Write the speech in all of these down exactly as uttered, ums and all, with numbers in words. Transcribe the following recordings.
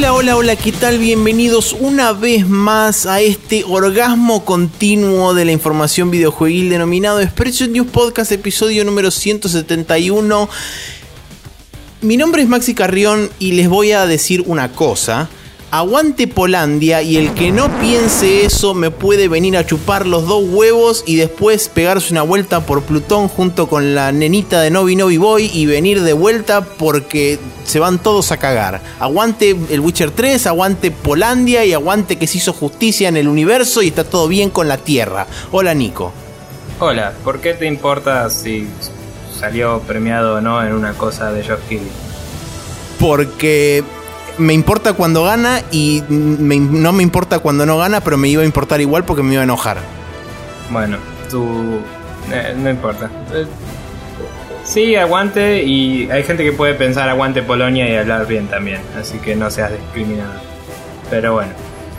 Hola, hola, hola, ¿qué tal? Bienvenidos una vez más a este orgasmo continuo de la información videojueguil denominado Expression News Podcast, episodio número ciento setenta y uno. Mi nombre es Maxi Carrión y les voy a decir una cosa. Aguante Polandia, y el que no piense eso me puede venir a chupar los dos huevos y después pegarse una vuelta por Plutón junto con la nenita de Novi Novi Boy y venir de vuelta porque se van todos a cagar. Aguante el Witcher tres, aguante Polandia y aguante que se hizo justicia en el universo y está todo bien con la Tierra. Hola, Nico. Hola, ¿por qué te importa si salió premiado o no en una cosa de Geoff Keighley? Porque me importa cuando gana y me, no me importa cuando no gana, pero me iba a importar igual porque me iba a enojar. Bueno, tú... Eh, no importa. Eh, sí, aguante, y hay gente que puede pensar aguante Polonia y hablar bien también, así que no seas discriminado. Pero bueno.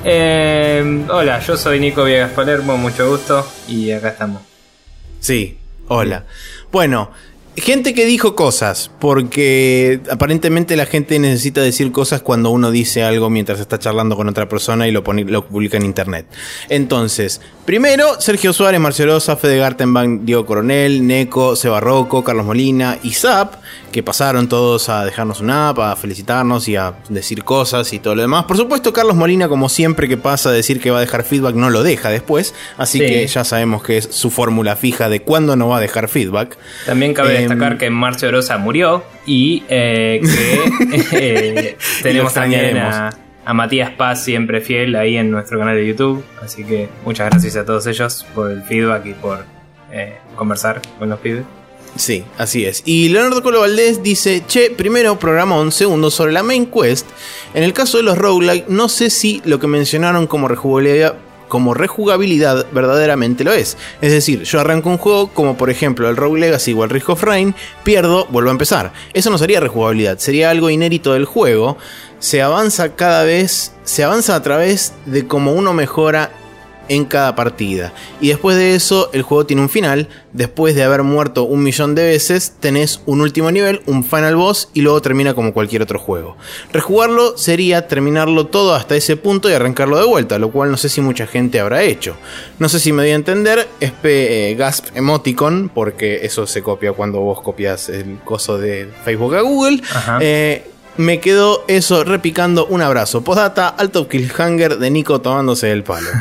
Eh, hola, yo soy Nico Viegas Palermo, mucho gusto, y acá estamos. Sí, hola. Bueno, gente que dijo cosas, porque aparentemente la gente necesita decir cosas cuando uno dice algo mientras está charlando con otra persona y lo, pone, lo publica en internet. Entonces, primero, Sergio Suárez, Marcelo Sosa, Fede Gartenbank, Diego Coronel, Neko, Seba Rocco, Carlos Molina y Zap, que pasaron todos a dejarnos una app, a felicitarnos y a decir cosas y todo lo demás. Por supuesto, Carlos Molina, como siempre que pasa a decir que va a dejar feedback, no lo deja después, así sí, que ya sabemos que es su fórmula fija de cuándo no va a dejar feedback. También cabe eh, destacar que Marcio Orosa murió y eh, que eh, tenemos también a, a Matías Paz, siempre fiel ahí en nuestro canal de YouTube, así que muchas gracias a todos ellos por el feedback y por eh, conversar con los pibes. Sí, así es. Y Leonardo Colo Valdés dice: che, primero programón, segundo sobre la main quest. En el caso de los roguelike, no sé si lo que mencionaron como rejugabilidad como rejugabilidad verdaderamente lo es. Es decir, yo arranco un juego como por ejemplo el Rogue Legacy o el Risk of Rain, pierdo, vuelvo a empezar. Eso no sería rejugabilidad, sería algo inédito del juego. Se avanza cada vez, se avanza a través de cómo uno mejora en cada partida. Y después de eso, el juego tiene un final. Después de haber muerto un millón de veces, tenés un último nivel, un final boss, y luego termina como cualquier otro juego. Rejugarlo sería terminarlo todo hasta ese punto y arrancarlo de vuelta, lo cual no sé si mucha gente habrá hecho. No sé si me doy a entender. Es eh, Gasp Emoticon, porque eso se copia cuando vos copias el coso de Facebook a Google. Eh, me quedó eso repicando. Un abrazo. Postdata, Alto Killhanger de Nico tomándose el palo.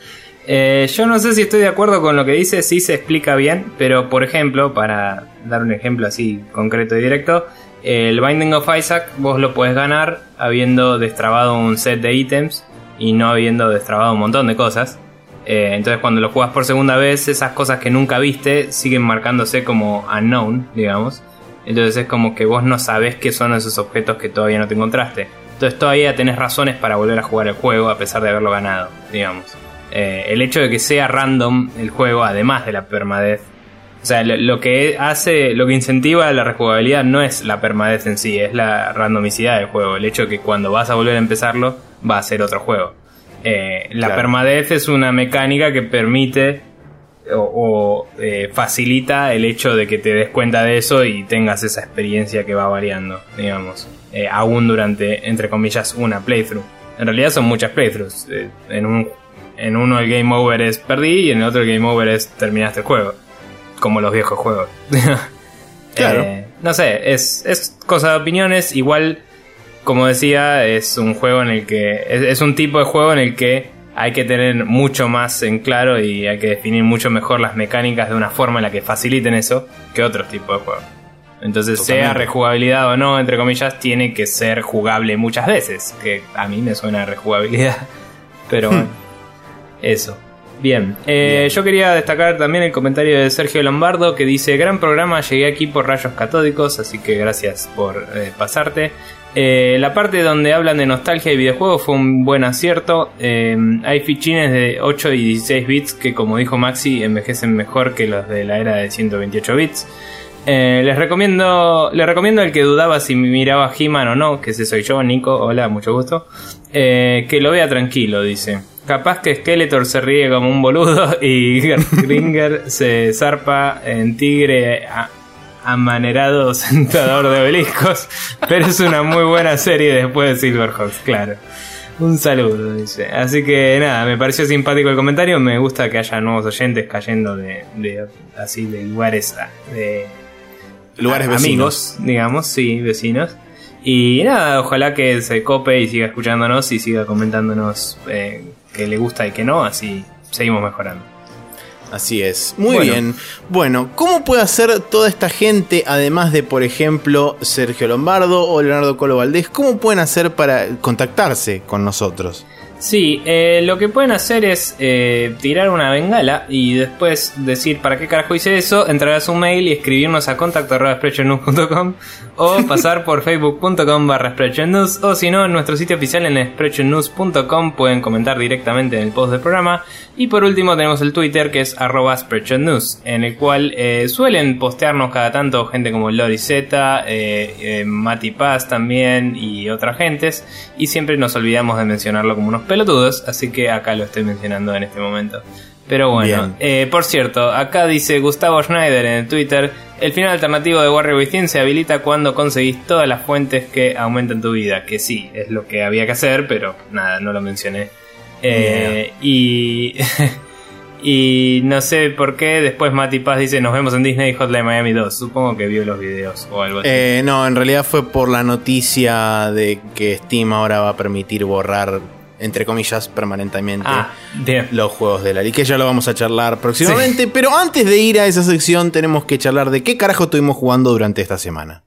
eh, yo no sé si estoy de acuerdo con lo que dice, sí se explica bien, pero por ejemplo, para dar un ejemplo así concreto y directo, el Binding of Isaac vos lo podés ganar habiendo destrabado un set de ítems y no habiendo destrabado un montón de cosas. Eh, entonces cuando lo jugás por segunda vez, esas cosas que nunca viste siguen marcándose como unknown, digamos. Entonces es como que vos no sabés qué son esos objetos que todavía no te encontraste. Entonces todavía tenés razones para volver a jugar el juego a pesar de haberlo ganado, digamos. Eh, el hecho de que sea random el juego, además de la permadez, o sea, lo, lo que hace, lo que incentiva la rejugabilidad no es la permadez en sí, es la randomicidad del juego. El hecho de que cuando vas a volver a empezarlo va a ser otro juego. Eh, la claro. permadez es una mecánica que permite o, o eh, facilita el hecho de que te des cuenta de eso y tengas esa experiencia que va variando, digamos, eh, aún durante, entre comillas, una playthrough. En realidad son muchas playthroughs. Eh, en un en uno el game over es perdí y en el otro el game over es terminaste el juego, como los viejos juegos. Claro. eh, no sé, es, es cosa de opiniones. Igual, como decía, es un juego en el que es, es un tipo de juego en el que hay que tener mucho más en claro y hay que definir mucho mejor las mecánicas de una forma en la que faciliten eso que otros tipos de juegos. Entonces, totalmente, sea rejugabilidad o no, entre comillas, tiene que ser jugable muchas veces, que a mí me suena a rejugabilidad. Pero bueno, eso. Bien, eh, Bien, yo quería destacar también el comentario de Sergio Lombardo, que dice: gran programa, llegué aquí por rayos catódicos, así que gracias por eh, pasarte. Eh, la parte donde hablan de nostalgia y videojuegos fue un buen acierto. Eh, hay fichines de ocho y dieciséis bits que, como dijo Maxi, envejecen mejor que los de la era de ciento veintiocho bits. Eh, les recomiendo les recomiendo al que dudaba si miraba He-Man o no, que ese soy yo, Nico, hola, mucho gusto, eh, que lo vea tranquilo, dice. Capaz que Skeletor se ríe como un boludo y Gringer se zarpa en tigre a, amanerado sentador de obeliscos, pero es una muy buena serie después de Silverhawks, claro. Un saludo, dice. Así que nada, me pareció simpático el comentario. Me gusta que haya nuevos oyentes cayendo de, de así de lugares de lugares a, vecinos, amigos, digamos, sí, vecinos. Y nada, ojalá que se cope y siga escuchándonos y siga comentándonos eh, que le gusta y que no, así seguimos mejorando. Así es, muy bueno. bien. Bueno, ¿cómo puede hacer toda esta gente, además de, por ejemplo, Sergio Lombardo o Leonardo Colo Valdés, cómo pueden hacer para contactarse con nosotros? Sí, eh, lo que pueden hacer es eh, tirar una bengala y después decir para qué carajo hice eso, entrar a su mail y escribirnos a contacto arroba spreadshotnews punto com o pasar por facebook punto com barra spreadshotnews, o si no en nuestro sitio oficial en spreadshotnews punto com pueden comentar directamente en el post del programa. Y por último tenemos el Twitter, que es arroba spreadshotnews, en el cual eh, suelen postearnos cada tanto gente como Lori Z, eh, eh, Mati Paz también y otras gentes, y siempre nos olvidamos de mencionarlo como unos pelotudos, así que acá lo estoy mencionando en este momento. Pero bueno, eh, por cierto, acá dice Gustavo Schneider en el Twitter: el final alternativo de Warrior Within se habilita cuando conseguís todas las fuentes que aumentan tu vida. Que sí, es lo que había que hacer, pero nada, no lo mencioné. Eh, yeah. Y y no sé por qué después Mati Paz dice nos vemos en Disney Hotline Miami dos. Supongo que vio los videos o algo así. Eh, no, en realidad fue por la noticia de que Steam ahora va a permitir borrar, entre comillas, permanentemente ah, los juegos de la liga, que ya lo vamos a charlar próximamente. Sí. Pero antes de ir a esa sección tenemos que charlar de qué carajo estuvimos jugando durante esta semana.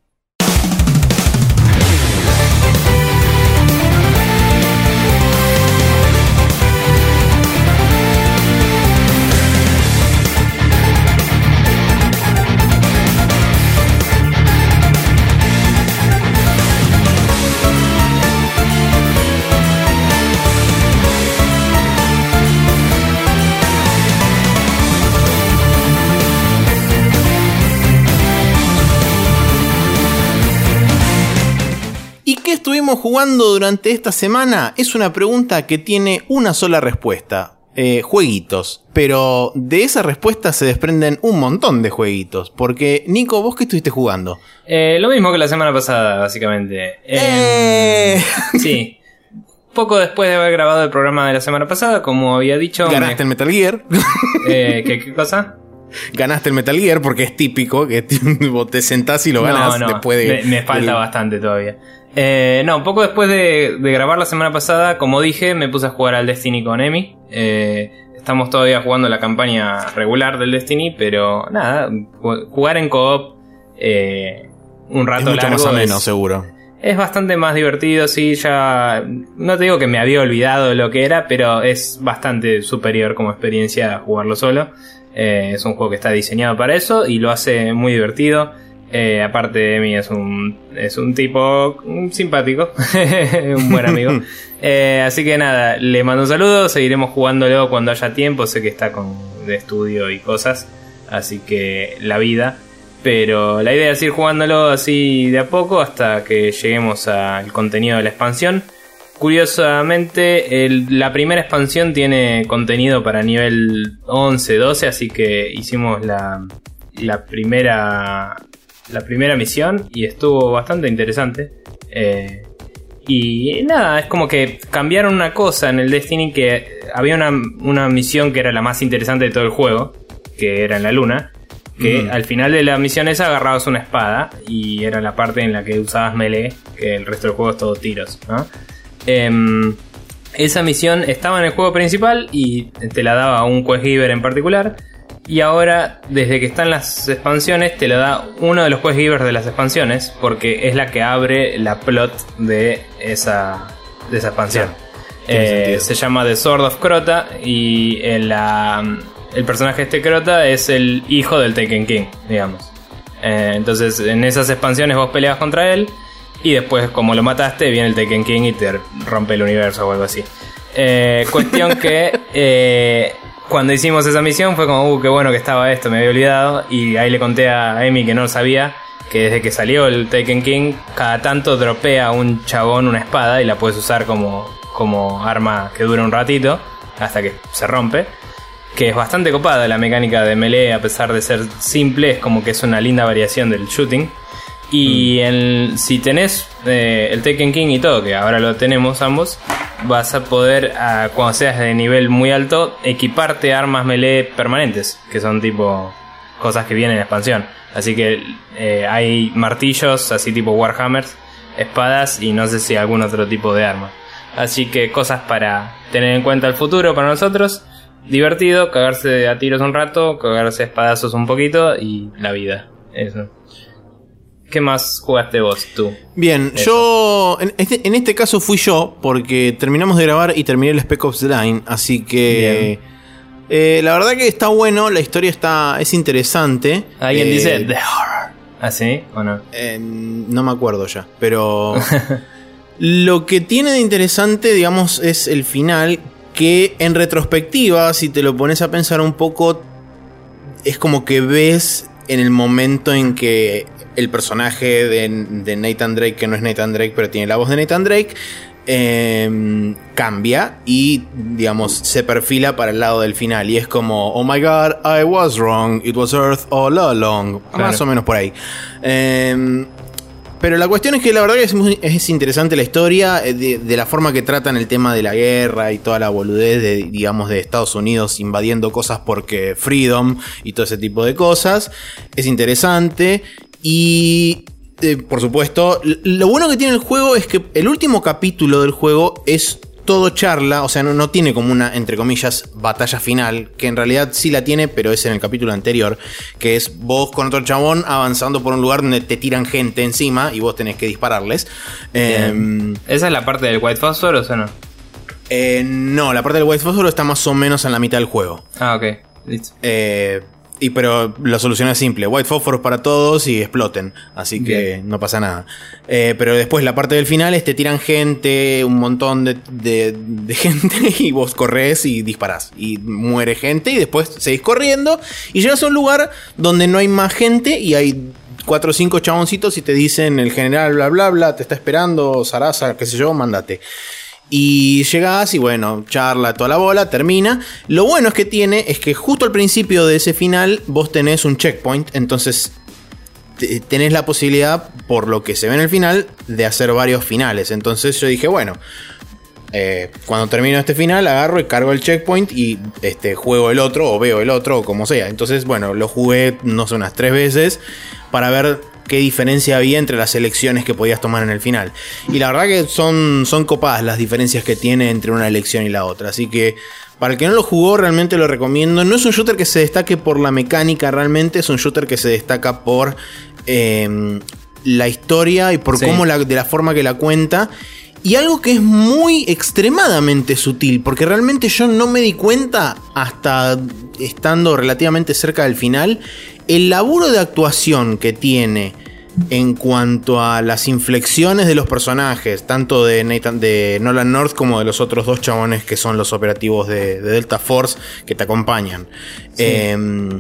Estuvimos jugando durante esta semana. Es una pregunta que tiene una sola respuesta: eh, jueguitos. Pero de esa respuesta se desprenden un montón de jueguitos. Porque, Nico, ¿vos qué estuviste jugando? Eh, lo mismo que la semana pasada, básicamente. Eh... Eh, sí. Poco después de haber grabado el programa de la semana pasada, como había dicho... Ganaste me... el Metal Gear. Eh, ¿qué, ¿Qué cosa? Ganaste el Metal Gear porque es típico que te sentás y lo ganas no, no, después de... Me, me falta el... bastante todavía. Eh, no, poco después de, de grabar la semana pasada, como dije, me puse a jugar al Destiny con Emi. Eh, estamos todavía jugando la campaña regular del Destiny, pero nada, jugar en co-op eh, un rato es mucho largo más ameno, es, seguro. Es bastante más divertido, sí, ya... No te digo que me había olvidado lo que era, pero es bastante superior como experiencia a jugarlo solo. Eh, es un juego que está diseñado para eso y lo hace muy divertido. Eh, aparte de mí es un es un tipo simpático, un buen amigo. eh, así que nada, le mando un saludo, seguiremos jugándolo cuando haya tiempo, sé que está con de estudio y cosas, así que la vida. Pero la idea es ir jugándolo así de a poco hasta que lleguemos al contenido de la expansión. Curiosamente, el, la primera expansión tiene contenido para nivel once, doce, así que hicimos la, la primera... la primera misión y estuvo bastante interesante. Eh, y nada, es como que cambiaron una cosa en el Destiny, que había una, una misión que era la más interesante de todo el juego, que era en la luna, que mm. al final de la misión esa agarrabas una espada y era la parte en la que usabas melee, que el resto del juego es todo tiros, ¿no? Eh, esa misión estaba en el juego principal y te la daba un quest giver en particular. Y ahora, desde que están las expansiones, te lo da uno de los quest givers de las expansiones, porque es la que abre la plot de esa, de esa expansión. Sí, eh, se llama The Sword of Crota y el, uh, el personaje este Crota es el hijo del Taken King, digamos. Eh, entonces, en esas expansiones vos peleas contra él y después, como lo mataste, viene el Taken King y te rompe el universo o algo así. Eh, cuestión que... Eh, Cuando hicimos esa misión fue como, uh, qué bueno que estaba esto, me había olvidado. Y ahí le conté a Emi que no lo sabía, que desde que salió el Taken King, cada tanto dropea a un chabón una espada y la puedes usar como, como arma que dura un ratito, hasta que se rompe. que es bastante copada la mecánica de melee, a pesar de ser simple, es como que es una linda variación del shooting. Y mm. el, si tenés eh, el Taken King y todo, que ahora lo tenemos ambos, vas a poder, a, cuando seas de nivel muy alto, equiparte armas melee permanentes, que son tipo cosas que vienen en expansión. Así que eh, hay martillos, así tipo Warhammers, espadas y no sé si algún otro tipo de arma. Así que cosas para tener en cuenta el futuro para nosotros. Divertido, cagarse a tiros un rato, cagarse a espadazos un poquito y la vida. Eso. ¿Qué más jugaste vos, tú? Bien, Eso. yo... En este, en este caso fui yo, porque terminamos de grabar y terminé el Spec Ops The Line, así que... Eh, la verdad que está bueno, la historia está es interesante. ¿Alguien eh, dice The Horror? ¿Ah, sí? ¿O no? Eh, no me acuerdo ya, pero... Lo que tiene de interesante, digamos, es el final, que en retrospectiva, si te lo pones a pensar un poco, es como que ves en el momento en que el personaje de, de Nathan Drake, que no es Nathan Drake, pero tiene la voz de Nathan Drake, eh, cambia y, digamos, se perfila para el lado del final. Y es como, oh my god, I was wrong, it was Earth all along. Claro. Más o menos por ahí. Eh, Pero la cuestión es que la verdad que es, muy, es interesante la historia de, de la forma que tratan el tema de la guerra y toda la boludez de, digamos, de Estados Unidos invadiendo cosas porque freedom y todo ese tipo de cosas. Es interesante y, eh, por supuesto, lo bueno que tiene el juego es que el último capítulo del juego es todo charla, o sea, no, no tiene como una, entre comillas, batalla final, que en realidad sí la tiene, pero es en el capítulo anterior, que es vos con otro chabón avanzando por un lugar donde te tiran gente encima y vos tenés que dispararles. Eh, ¿Esa es la parte del White Phosphorus o no? Eh, no, la parte del White Phosphorus está más o menos en la mitad del juego. Ah, ok, listo. Eh... Y pero la solución es simple, White Phosphorus para todos y exploten, así que Bien. no pasa nada. Eh, pero después la parte del final es te tiran gente, un montón de, de, de gente y vos corres y disparás y muere gente y después seguís corriendo y llegas a un lugar donde no hay más gente y hay cuatro o cinco chaboncitos y te dicen el general bla bla bla, te está esperando, Sarasa, qué sé yo, mándate. Y llegás y bueno, charla toda la bola, termina. Lo bueno es que tiene es que justo al principio de ese final vos tenés un checkpoint, entonces tenés la posibilidad, por lo que se ve en el final, de hacer varios finales. Entonces yo dije, bueno, eh, cuando termino este final agarro y cargo el checkpoint y este, juego el otro o veo el otro o como sea. Entonces bueno, lo jugué no sé unas tres veces para ver qué diferencia había entre las elecciones que podías tomar en el final. Y la verdad que son, son copadas las diferencias que tiene entre una elección y la otra. Así que para el que no lo jugó realmente lo recomiendo. No es un shooter que se destaque por la mecánica realmente. Es un shooter que se destaca por eh, la historia y por sí. cómo la, de la forma que la cuenta. Y algo que es muy extremadamente sutil, porque realmente yo no me di cuenta hasta estando relativamente cerca del final, el laburo de actuación que tiene en cuanto a las inflexiones de los personajes, tanto de, Nathan, de Nolan North como de los otros dos chabones que son los operativos de, de Delta Force que te acompañan. Sí. Eh,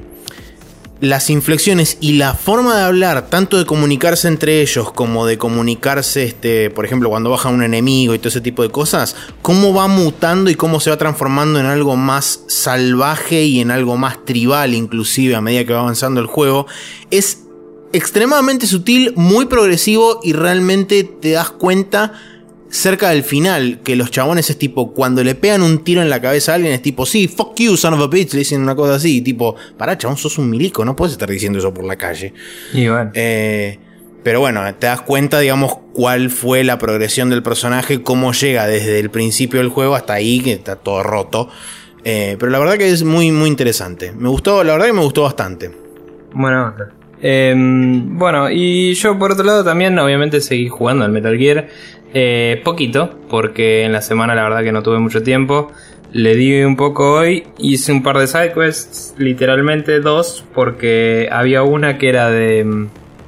las inflexiones y la forma de hablar, tanto de comunicarse entre ellos como de comunicarse, este, por ejemplo, cuando baja un enemigo y todo ese tipo de cosas, cómo va mutando y cómo se va transformando en algo más salvaje y en algo más tribal, inclusive a medida que va avanzando el juego, es extremadamente sutil, muy progresivo y realmente te das cuenta cerca del final que los chabones es tipo, cuando le pegan un tiro en la cabeza a alguien es tipo, sí, fuck you, son of a bitch, le dicen una cosa así, tipo, pará, chabón, sos un milico, no puedes estar diciendo eso por la calle. Y bueno. Eh, pero bueno, te das cuenta, digamos, cuál fue la progresión del personaje, cómo llega desde el principio del juego hasta ahí, que está todo roto. Eh, pero la verdad que es muy, muy interesante. Me gustó, la verdad que me gustó bastante. Bueno, eh, bueno, y yo por otro lado también, obviamente, seguí jugando al Metal Gear. Eh, poquito, porque en la semana la verdad que no tuve mucho tiempo. Le di un poco hoy, hice un par de sidequests, literalmente dos, porque había una que era de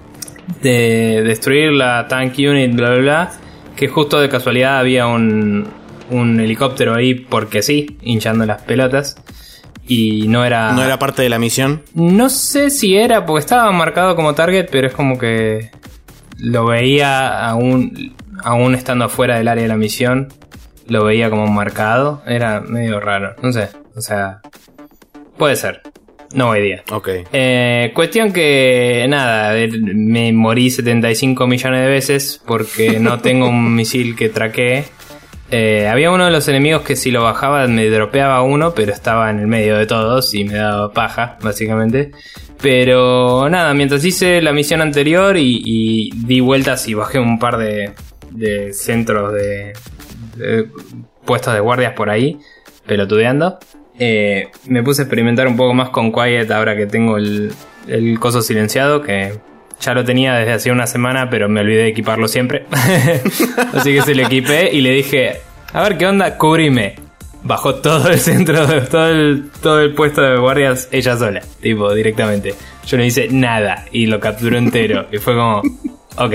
de destruir la tank unit, bla bla bla, que justo de casualidad había un, un helicóptero ahí porque sí, hinchando las pelotas. Y no era... ¿No era parte de la misión? No sé si era, porque estaba marcado como target, pero es como que lo veía aún... aún estando afuera del área de la misión, lo veía como marcado. Era medio raro, no sé, o sea, Puede ser. No hoy día. Ok. Eh, cuestión que, nada, me morí setenta y cinco millones de veces porque no tengo un misil que traquee. Eh, había uno de los enemigos que si lo bajaba me dropeaba uno, pero estaba en el medio de todos y me daba paja, básicamente. Pero nada, mientras hice la misión anterior y, y di vueltas y bajé un par de, de centros de, de puestos de guardias por ahí, pelotudeando. Eh, me puse a experimentar un poco más con Quiet ahora que tengo el, el coso silenciado, que ya lo tenía desde hace una semana, pero me olvidé de equiparlo siempre. Así que se lo equipé y le dije, a ver qué onda, cubrime. Bajó todo el centro, todo el, todo el puesto de guardias ella sola, tipo, directamente. Yo no hice nada y lo capturó entero. Y fue como, ok.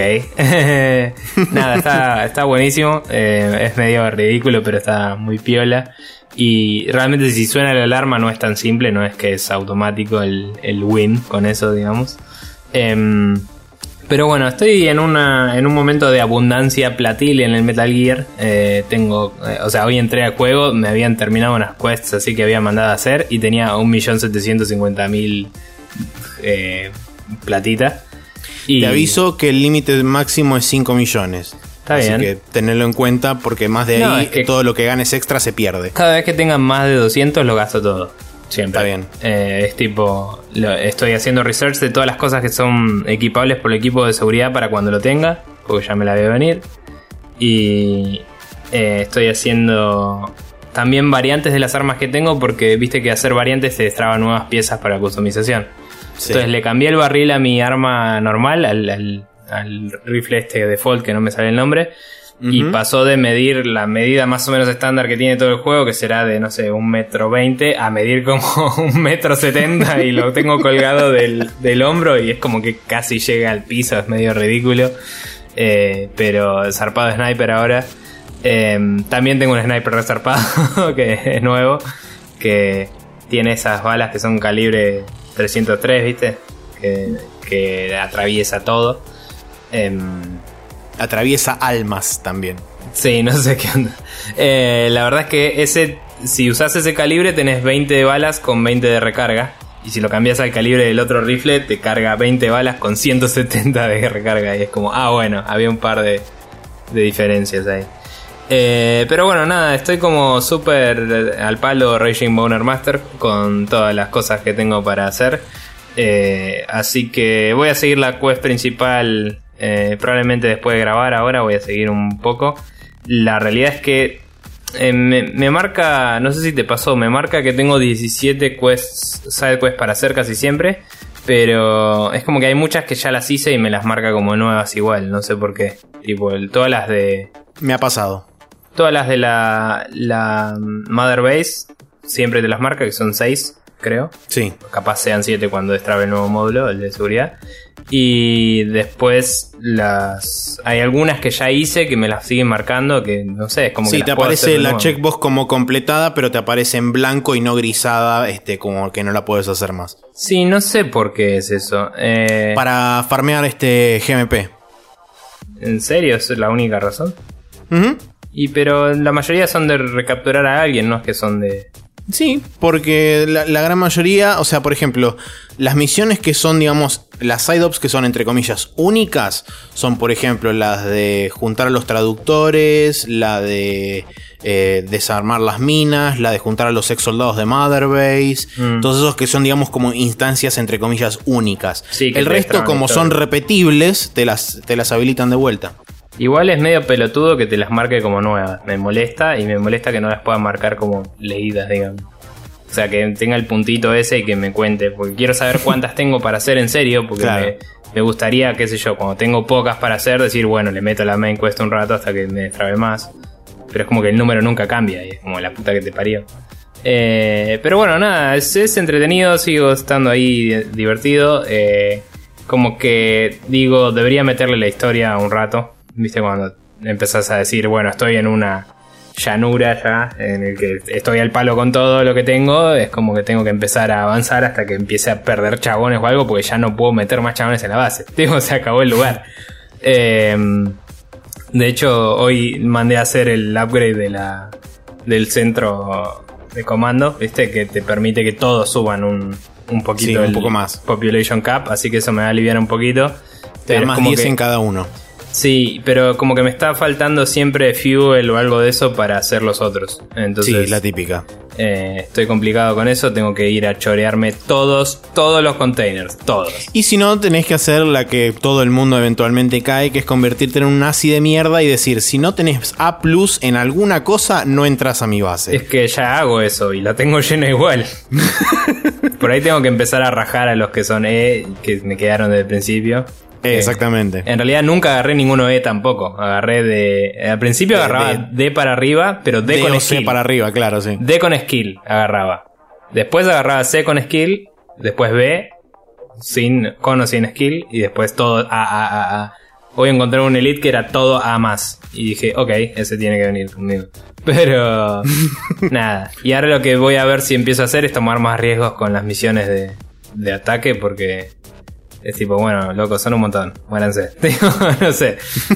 Nada, está, está buenísimo. Eh, es medio ridículo, pero está muy piola. Y realmente si suena la alarma no es tan simple, no es que es automático el, el win con eso, digamos. Eh, pero bueno, estoy en una en un momento de abundancia platil en el Metal Gear. Eh, tengo, eh, o sea, hoy entré al juego, me habían terminado unas quests así que había mandado a hacer y tenía un millón setecientos cincuenta mil eh, platita. Y te aviso que el límite máximo es cinco millones. Está así bien. que tenerlo en cuenta porque más de No, ahí es que todo lo que ganes extra se pierde. Cada vez que tengan más de doscientos lo gasto todo. Siempre. Está bien. Eh, es tipo, lo, estoy haciendo research de todas las cosas que son equipables por el equipo de seguridad para cuando lo tenga, porque ya me la veo venir. Y eh, estoy haciendo también variantes de las armas que tengo, porque viste que hacer variantes te destraba nuevas piezas para customización. Sí. Entonces le cambié el barril a mi arma normal, al, al, al rifle este default que no me sale el nombre. Y uh-huh. pasó de medir la medida más o menos estándar que tiene todo el juego, que será de, no sé, un metro veinte, a medir como un metro setenta y lo tengo colgado del, del hombro y es como que casi llega al piso, es medio ridículo. Eh, pero zarpado sniper ahora. Eh, también tengo un sniper resarpado, que es nuevo, que tiene esas balas que son calibre trescientos tres, ¿viste? Que, que atraviesa todo. Eh, Atraviesa almas también. Sí, no sé qué onda. Eh, la verdad es que ese, si usas ese calibre tenés veinte de balas con veinte de recarga. Y si lo cambias al calibre del otro rifle te carga veinte balas con ciento setenta de recarga. Y es como, ah bueno, había un par de, de diferencias ahí. Eh, pero bueno, nada, estoy como súper al palo Raging Boner Master con todas las cosas que tengo para hacer. Eh, así que voy a seguir la quest principal. Eh, probablemente después de grabar ahora voy a seguir un poco. La realidad es que eh, me, me marca, no sé si te pasó, me marca que tengo diecisiete quests, side quests para hacer casi siempre. Pero es como que hay muchas que ya las hice y me las marca como nuevas igual, no sé por qué. Tipo, el, todas las de... Me ha pasado. Todas las de la, la Mother Base siempre te las marca, que son seis, creo. Sí. Capaz sean siete cuando destrabe el nuevo módulo, el de seguridad. Y después las hay algunas que ya hice que me las siguen marcando, que no sé, es como sí, que te aparece la checkbox como completada, pero te aparece en blanco y no grisada, este, como que no la puedes hacer más. Sí, no sé por qué es eso. Eh... Para farmear este G M P. ¿En serio? ¿Es la única razón? Uh-huh. Y pero la mayoría son de recapturar a alguien, no es que son de... Sí, porque la, la gran mayoría, o sea, por ejemplo, las misiones que son, digamos, las side ops que son entre comillas únicas, son por ejemplo las de juntar a los traductores, la de eh, desarmar las minas, la de juntar a los ex soldados de Mother Base, mm. todos esos que son, digamos, como instancias entre comillas únicas. Sí, el resto, como son repetibles, te las, te las habilitan de vuelta. Igual es medio pelotudo que te las marque como nuevas. Me molesta y me molesta que no las puedan marcar como leídas, digamos. O sea, que tenga el puntito ese y que me cuente. Porque quiero saber cuántas tengo para hacer en serio. Porque claro. me, me gustaría, qué sé yo, cuando tengo pocas para hacer, decir, bueno, le meto la main quest un rato hasta que me destrabe más. Pero es como que el número nunca cambia y es como la puta que te parió. Eh, pero bueno, nada, es, es entretenido, sigo estando ahí divertido. Eh, como que digo, debería meterle la historia un rato. Viste cuando empezás a decir, bueno, estoy en una llanura ya, en el que estoy al palo con todo lo que tengo, es como que tengo que empezar a avanzar hasta que empiece a perder chabones o algo, porque ya no puedo meter más chabones en la base. Digo, se acabó el lugar. Eh, de hecho, hoy mandé a hacer el upgrade de la del centro de comando, ¿viste? Que te permite que todos suban un, un poquito. Sí, un el poco más. Population Cap, así que eso me va a aliviar un poquito. Te da más diez que, en cada uno. Sí, pero como que me está faltando siempre fuel o algo de eso para hacer los otros. Entonces, sí, la típica. Eh, estoy complicado con eso, tengo que ir a chorearme todos, todos los containers, todos. Y si no, tenés que hacer la que todo el mundo eventualmente cae, que es convertirte en un nazi de mierda y decir, si no tenés A plus en alguna cosa, no entras a mi base. Es que ya hago eso y la tengo llena igual. Por ahí tengo que empezar a rajar a los que son E, que me quedaron desde el principio. Eh, Exactamente. En realidad nunca agarré ninguno E tampoco. Agarré de... Al principio de, agarraba de, D para arriba, pero D, D con skill. C para arriba, claro, sí. D con skill agarraba. Después agarraba C con skill, después B sin, con o sin skill, y después todo A, A, A, A. Hoy encontré un elite que era todo A más. Y dije, ok, ese tiene que venir conmigo. Pero... nada. Y ahora lo que voy a ver si empiezo a hacer es tomar más riesgos con las misiones de, de ataque, porque... es tipo, bueno, loco, son un montón. Muéranse. No sé.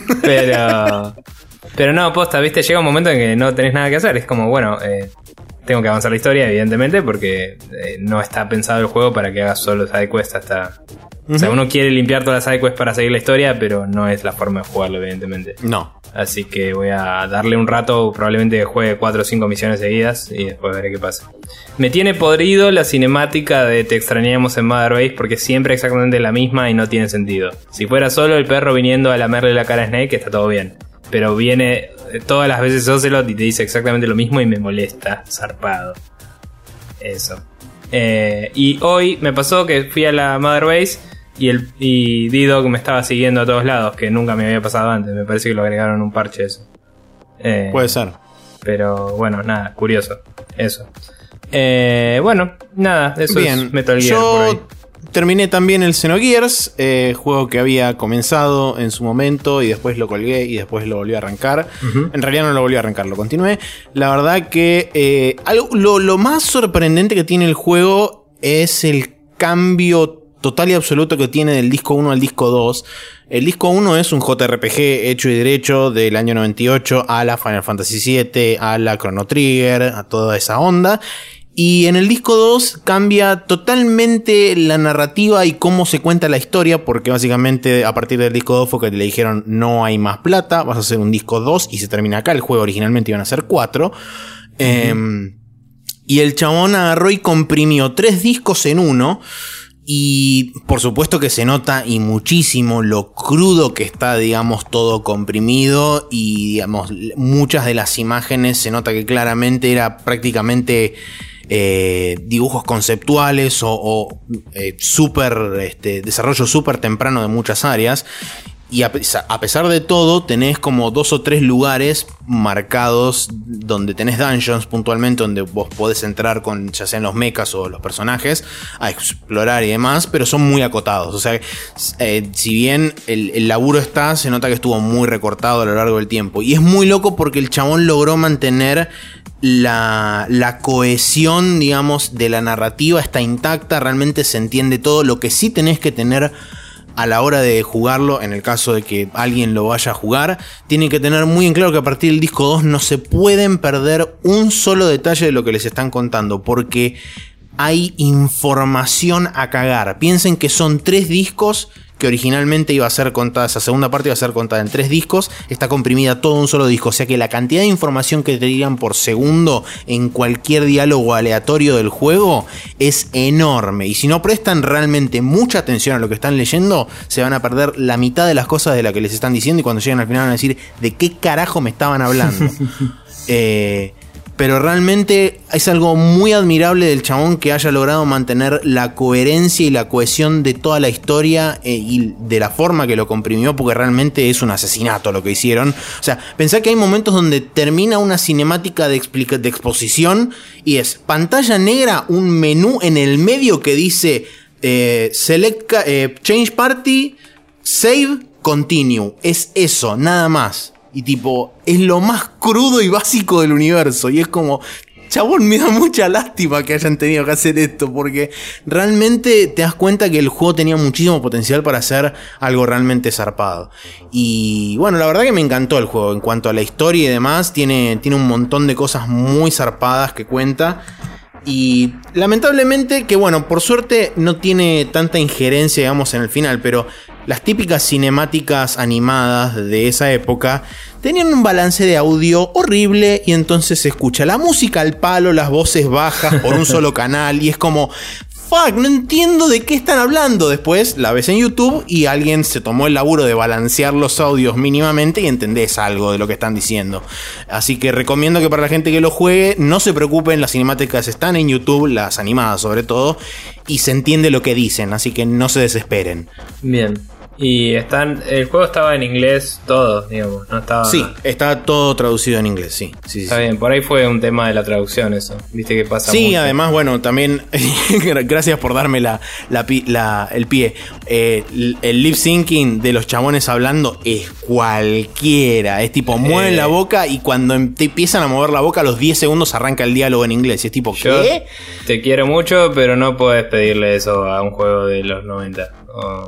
Pero... pero no, posta, viste, llega un momento en que no tenés nada que hacer. Es como, bueno, eh, tengo que avanzar la historia, evidentemente, porque eh, no está pensado el juego para que hagas solo sidequest hasta... Uh-huh. O sea, uno quiere limpiar todas las sidequests para seguir la historia, pero no es la forma de jugarlo, evidentemente. No. Así que voy a darle un rato, probablemente juegue cuatro o cinco misiones seguidas y después veré qué pasa. Me tiene podrido la cinemática de Te extrañamos en Mother Base, porque siempre es exactamente la misma y no tiene sentido. Si fuera solo el perro viniendo a lamerle la cara a Snake, está todo bien. Pero viene todas las veces Ocelot y te dice exactamente lo mismo y me molesta, zarpado. Eso. Eh, y hoy me pasó que fui a la Mother Base y el y D-Dog me estaba siguiendo a todos lados, que nunca me había pasado antes. Me parece que lo agregaron un parche eso. Eh, Puede ser. Pero bueno, nada, curioso. Eso. Eh, bueno, nada, eso bien. Es Metal Gear. Yo por ahí. terminé también el Xenogears, eh, juego que había comenzado en su momento y después lo colgué y después lo volví a arrancar. Uh-huh. En realidad no lo volví a arrancar, lo continué. La verdad que eh, algo, lo, lo más sorprendente que tiene el juego es el cambio total y absoluto que tiene del disco uno al disco dos. El disco uno es un J R P G hecho y derecho del año noventa y ocho a la Final Fantasy siete, a la Chrono Trigger, a toda esa onda. Y en el disco dos cambia totalmente la narrativa y cómo se cuenta la historia, porque básicamente a partir del disco dos fue que le dijeron no hay más plata, vas a hacer un disco dos y se termina acá. El juego originalmente iban a ser cuatro. Uh-huh. Eh, y el chabón agarró y comprimió tres discos en uno. Y por supuesto que se nota y muchísimo lo crudo que está, digamos, todo comprimido. Y digamos, muchas de las imágenes se nota que claramente era prácticamente eh, dibujos conceptuales o, o eh, super, este, desarrollo súper temprano de muchas áreas. Y a pesar de todo, tenés como dos o tres lugares marcados donde tenés dungeons puntualmente, donde vos podés entrar con ya sean los mechas o los personajes a explorar y demás, pero son muy acotados. O sea, eh, si bien el, el laburo está, se nota que estuvo muy recortado a lo largo del tiempo. Y es muy loco porque el chabón logró mantener la, la cohesión, digamos, de la narrativa, está intacta, realmente se entiende todo. Lo que sí tenés que tener a la hora de jugarlo, en el caso de que alguien lo vaya a jugar, tienen que tener muy en claro que a partir del disco dos no se pueden perder un solo detalle de lo que les están contando, porque hay información a cagar. Piensen que son tres discos que originalmente iba a ser contada, esa segunda parte iba a ser contada en tres discos, está comprimida todo en un solo disco, o sea que la cantidad de información que te digan por segundo en cualquier diálogo aleatorio del juego es enorme, y si no prestan realmente mucha atención a lo que están leyendo, se van a perder la mitad de las cosas de las que les están diciendo, y cuando lleguen al final van a decir, ¿de qué carajo me estaban hablando? eh... Pero realmente es algo muy admirable del chabón que haya logrado mantener la coherencia y la cohesión de toda la historia eh, y de la forma que lo comprimió, porque realmente es un asesinato lo que hicieron. O sea, pensá que hay momentos donde termina una cinemática de, explica- de exposición y es pantalla negra, un menú en el medio que dice eh, select eh, change party, save, continue. Es eso, nada más. Y tipo, es lo más crudo y básico del universo. Y es como, Chabón, me da mucha lástima que hayan tenido que hacer esto, porque realmente te das cuenta que el juego tenía muchísimo potencial para hacer algo realmente zarpado. Y bueno, la verdad que me encantó el juego en cuanto a la historia y demás. Tiene, tiene un montón de cosas muy zarpadas que cuenta. Y lamentablemente, que bueno, por suerte no tiene tanta injerencia, digamos, en el final, pero las típicas cinemáticas animadas de esa época tenían un balance de audio horrible y entonces se escucha la música al palo, las voces bajas por un solo canal y es como... Fuck, no entiendo de qué están hablando. Después la ves en YouTube y alguien se tomó el laburo de balancear los audios mínimamente y entendés algo de lo que están diciendo. Así que recomiendo que para la gente que lo juegue no se preocupen, las cinemáticas están en YouTube, las animadas sobre todo, y se entiende lo que dicen, así que no se desesperen. Bien. Y están, el juego estaba en inglés todo, digamos, no estaba... Sí, está todo traducido en inglés, sí. sí está sí. bien, por ahí fue un tema de la traducción eso, viste que pasa Sí, mucho. Además, bueno, también, gracias por darme la, la, la, el pie. Eh, el lip syncing de los chabones hablando es cualquiera, es tipo, mueven eh, la boca y cuando te empiezan a mover la boca a los diez segundos arranca el diálogo en inglés. Y es tipo, yo ¿qué? Te quiero mucho, pero no podés pedirle eso a un juego de los noventa. Oh.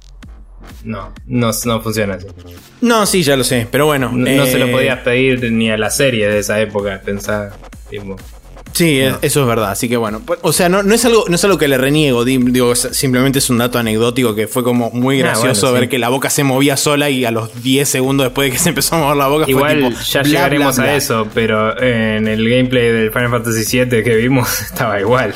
No, no, no funciona así. No, sí, ya lo sé, pero bueno. No, eh... no se lo podías pedir ni a la serie de esa época, pensar, tipo... Sí, no. Eso es verdad, así que bueno, o sea, no, no es algo, no es algo que le reniego, digo, simplemente es un dato anecdótico que fue como muy gracioso ah, bueno, ver sí. que la boca se movía sola y a los diez segundos después de que se empezó a mover la boca igual fue tipo, ya bla, llegaremos bla, bla. a eso, pero en el gameplay del Final Fantasy siete que vimos estaba igual.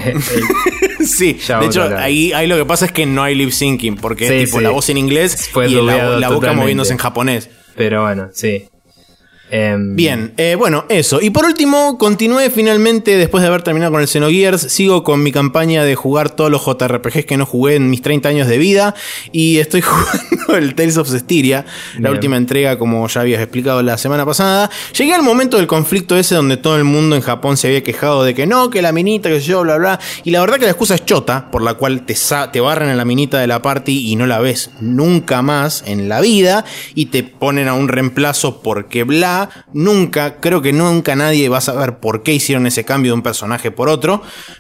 Sí, ya de hecho ahí, ahí lo que pasa es que no hay lip syncing porque sí, es tipo sí. la voz en inglés fue y la, la boca moviéndose en japonés. Pero bueno, sí. Um... Bien, eh, bueno, eso. Y por último, continué finalmente, después de haber terminado con el Xenogears, sigo con mi campaña de jugar todos los J R P Gs que no jugué en mis treinta años de vida. Y estoy jugando el Tales of Cestiria, Bien. la última entrega, como ya habías explicado la semana pasada. Llegué al momento del conflicto ese donde todo el mundo en Japón se había quejado de que no, que la minita, que yo, bla, bla. Y la verdad que la excusa es chota, por la cual te, te barran en la minita de la party y no la ves nunca más en la vida. Y te ponen a un reemplazo porque bla. Nunca, creo que nunca nadie va a saber por qué hicieron ese cambio de un personaje por otro.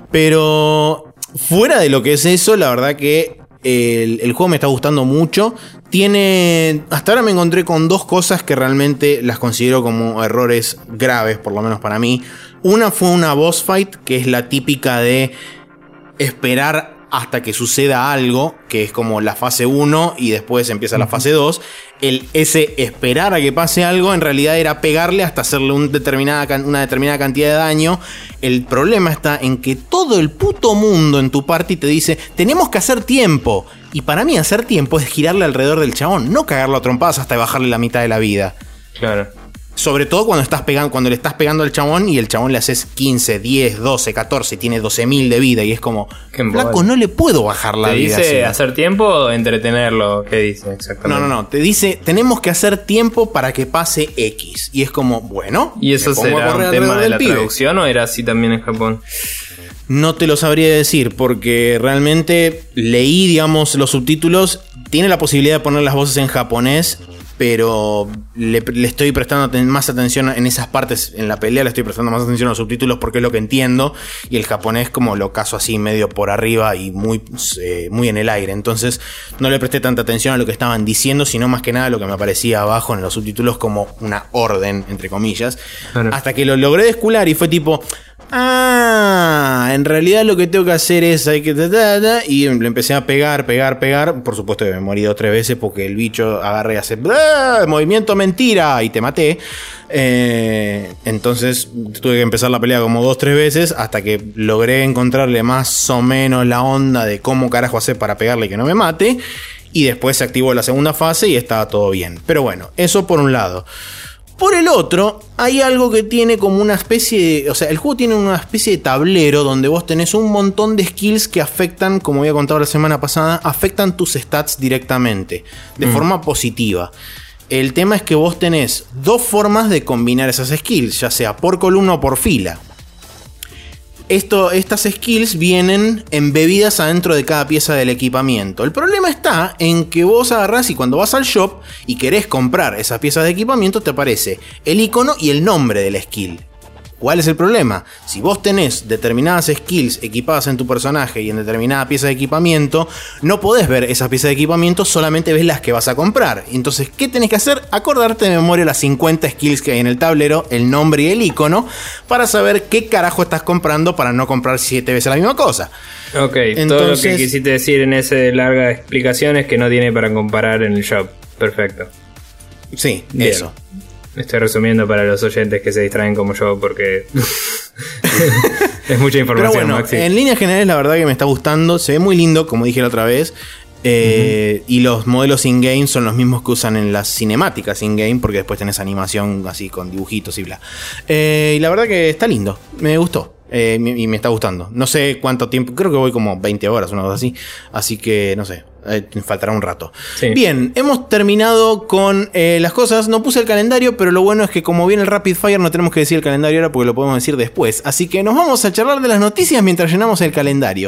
Pero fuera de lo que es eso, la verdad que el, el juego me está gustando mucho. Tiene... Hasta ahora me encontré con dos cosas que realmente las considero como errores graves, por lo menos para mí. Una fue una boss fight, que es la típica de esperar hasta que suceda algo, que es como la fase uno y después empieza la fase dos. El, ese esperar a que pase algo en realidad era pegarle hasta hacerle un determinada, una determinada cantidad de daño. El problema está en que todo el puto mundo en tu party te dice tenemos que hacer tiempo. Y para mí hacer tiempo es girarle alrededor del chabón, no cagarlo a trompadas hasta bajarle la mitad de la vida. Claro. Sobre todo cuando estás pegando, cuando le estás pegando al chabón y el chabón le haces quince, diez, doce, catorce, tiene doce mil de vida y es como, flaco, no le puedo bajar la ¿Te vida. ¿Te dice así. hacer tiempo o entretenerlo? ¿Qué dice exactamente? No, no, no, te dice, tenemos que hacer tiempo para que pase X. Y es como, bueno. ¿Y eso será un tema de la pibe. traducción o era así también en Japón? No te lo sabría decir porque realmente leí, digamos, los subtítulos. Tiene la posibilidad de poner las voces en japonés, pero le, le estoy prestando ten, más atención en esas partes. En la pelea le estoy prestando más atención a los subtítulos porque es lo que entiendo. Y el japonés como lo caso así medio por arriba y muy, eh, muy en el aire. Entonces no le presté tanta atención a lo que estaban diciendo, sino más que nada lo que me aparecía abajo en los subtítulos como una orden, entre comillas. Bueno. Hasta que lo logré descular y fue tipo... Ah, en realidad lo que tengo que hacer es hay que y le empecé a pegar, pegar, pegar. Por supuesto que me morí dos tres veces porque el bicho agarra y hace movimiento mentira y te maté. Eh, entonces tuve que empezar la pelea como dos tres veces hasta que logré encontrarle más o menos la onda de cómo carajo hacer para pegarle y que no me mate. Y después se activó la segunda fase y estaba todo bien. Pero bueno, eso por un lado. Por el otro, hay algo que tiene como una especie de... O sea, el juego tiene una especie de tablero donde vos tenés un montón de skills que afectan, como había contado la semana pasada, afectan tus stats directamente, de mm. forma positiva. El tema es que vos tenés dos formas de combinar esas skills, ya sea por columna o por fila. Esto, estas skills vienen embebidas adentro de cada pieza del equipamiento. El problema está en que vos agarrás y cuando vas al shop y querés comprar esas piezas de equipamiento te aparece el icono y el nombre de la skill. ¿Cuál es el problema? Si vos tenés determinadas skills equipadas en tu personaje y en determinada pieza de equipamiento, no podés ver esas piezas de equipamiento, solamente ves las que vas a comprar. Entonces, ¿qué tenés que hacer? Acordarte de memoria las cincuenta skills que hay en el tablero, el nombre y el icono, para saber qué carajo estás comprando para no comprar siete veces la misma cosa. Ok, entonces, todo lo que quisiste decir en esa larga explicación es que no tiene para comparar en el shop. Perfecto. Sí, bien. Eso. Estoy resumiendo para los oyentes que se distraen como yo porque es mucha información. Pero bueno, Maxi. En líneas generales la verdad que me está gustando. Se ve muy lindo, como dije la otra vez. Eh, uh-huh. Y los modelos in-game son los mismos que usan en las cinemáticas in-game, porque después tenés animación así con dibujitos y bla. Eh, y la verdad que está lindo. Me gustó. Eh, y me está gustando. No sé cuánto tiempo. Creo que voy como veinte horas, una cosa así. Así que no sé. Eh, faltará un rato. Sí. Bien, hemos terminado con eh, las cosas. No puse el calendario, pero lo bueno es que como viene el Rapid Fire no tenemos que decir el calendario ahora porque lo podemos decir después. Así que nos vamos a charlar de las noticias mientras llenamos el calendario.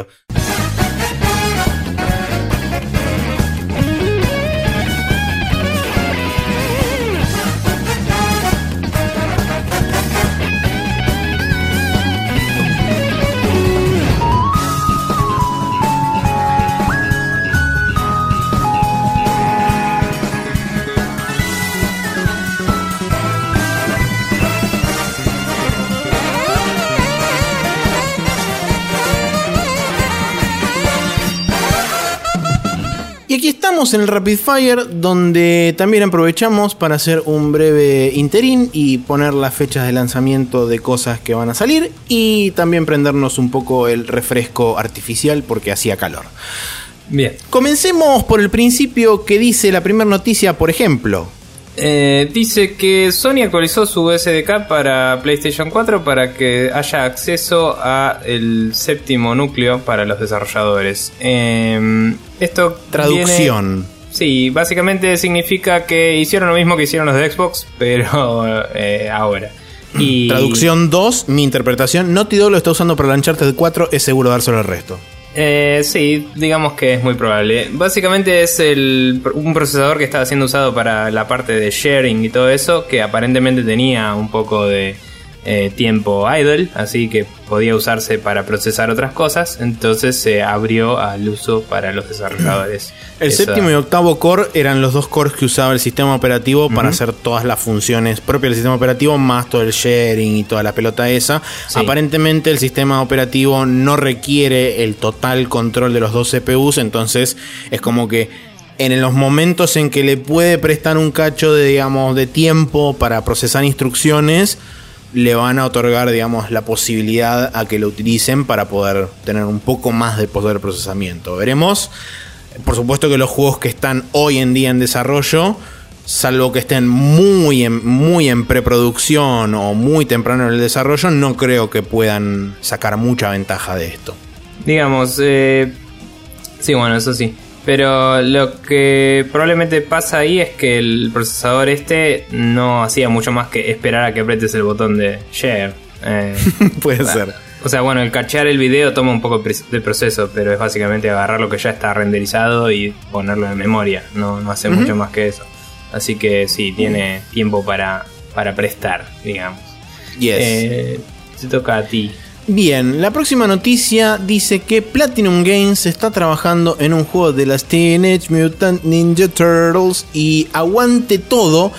Y aquí estamos en el Rapid Fire, donde también aprovechamos para hacer un breve interín y poner las fechas de lanzamiento de cosas que van a salir y también prendernos un poco el refresco artificial porque hacía calor. Bien. Comencemos por el principio, que dice la primera noticia, por ejemplo. Eh, dice que Sony actualizó su S D K para PlayStation cuatro para que haya acceso a el séptimo núcleo para los desarrolladores. Eh, esto Traducción. Viene, sí, básicamente significa que hicieron lo mismo que hicieron los de Xbox, pero eh, ahora. Y... Traducción dos, mi interpretación. Naughty Dog lo está usando para el Uncharted cuatro, es seguro dárselo al resto. Eh, sí, digamos que es muy probable. Básicamente es el, un procesador que estaba siendo usado para la parte de sharing y todo eso, que aparentemente tenía un poco de eh, tiempo idle, así que podía usarse para procesar otras cosas. Entonces se abrió al uso para los desarrolladores. El Esa... séptimo y octavo core eran los dos cores que usaba el sistema operativo uh-huh. para hacer todas las funciones propias del sistema operativo, más todo el sharing y toda la pelota esa. Sí. Aparentemente el sistema operativo no requiere el total control de los dos C P Us, entonces es como que en los momentos en que le puede prestar un cacho de, digamos, de tiempo para procesar instrucciones, le van a otorgar, digamos, la posibilidad a que lo utilicen para poder tener un poco más de poder de procesamiento. Veremos. Por supuesto que los juegos que están hoy en día en desarrollo, salvo que estén muy en, muy en preproducción o muy temprano en el desarrollo, no creo que puedan sacar mucha ventaja de esto. Digamos, eh, sí, bueno, eso sí. Pero lo que probablemente pasa ahí es que el procesador este no hacía mucho más que esperar a que apretes el botón de share. Eh, Puede la, ser. O sea, bueno, el cachear el video toma un poco de proceso, pero es básicamente agarrar lo que ya está renderizado y ponerlo en memoria. No, no hace uh-huh. mucho más que eso. Así que sí, tiene uh-huh. tiempo para, para prestar, digamos. Yes. Eh, te toca a ti. Bien, la próxima noticia dice que Platinum Games está trabajando en un juego de las Teenage Mutant Ninja Turtles y aguante todo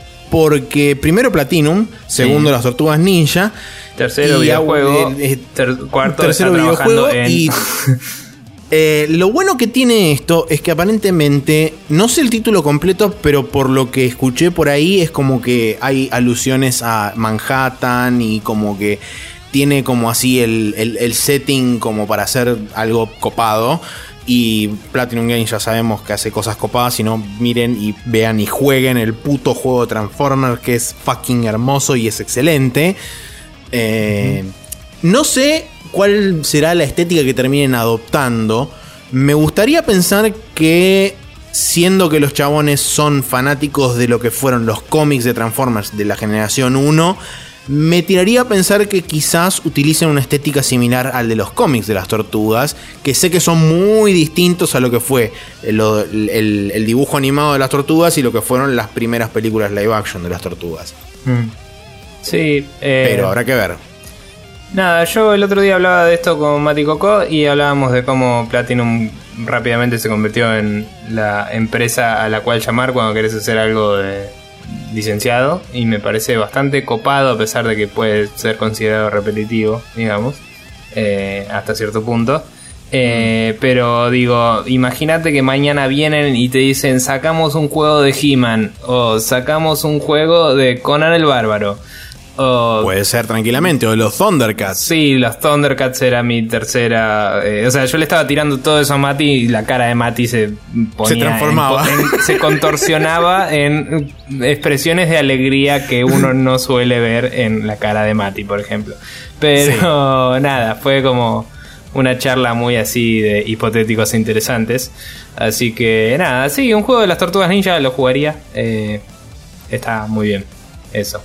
porque primero Platinum, segundo sí. las Tortugas Ninja, tercero videojuego, eh, ter- cuarto tercero videojuego en... y eh, lo bueno que tiene esto es que aparentemente, no sé el título completo, pero por lo que escuché por ahí es como que hay alusiones a Manhattan y como que tiene como así el, el, el setting como para hacer algo copado. Y Platinum Games ya sabemos que hace cosas copadas. Si no, miren y vean y jueguen el puto juego de Transformers, que es fucking hermoso y es excelente. eh, uh-huh. No sé cuál será la estética que terminen adoptando. Me gustaría pensar que, siendo que los chabones son fanáticos de lo que fueron los cómics de Transformers de la generación uno, me tiraría a pensar que quizás utilicen una estética similar al de los cómics de las tortugas, que sé que son muy distintos a lo que fue el, el, el dibujo animado de las tortugas y lo que fueron las primeras películas live action de las tortugas. Mm. Sí, eh, pero habrá que ver. Nada, yo el otro día hablaba de esto con Mati Coco y hablábamos de cómo Platinum rápidamente se convirtió en la empresa a la cual llamar cuando querés hacer algo de licenciado, y me parece bastante copado a pesar de que puede ser considerado repetitivo, digamos, eh, hasta cierto punto. Eh, mm. Pero digo, imagínate que mañana vienen y te dicen sacamos un juego de He-Man o sacamos un juego de Conan el Bárbaro. O, puede ser tranquilamente, o los Thundercats. Sí, los Thundercats era mi tercera. Eh, o sea, yo le estaba tirando todo eso a Mati y la cara de Mati se ponía. Se transformaba. En, en, se contorsionaba en expresiones de alegría que uno no suele ver en la cara de Mati, por ejemplo. Pero sí. Nada, fue como una charla muy así de hipotéticos interesantes. Así que nada, sí, un juego de las Tortugas Ninja lo jugaría. Eh, está muy bien, eso.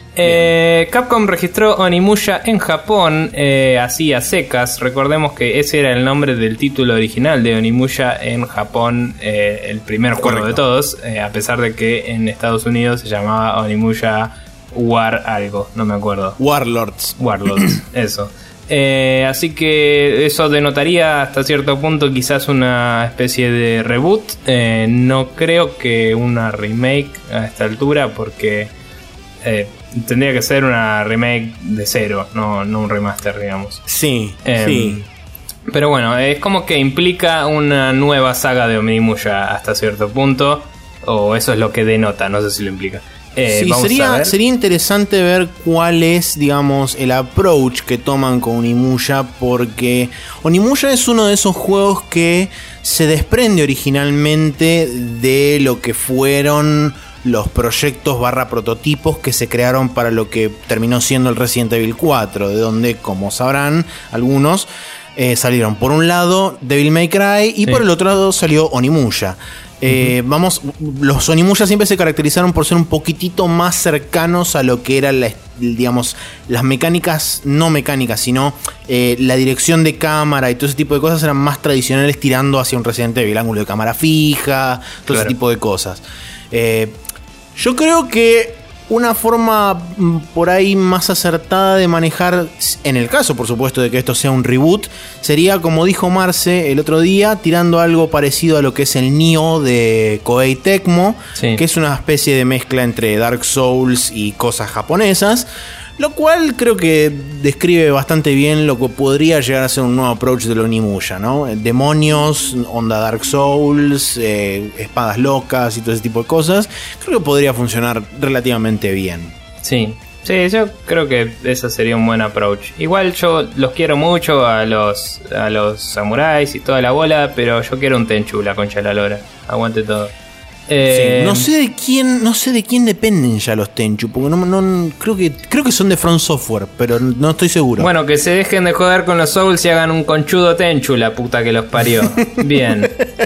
Eh, Capcom registró Onimusha en Japón, eh, así a secas. Recordemos que ese era el nombre del título original de Onimusha en Japón, eh, el primer juego Correcto. de todos, eh, a pesar de que en Estados Unidos se llamaba Onimusha War algo, no me acuerdo. Warlords. Warlords, eso. Eh, así que eso denotaría hasta cierto punto quizás una especie de reboot. Eh, no creo que una remake a esta altura, porque eh, tendría que ser una remake de cero, no, no un remaster, digamos. Sí, eh, sí. Pero bueno, es como que implica una nueva saga de Onimusha hasta cierto punto, o eso es lo que denota, no sé si lo implica. Eh, sí, sería, sería interesante ver cuál es, digamos, el approach que toman con Onimusha, porque Onimusha es uno de esos juegos que se desprende originalmente de lo que fueron los proyectos barra prototipos que se crearon para lo que terminó siendo el Resident Evil cuatro, de donde, como sabrán algunos, eh, salieron por un lado Devil May Cry y sí. por el otro lado salió Onimusha. Eh, uh-huh. Vamos, los Onimusha siempre se caracterizaron por ser un poquitito más cercanos a lo que eran la, digamos, las mecánicas, no mecánicas, sino eh, la dirección de cámara y todo ese tipo de cosas eran más tradicionales, tirando hacia un Resident Evil, ángulo de cámara fija, todo claro. ese tipo de cosas. Eh, yo creo que una forma por ahí más acertada de manejar, en el caso por supuesto de que esto sea un reboot, sería, como dijo Marce el otro día, tirando algo parecido a lo que es el Nioh de Koei Tecmo, sí. que es una especie de mezcla entre Dark Souls y cosas japonesas, lo cual creo que describe bastante bien lo que podría llegar a ser un nuevo approach de Onimusha, ¿no? Demonios, onda Dark Souls, eh, espadas locas y todo ese tipo de cosas. Creo que podría funcionar relativamente bien. Sí, sí, yo creo que ese sería un buen approach. Igual yo los quiero mucho a los a los samuráis y toda la bola, pero yo quiero un Tenchu, la concha de la lora. Aguante todo. Eh, sí, no sé de quién, no sé de quién dependen ya los Tenchu, porque no, no creo que creo que son de From Software, pero no estoy seguro. Bueno, que se dejen de joder con los Souls y hagan un conchudo Tenchu, la puta que los parió. Bien.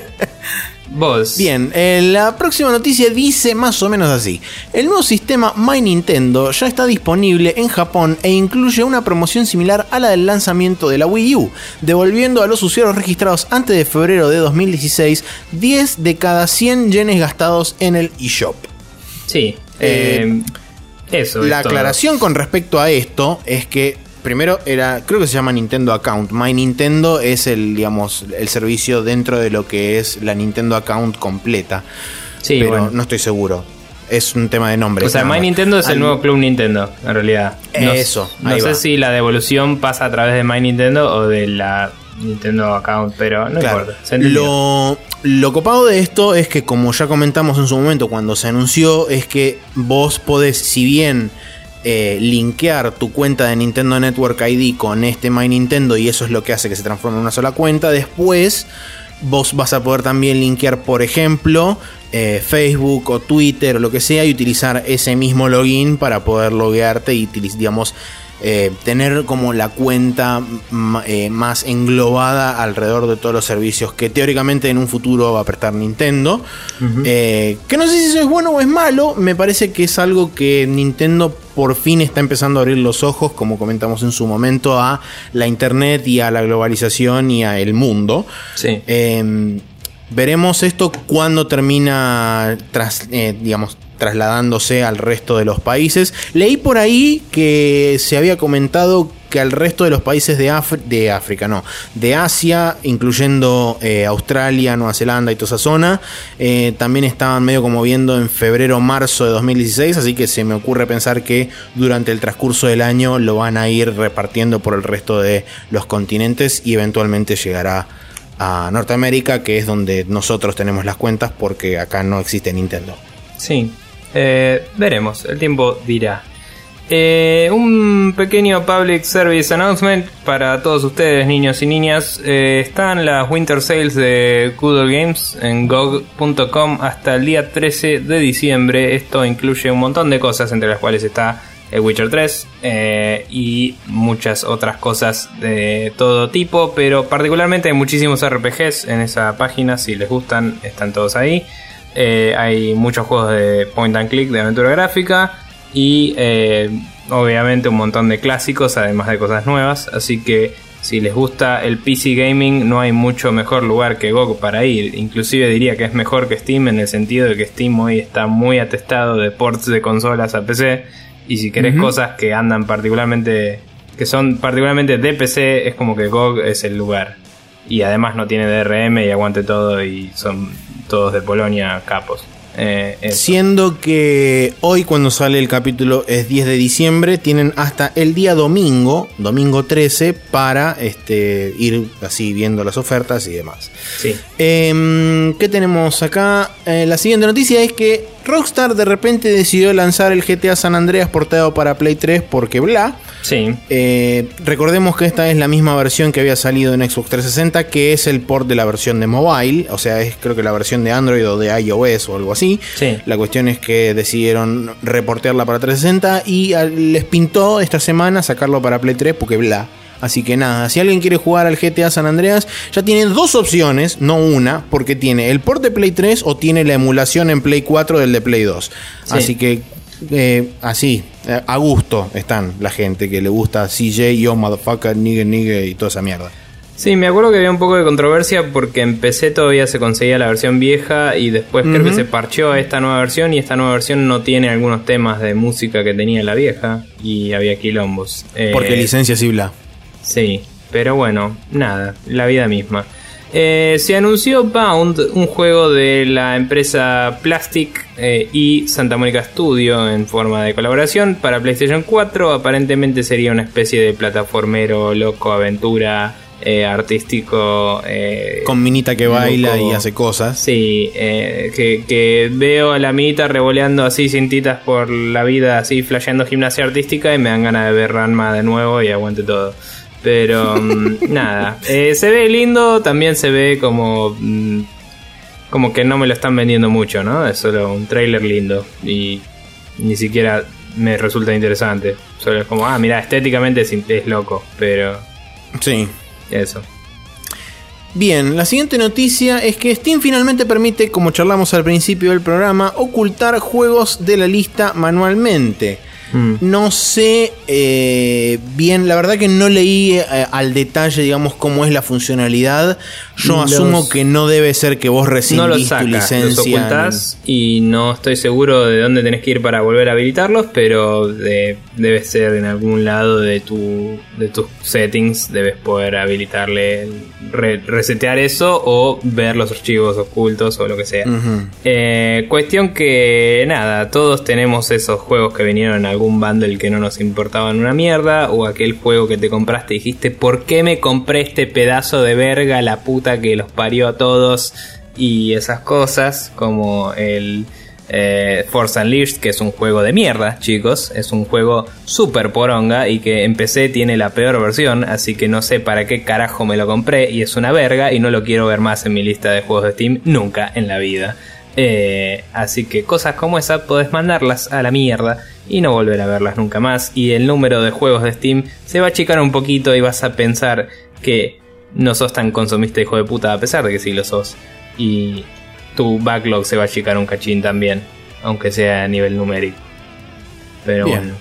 Vos. Bien, eh, la próxima noticia dice más o menos así. El nuevo sistema My Nintendo ya está disponible en Japón e incluye una promoción similar a la del lanzamiento de la Wii U, devolviendo a los usuarios registrados antes de febrero de dos mil dieciséis diez de cada cien yenes gastados en el eShop. Sí, eh, eh, eso La es aclaración todo. Con respecto a esto es que primero era, creo que se llama Nintendo Account. My Nintendo es el, digamos, el servicio dentro de lo que es la Nintendo Account completa. Sí, pero bueno. no estoy seguro. Es un tema de nombre. O sea, My Nintendo es el nuevo Club Nintendo, en realidad. No, Eso. No sé va. si la devolución pasa a través de My Nintendo o de la Nintendo Account, pero no claro. importa. Lo, lo copado de esto es que, como ya comentamos en su momento cuando se anunció, es que vos podés, si bien Eh, linkear tu cuenta de Nintendo Network I D con este My Nintendo, y eso es lo que hace que se transforme en una sola cuenta, después vos vas a poder también linkear, por ejemplo, eh, Facebook o Twitter o lo que sea, y utilizar ese mismo login para poder loguearte y, digamos, eh, tener como la cuenta eh, más englobada alrededor de todos los servicios que teóricamente en un futuro va a prestar Nintendo. Uh-huh. eh, que no sé si eso es bueno o es malo. Me parece que es algo que Nintendo por fin está empezando a abrir los ojos, como comentamos en su momento, a la internet y a la globalización y a el mundo. Sí. Eh, veremos esto cuando termina tras, eh, digamos, trasladándose al resto de los países. Leí por ahí que se había comentado que al resto de los países de, Af- de África, no, de Asia, incluyendo eh, Australia, Nueva Zelanda y toda esa zona, eh, también estaban medio como viendo en febrero o marzo de dos mil dieciséis, así que se me ocurre pensar que durante el transcurso del año lo van a ir repartiendo por el resto de los continentes y eventualmente llegará a Norteamérica, que es donde nosotros tenemos las cuentas porque acá no existe Nintendo. Sí, eh, veremos, el tiempo dirá. Eh, un pequeño public service announcement para todos ustedes, niños y niñas. Eh, están las Winter Sales de Good Old Games en G O G punto com hasta el día trece de diciembre. Esto incluye un montón de cosas, entre las cuales está el Witcher tres eh, y muchas otras cosas de todo tipo, pero particularmente hay muchísimos R P Gs en esa página. Si les gustan, están todos ahí. Eh, hay muchos juegos de point and click, de aventura gráfica, y eh, obviamente un montón de clásicos, además de cosas nuevas. Así que si les gusta el P C Gaming, no hay mucho mejor lugar que G O G para ir. Inclusive diría que es mejor que Steam, en el sentido de que Steam hoy está muy atestado de ports de consolas a P C. Y si querés uh-huh. cosas que andan particularmente, que son particularmente de P C, es como que G O G es el lugar. Y además no tiene D R M y aguante todo, y son todos de Polonia capos. Eh, Siendo que hoy, cuando sale el capítulo, es diez de diciembre, tienen hasta el día domingo, domingo trece, para este, ir así viendo las ofertas y demás. Sí. Eh, ¿Qué tenemos acá? Eh, la siguiente noticia es que Rockstar de repente decidió lanzar el G T A San Andreas portado para Play tres porque bla. Sí. Eh, recordemos que esta es la misma versión que había salido en Xbox trescientos sesenta, que es el port de la versión de mobile, o sea, es creo que la versión de Android o de iOS o algo así. Sí. La cuestión es que decidieron reportearla para trescientos sesenta y a, les pintó esta semana sacarlo para Play tres porque bla. Así que nada, si alguien quiere jugar al G T A San Andreas, ya tiene dos opciones, no una, porque tiene el port de Play tres o tiene la emulación en Play cuatro del de Play dos. Sí. Así que eh, así, a gusto están la gente que le gusta C J, Yo Motherfucker, Nigga Nigga y toda esa mierda. Sí, me acuerdo que había un poco de controversia porque en P C todavía se conseguía la versión vieja y después uh-huh. creo que se parcheó a esta nueva versión, y esta nueva versión no tiene algunos temas de música que tenía la vieja y había quilombos. Eh, porque licencias y bla. Sí, pero bueno, nada, la vida misma. Eh, se anunció Bound, un juego de la empresa Plastic eh, y Santa Mónica Studio en forma de colaboración para PlayStation cuatro. Aparentemente sería una especie de plataformero loco, aventura, eh, artístico. Eh, Con minita que baila loco. Y hace cosas. Sí, eh, que, que veo a la minita revoleando así cintitas por la vida, así flasheando gimnasia artística, y me dan ganas de ver Ranma de nuevo y aguante todo. Pero nada, eh, se ve lindo, también se ve como como que no me lo están vendiendo mucho, ¿no? Es solo un trailer lindo y ni siquiera me resulta interesante. Solo es como, ah, mira, estéticamente es, es loco, pero sí, eso. Bien, la siguiente noticia es que Steam finalmente permite, como charlamos al principio del programa, ocultar juegos de la lista manualmente. Mm. No sé eh, bien, la verdad que no leí eh, al detalle, digamos, cómo es la funcionalidad. Yo los, asumo que no debe ser que vos recibís no los sacas, tu licencia. Los ocultás en... y no estoy seguro de dónde tenés que ir para volver a habilitarlos, pero de, debe ser en algún lado de tu de tus settings, debes poder habilitarle, re, resetear eso o ver los archivos ocultos o lo que sea. Uh-huh. Eh, cuestión que nada, todos tenemos esos juegos que vinieron en algún bundle que no nos importaban una mierda, o aquel juego que te compraste y dijiste, ¿por qué me compré este pedazo de verga, la puta que los parió a todos? Y esas cosas, como el eh, Force Unleashed, que es un juego de mierda, chicos, es un juego super poronga y que en P C tiene la peor versión, así que no sé para qué carajo me lo compré y es una verga y no lo quiero ver más en mi lista de juegos de Steam nunca en la vida. Eh, así que cosas como esa podés mandarlas a la mierda y no volver a verlas nunca más, y el número de juegos de Steam se va a achicar un poquito y vas a pensar que no sos tan consumista, hijo de puta, a pesar de que sí lo sos, y tu backlog se va a achicar un cachín también, aunque sea a nivel numérico. Pero bien. Bueno.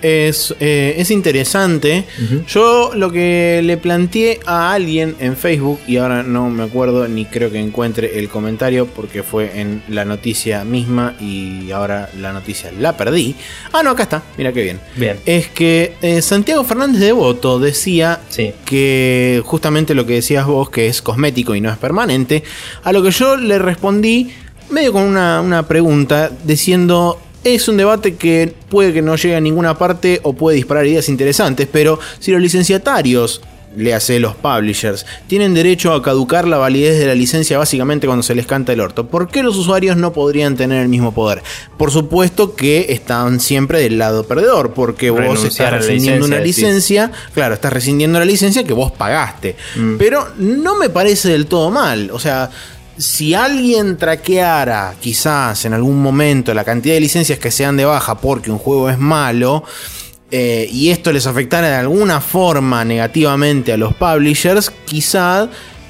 es, eh, es interesante. Uh-huh. Yo lo que le planteé a alguien en Facebook, y ahora no me acuerdo ni creo que encuentre el comentario porque fue en la noticia misma y ahora la noticia la perdí. Ah, no, acá está, mira qué bien. Bien. Es que eh, Santiago Fernández Devoto decía sí. que justamente lo que decías vos, que es cosmético y no es permanente, a lo que yo le respondí medio con una, una pregunta diciendo: es un debate que puede que no llegue a ninguna parte o puede disparar ideas interesantes, pero si los licenciatarios, le hace los publishers, tienen derecho a caducar la validez de la licencia básicamente cuando se les canta el orto, ¿por qué los usuarios no podrían tener el mismo poder? Por supuesto que están siempre del lado perdedor, porque renunciar vos estás rescindiendo una licencia, decís. Claro, estás rescindiendo la licencia que vos pagaste, mm. pero no me parece del todo mal, o sea, si alguien traqueara quizás en algún momento la cantidad de licencias que se dan de baja porque un juego es malo, eh, y esto les afectara de alguna forma negativamente a los publishers, quizás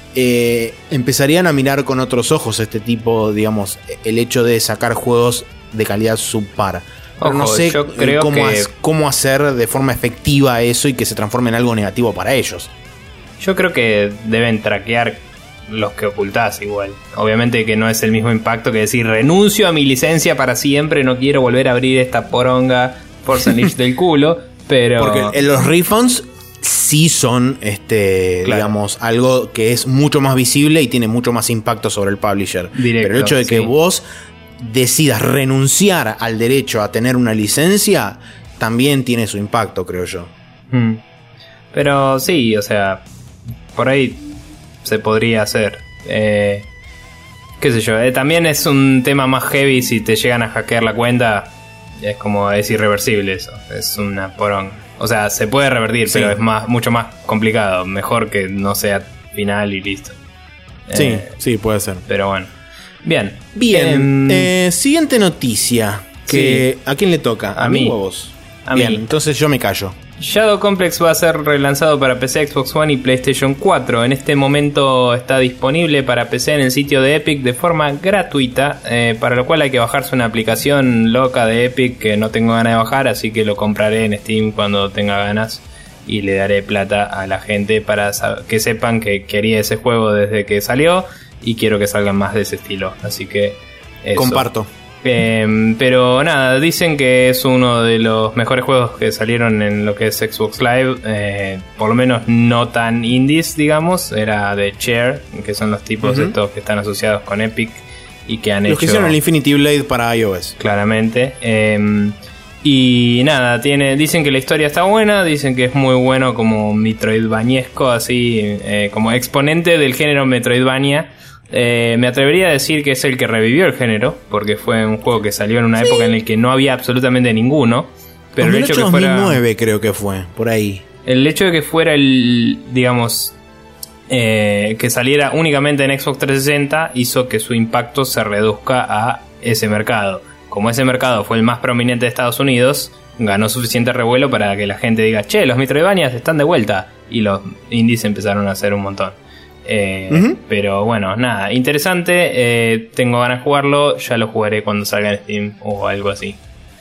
eh, empezarían a mirar con otros ojos este tipo, digamos, el hecho de sacar juegos de calidad subpar. Pero Ojo, no sé yo creo cómo, que... ha- cómo hacer de forma efectiva eso y que se transforme en algo negativo para ellos. Yo creo que deben traquear los que ocultás igual. Obviamente que no es el mismo impacto que decir renuncio a mi licencia para siempre, no quiero volver a abrir esta poronga Force Unleashed del culo, pero... Porque los refunds sí son, este, claro, digamos, algo que es mucho más visible y tiene mucho más impacto sobre el publisher. Directo, pero el hecho de que sí. vos decidas renunciar al derecho a tener una licencia también tiene su impacto, creo yo. Hmm. Pero sí, o sea, por ahí se podría hacer. Eh, qué sé yo, eh, también es un tema más heavy. Si te llegan a hackear la cuenta, es como, es irreversible eso. Es una porón. O sea, se puede revertir, sí, pero es más, mucho más complicado. Mejor que no sea final y listo. Sí, eh, sí, puede ser. Pero bueno. Bien. Bien. Eh, eh, siguiente noticia. Que, sí. ¿A quién le toca? ¿A, ¿A mí o a vos? A Bien, mí. Entonces yo me callo. Shadow Complex va a ser relanzado para P C, Xbox One y PlayStation cuatro. En este momento está disponible para P C en el sitio de Epic de forma gratuita, eh, para lo cual hay que bajarse una aplicación loca de Epic que no tengo ganas de bajar, así que lo compraré en Steam cuando tenga ganas y le daré plata a la gente para que sepan que quería ese juego desde que salió y quiero que salgan más de ese estilo, así que eso. Comparto. Eh, pero nada, dicen que es uno de los mejores juegos que salieron en lo que es Xbox Live, eh, por lo menos no tan indies, digamos. Era de Chair, que son los tipos uh-huh. estos que están asociados con Epic y que han los hecho... Los que hicieron el Infinity Blade para iOS. Claramente. Eh, y nada, tiene, dicen que la historia está buena, dicen que es muy bueno como Metroidvaniesco, así eh, como exponente del género Metroidvania. Eh, me atrevería a decir que es el que revivió el género, porque fue un juego que salió en una sí. época en la que no había absolutamente ninguno. Pero el hecho que fuera dos mil nueve creo que fue, por ahí. El hecho de que fuera el, digamos, eh, que saliera únicamente en Xbox trescientos sesenta hizo que su impacto se reduzca a ese mercado. Como ese mercado fue el más prominente de Estados Unidos, ganó suficiente revuelo para que la gente diga, che, los Metroidvanias están de vuelta. Y los indies empezaron a hacer un montón. Eh, uh-huh. Pero bueno, nada, interesante. eh, Tengo ganas de jugarlo. Ya lo jugaré cuando salga en Steam o algo así.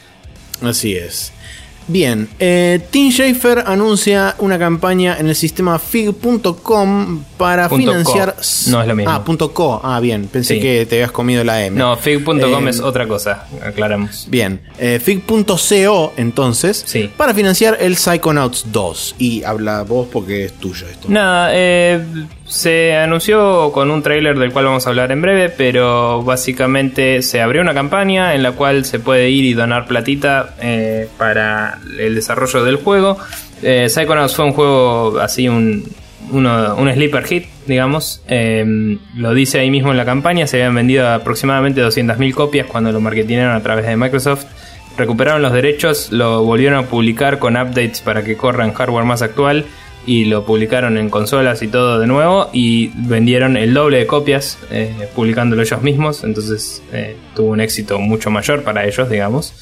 Así es. Bien, eh, Tim Schafer anuncia una campaña en el sistema fig punto com para punto financiar... co. No es lo mismo. Ah, punto .co. Ah, bien, pensé sí. que te habías comido la M. No, fig punto com eh, es otra cosa, aclaramos. Bien, eh, fig punto co entonces, sí. para financiar el Psychonauts dos. Y habla vos porque es tuyo esto. Nada, eh, se anunció con un tráiler del cual vamos a hablar en breve, pero básicamente se abrió una campaña en la cual se puede ir y donar platita eh, para el desarrollo del juego. eh, Psychonauts fue un juego así, un, uno, un sleeper hit, digamos. eh, Lo dice ahí mismo en la campaña. Se habían vendido aproximadamente doscientas mil copias cuando lo marketinearon a través de Microsoft. Recuperaron los derechos, lo volvieron a publicar con updates para que corra en hardware más actual y lo publicaron en consolas y todo de nuevo y vendieron el doble de copias, eh, publicándolo ellos mismos. Entonces eh, tuvo un éxito mucho mayor para ellos, digamos,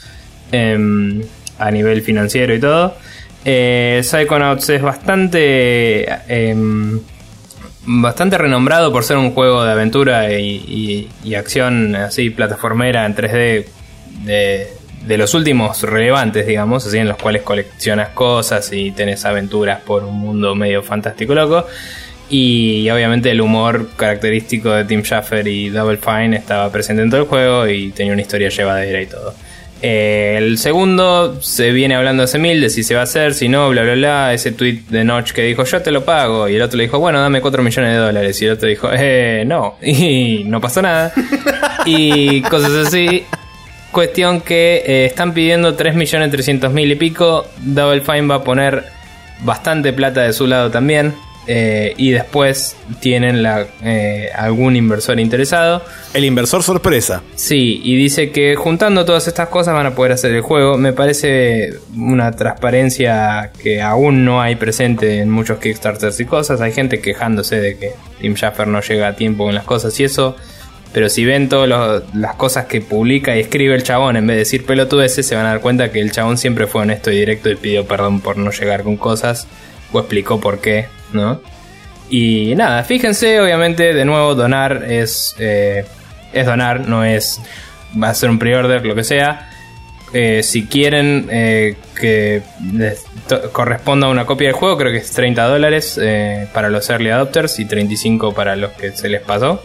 eh, a nivel financiero y todo. eh, Psychonauts es bastante eh, bastante renombrado por ser un juego de aventura y, y, y acción así plataformera en tres D de, de los últimos relevantes, digamos, así en los cuales coleccionas cosas y tenés aventuras por un mundo medio fantástico loco. Y obviamente el humor característico de Tim Schafer y Double Fine estaba presente en todo el juego y tenía una historia llevadera y todo. Eh, el segundo se viene hablando hace mil de si se va a hacer, si no, bla bla bla. Ese tweet de Notch que dijo yo te lo pago, y el otro le dijo bueno, dame cuatro millones de dólares, y el otro dijo eh, no, y no pasó nada. Y cosas así. Cuestión que eh, están pidiendo tres millones trescientos mil y pico. Double Fine va a poner bastante plata de su lado también. Eh, y después tienen la, eh, algún inversor interesado. El inversor sorpresa. Sí, y dice que juntando todas estas cosas van a poder hacer el juego. Me parece una transparencia que aún no hay presente en muchos Kickstarters y cosas. Hay gente quejándose de que Tim Schafer no llega a tiempo con las cosas y eso. Pero si ven todas las cosas que publica y escribe el chabón, en vez de decir pelotudeces, se van a dar cuenta que el chabón siempre fue honesto y directo y pidió perdón por no llegar con cosas, o explicó por qué, ¿no? Y nada, fíjense, obviamente, de nuevo, donar es eh, es donar, no es va a ser un pre-order, lo que sea. Eh, si quieren eh, que les to- corresponda una copia del juego, creo que es treinta dólares eh, para los early adopters y treinta y cinco para los que se les pasó.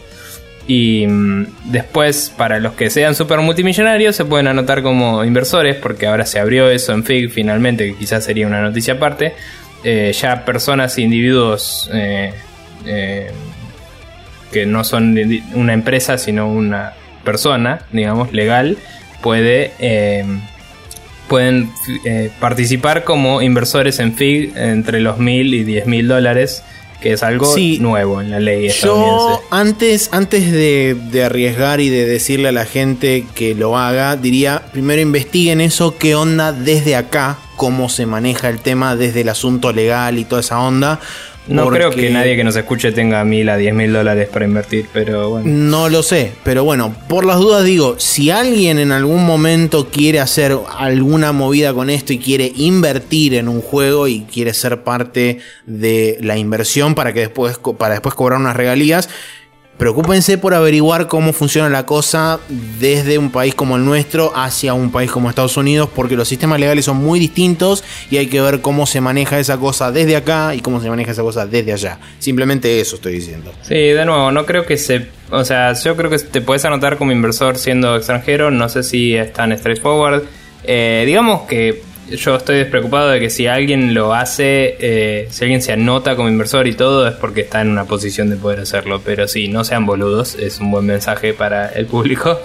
Y mmm, después, para los que sean super multimillonarios, se pueden anotar como inversores, porque ahora se abrió eso en Fig finalmente, que quizás sería una noticia aparte. Eh, ya personas e individuos eh, eh, que no son una empresa sino una persona, digamos, legal, puede eh, pueden eh, participar como inversores en Fig entre los mil y diez mil dólares, que es algo sí, nuevo en la ley estadounidense. Yo antes, antes de, de arriesgar y de decirle a la gente que lo haga, diría, primero investiguen eso, qué onda desde acá, cómo se maneja el tema desde el asunto legal y toda esa onda. No porque creo que nadie que nos escuche tenga mil a diez mil dólares para invertir, pero bueno. No lo sé, pero bueno, por las dudas digo, si alguien en algún momento quiere hacer alguna movida con esto y quiere invertir en un juego y quiere ser parte de la inversión para que después para después cobrar unas regalías, preocúpense por averiguar cómo funciona la cosa desde un país como el nuestro hacia un país como Estados Unidos, porque los sistemas legales son muy distintos y hay que ver cómo se maneja esa cosa desde acá y cómo se maneja esa cosa desde allá. Simplemente eso estoy diciendo. Sí, de nuevo, no creo que se... O sea, yo creo que te puedes anotar como inversor siendo extranjero, no sé si es tan straightforward. Eh, digamos que yo estoy despreocupado de que si alguien lo hace, eh, si alguien se anota como inversor y todo, es porque está en una posición de poder hacerlo. Pero sí, no sean boludos, es un buen mensaje para el público.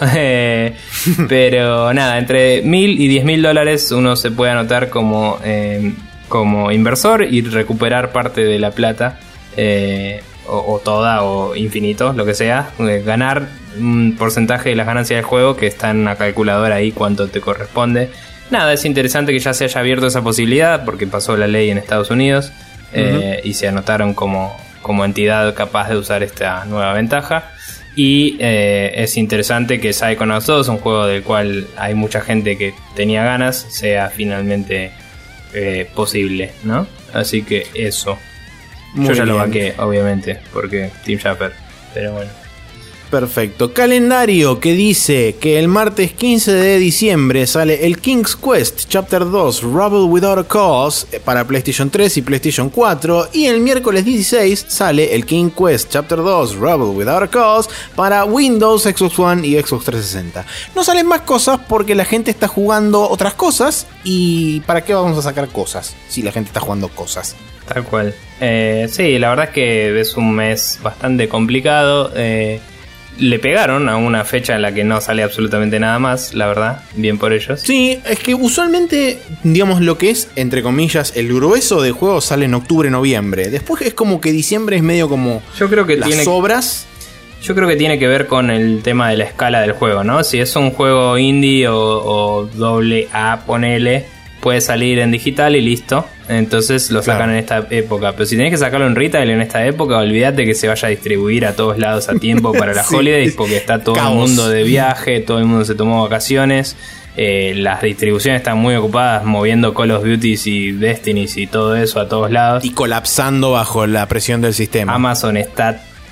Pero nada, entre mil y diez mil dólares uno se puede anotar como, eh, como inversor y recuperar parte de la plata, eh, o, o toda o infinito, lo que sea. Eh, ganar un porcentaje de las ganancias del juego que está en una calculadora ahí, cuánto te corresponde. Nada, es interesante que ya se haya abierto esa posibilidad porque pasó la ley en Estados Unidos, eh, uh-huh. y se anotaron como, como entidad capaz de usar esta nueva ventaja. Y eh, es interesante que Psychonauts dos, un juego del cual hay mucha gente que tenía ganas, sea finalmente eh, posible, ¿no? Así que eso. Muy Yo ya bien. Lo banqué, obviamente, porque Tim Schafer, pero bueno. Perfecto. Calendario que dice que el martes quince de diciembre sale el King's Quest Chapter dos Rebel Without a Cause para PlayStation tres y PlayStation cuatro, y el miércoles dieciséis sale el King's Quest Chapter dos Rebel Without a Cause para Windows, Xbox One y Xbox trescientos sesenta. No salen más cosas porque la gente está jugando otras cosas, y ¿para qué vamos a sacar cosas si la gente está jugando cosas? Tal cual. Eh, sí, la verdad es que es un mes bastante complicado. Eh, Le pegaron a una fecha en la que no sale absolutamente nada más, la verdad, bien por ellos. Sí, es que usualmente, digamos, lo que es, entre comillas, el grueso de juegos sale en octubre, noviembre. Después es como que diciembre es medio como yo creo que las tiene, obras. Yo creo que tiene que ver con el tema de la escala del juego, ¿no? Si es un juego indie o, o doble A, ponele, puede salir en digital y listo. Entonces lo sacan claro. en esta época. Pero si tenés que sacarlo en retail en esta época, olvídate que se vaya a distribuir a todos lados a tiempo para las sí, holidays, porque está todo caos. El mundo de viaje, todo el mundo se tomó vacaciones. Eh, las distribuciones están muy ocupadas moviendo Call of Duty y Destiny y todo eso a todos lados. Y colapsando bajo la presión del sistema. Amazon está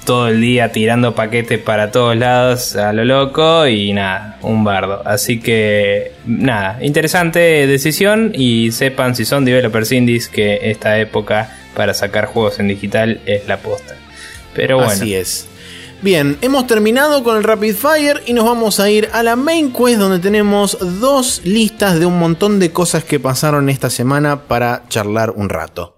todo el día tirando paquetes para todos lados a lo loco y nada, un bardo. Así que nada, interesante decisión y sepan si son developers indies que esta época para sacar juegos en digital es la posta. Pero bueno. Así es. Bien, hemos terminado con el Rapid Fire y nos vamos a ir a la Main Quest, donde tenemos dos listas de un montón de cosas que pasaron esta semana para charlar un rato.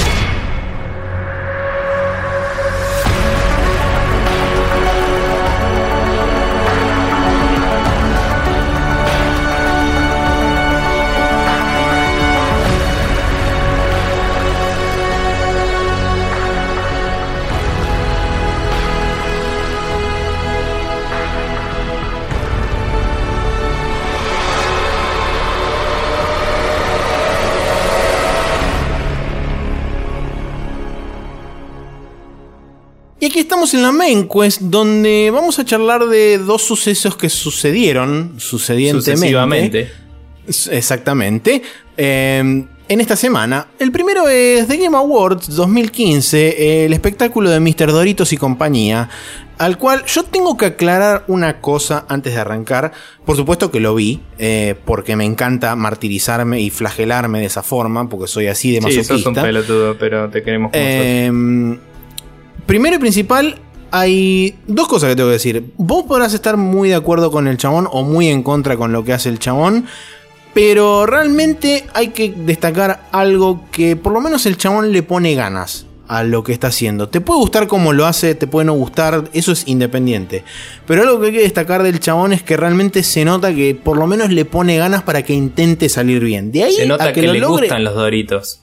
Y aquí estamos en la Main Quest, donde vamos a charlar de dos sucesos que sucedieron sucedientemente. Sucesivamente. Exactamente. Eh, en esta semana. El primero es The Game Awards dos mil quince, el espectáculo de míster Doritos y compañía, al cual yo tengo que aclarar una cosa antes de arrancar. Por supuesto que lo vi, eh, porque me encanta martirizarme y flagelarme de esa forma, porque soy así de masoquista. Sí, sos un pelotudo, pero te queremos como eh, sos. Primero y principal, hay dos cosas que tengo que decir. Vos podrás estar muy de acuerdo con el chabón o muy en contra con lo que hace el chabón, pero realmente hay que destacar algo que por lo menos el chabón le pone ganas a lo que está haciendo. Te puede gustar cómo lo hace, te puede no gustar, eso es independiente. Pero algo que hay que destacar del chabón es que realmente se nota que por lo menos le pone ganas para que intente salir bien. De ahí se nota a que, que lo le logre... gustan los Doritos.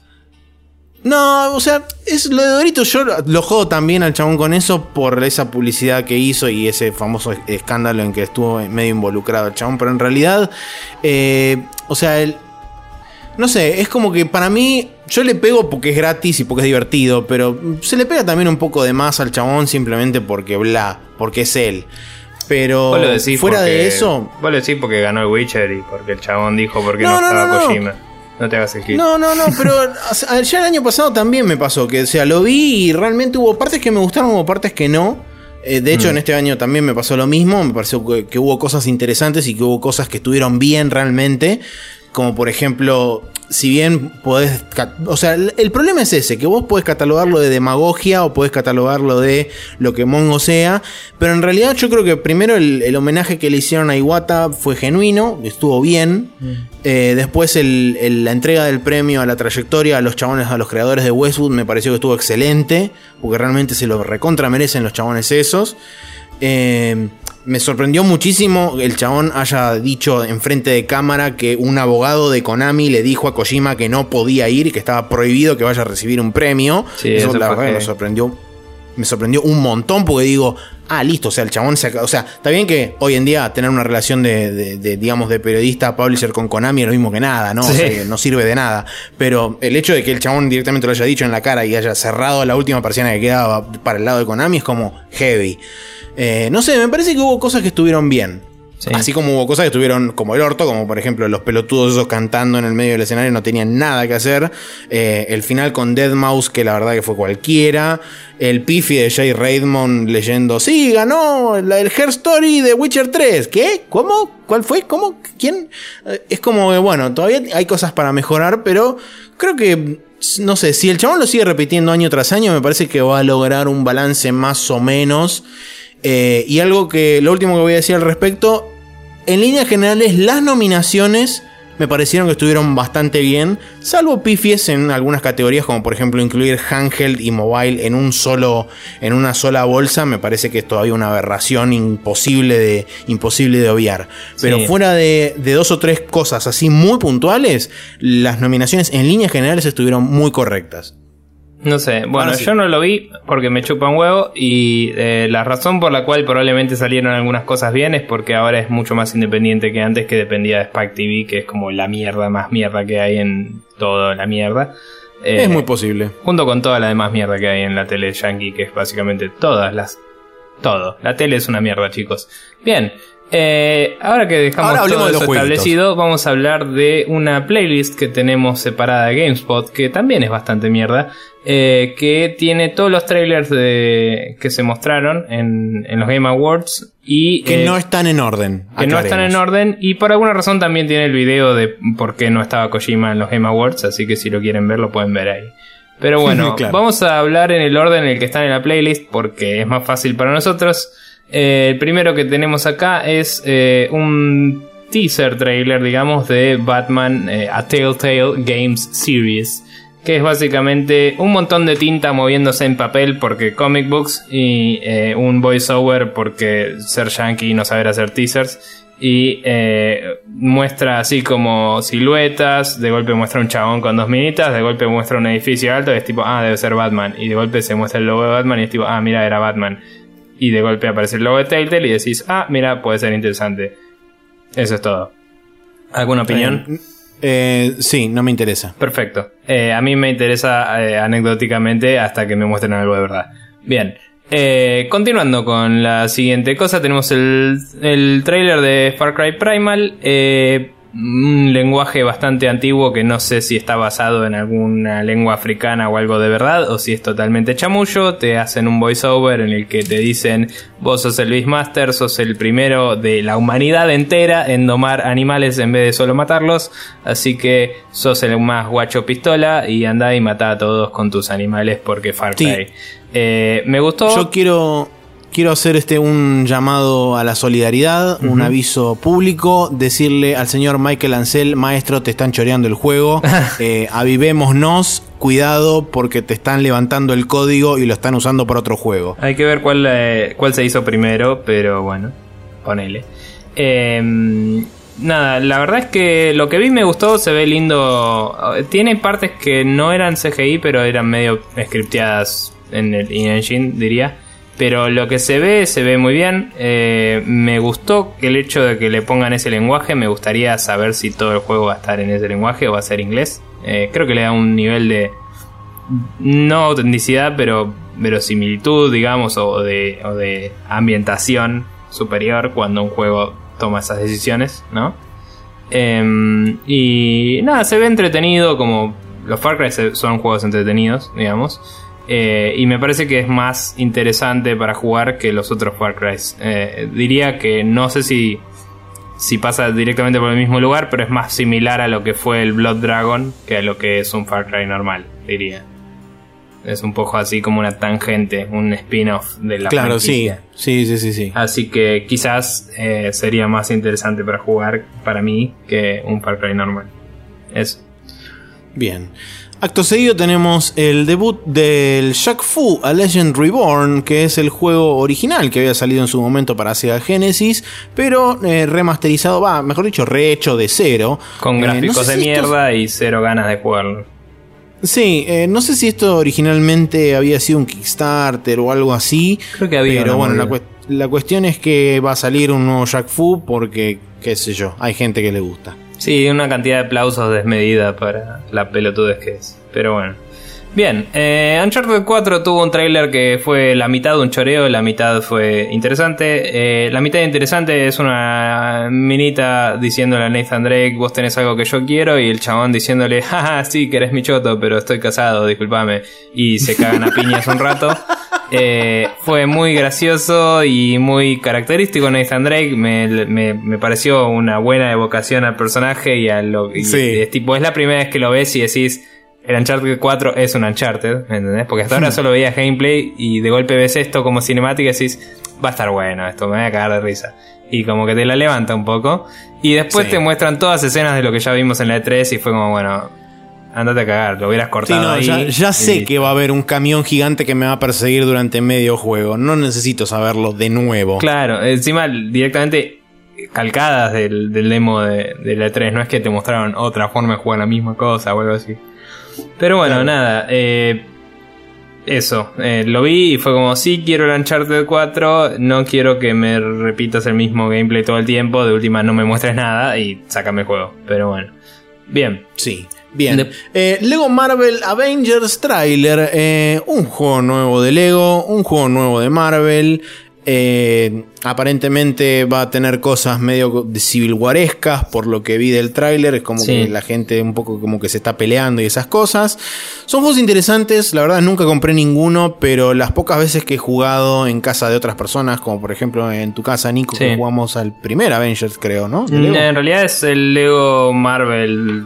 No, o sea, es lo de Doritos. Yo lo jodo también al chabón con eso por esa publicidad que hizo y ese famoso escándalo en que estuvo medio involucrado el chabón. Pero en realidad, eh, o sea, el, no sé, es como que para mí, yo le pego porque es gratis y porque es divertido, pero se le pega también un poco de más al chabón simplemente porque bla, porque es él. Pero vos lo decís fuera porque, de eso... Vos lo decís porque ganó el Witcher y porque el chabón dijo porque no, no, no estaba no, no. Kojima. No te hagas el hit. No, no, no, pero ya el año pasado también me pasó que, o sea, lo vi y realmente hubo partes que me gustaron, hubo partes que no. Eh, de hecho, mm. en este año también me pasó lo mismo. Me pareció que, que hubo cosas interesantes y que hubo cosas que estuvieron bien realmente. Como por ejemplo, si bien podés... O sea, el, el problema es ese, que vos podés catalogarlo de demagogia o podés catalogarlo de lo que mongo sea, pero en realidad yo creo que primero el, el homenaje que le hicieron a Iwata fue genuino, estuvo bien. Mm. Eh, después el, el, la entrega del premio a la trayectoria a los chabones, a los creadores de Westwood, me pareció que estuvo excelente, porque realmente se lo recontra merecen los chabones esos. Eh... Me sorprendió muchísimo que el chabón haya dicho enfrente de cámara que un abogado de Konami le dijo a Kojima que no podía ir y que estaba prohibido que vaya a recibir un premio. Sí, eso, eso la verdad, que... me sorprendió. Me sorprendió un montón porque digo, ah, listo, o sea, el chabón se... O sea, está bien que hoy en día tener una relación de, de, de digamos, de periodista publisher con Konami es lo mismo que nada, ¿no? Sí. O sea, que no sirve de nada. Pero el hecho de que el chabón directamente lo haya dicho en la cara y haya cerrado la última persiana que quedaba para el lado de Konami es como heavy. Eh, no sé, me parece que hubo cosas que estuvieron bien. Sí. Así como hubo cosas que estuvieron como el orto, como por ejemplo los pelotudos esos cantando en el medio del escenario, no tenían nada que hacer. Eh, el final con deadmau five, que la verdad que fue cualquiera. El pifi de Jay Raymond leyendo, sí, ganó la, el Her Story de Witcher tres. ¿Qué? ¿Cómo? ¿Cuál fue? ¿Cómo? ¿Quién? Eh, es como que, bueno, todavía hay cosas para mejorar, pero creo que... No sé, si el chabón lo sigue repitiendo año tras año, me parece que va a lograr un balance más o menos. Eh, y algo que, lo último que voy a decir al respecto, en líneas generales, las nominaciones me parecieron que estuvieron bastante bien, salvo pifies en algunas categorías, como por ejemplo incluir handheld y mobile en un solo, en una sola bolsa. Me parece que es todavía una aberración imposible de, imposible de obviar. Pero sí, fuera de, de dos o tres cosas así muy puntuales, las nominaciones en líneas generales estuvieron muy correctas. No sé, bueno, sí. Yo no lo vi porque me chupa un huevo y eh, la razón por la cual probablemente salieron algunas cosas bien es porque ahora es mucho más independiente que antes, que dependía de Spike T V, que es como la mierda más mierda que hay en toda la mierda. Eh, es muy posible. Junto con toda la demás mierda que hay en la tele yankee, que es básicamente todas las... Todo. La tele es una mierda, chicos. Bien. Eh, ahora que dejamos ahora todo eso establecido, vamos a hablar de una playlist que tenemos separada de GameSpot, que también es bastante mierda. eh, que tiene todos los trailers de, que se mostraron en, en los Game Awards. Y, que eh, no están en orden. Que aclaremos. No están en orden. Y por alguna razón también tiene el video de por qué no estaba Kojima en los Game Awards. Así que si lo quieren ver, lo pueden ver ahí. Pero bueno, claro. Vamos a hablar en el orden en el que están en la playlist, porque es más fácil para nosotros. Eh, el primero que tenemos acá es eh, un teaser trailer, digamos, de Batman eh, A Telltale Games Series, que es básicamente un montón de tinta moviéndose en papel porque comic books y eh, un voiceover porque ser yankee y no saber hacer teasers. Y eh, muestra así como siluetas, de golpe muestra un chabón con dos minitas, de golpe muestra un edificio alto y es tipo, ah, debe ser Batman. Y de golpe se muestra el logo de Batman y es tipo, ah, mira, era Batman. Y de golpe aparece el logo de Telltale y decís, ah, mira, puede ser interesante. Eso es todo. ¿Alguna opinión? Eh, eh, sí, no me interesa. Perfecto. Eh, a mí me interesa eh, anecdóticamente hasta que me muestren algo de verdad. Bien. Eh, continuando con la siguiente cosa, tenemos el, el trailer de Far Cry Primal. Eh, un lenguaje bastante antiguo que no sé si está basado en alguna lengua africana o algo de verdad, o si es totalmente chamullo. Te hacen un voiceover en el que te dicen: vos sos el Beastmaster, sos el primero de la humanidad entera en domar animales en vez de solo matarlos, así que sos el más guacho pistola y andá y matá a todos con tus animales porque Far Cry. Sí. Eh, me gustó. Yo quiero... Quiero hacer este un llamado a la solidaridad, uh-huh. un aviso público, decirle al señor Michael Ancel: maestro, te están choreando el juego, eh, avivémonos, cuidado porque te están levantando el código y lo están usando para otro juego. Hay que ver cuál, eh, cuál se hizo primero, pero bueno, ponele. Eh, nada, la verdad es que lo que vi me gustó, se ve lindo. Tiene partes que no eran C G I, pero eran medio scripteadas en el in-engine, diría. Pero lo que se ve, se ve muy bien. Eh, me gustó el hecho de que le pongan ese lenguaje. Me gustaría saber si todo el juego va a estar en ese lenguaje o va a ser inglés. Eh, creo que le da un nivel de... no autenticidad, pero verosimilitud, digamos, o de, o de ambientación superior cuando un juego toma esas decisiones, ¿no? Eh, y nada, se ve entretenido, como los Far Cry son juegos entretenidos, digamos. Eh, y me parece que es más interesante para jugar que los otros Far Cry. Eh, diría que no sé si, si pasa directamente por el mismo lugar, pero es más similar a lo que fue el Blood Dragon que a lo que es un Far Cry normal, diría. Es un poco así como una tangente, un spin-off de la Claro, franquicia. sí, sí, sí, sí. Así que quizás eh, sería más interesante para jugar para mí que un Far Cry normal. Eso. Bien. Acto seguido tenemos el debut del Shaq Fu: A Legend Reborn, que es el juego original que había salido en su momento para Sega Genesis, pero eh, remasterizado, va, mejor dicho, rehecho de cero. Con gráficos eh, no sé de si mierda esto... y cero ganas de jugarlo. Sí, eh, no sé si esto originalmente había sido un Kickstarter o algo así. Creo que había. Pero bueno, la, cu- la cuestión es que va a salir un nuevo Shaq Fu porque, qué sé yo, hay gente que le gusta. Sí, una cantidad de aplausos desmedida para la pelotudez que es. Pero bueno. Bien, eh, Uncharted cuatro tuvo un tráiler que fue la mitad de un choreo, la mitad fue interesante. Eh, la mitad interesante es una minita diciéndole a Nathan Drake: vos tenés algo que yo quiero, y el chabón diciéndole: jaja, sí, que eres mi choto, pero estoy casado, discúlpame. Y se cagan a piñas un rato. Eh, fue muy gracioso y muy característico Nathan Drake. Me, me, me pareció una buena evocación al personaje y a lo y sí. es tipo, es la primera vez que lo ves y decís: el Uncharted cuatro es un Uncharted, ¿me entendés? Porque hasta ahora solo veías gameplay y de golpe ves esto como cinemática y decís: va a estar bueno esto, me voy a cagar de risa. Y como que te la levanta un poco. Y después sí. te muestran todas escenas de lo que ya vimos en la E tres y fue como, bueno, andate a cagar, lo hubieras cortado sí, no, ahí. Ya, ya sé que va a haber un camión gigante que me va a perseguir durante medio juego. No necesito saberlo de nuevo. Claro, encima directamente calcadas del, del demo de, de la E tres. No es que te mostraron otra forma de jugar la misma cosa o algo así. Pero bueno, claro. nada, eh, eso, eh, lo vi y fue como: sí, quiero el Uncharted cuatro, no quiero que me repitas el mismo gameplay todo el tiempo, de última no me muestres nada y sácame el juego. Pero bueno, bien. Sí, bien. De- eh, Lego Marvel Avengers trailer, eh, un juego nuevo de Lego, un juego nuevo de Marvel. Eh, aparentemente va a tener cosas medio de Civil Warescas, por lo que vi del tráiler. Es como sí. que la gente un poco como que se está peleando y esas cosas. Son juegos interesantes, la verdad nunca compré ninguno, pero las pocas veces que he jugado en casa de otras personas, como por ejemplo en tu casa, Nico, sí. que jugamos al primer Avengers, creo, ¿no? En realidad es el Lego Marvel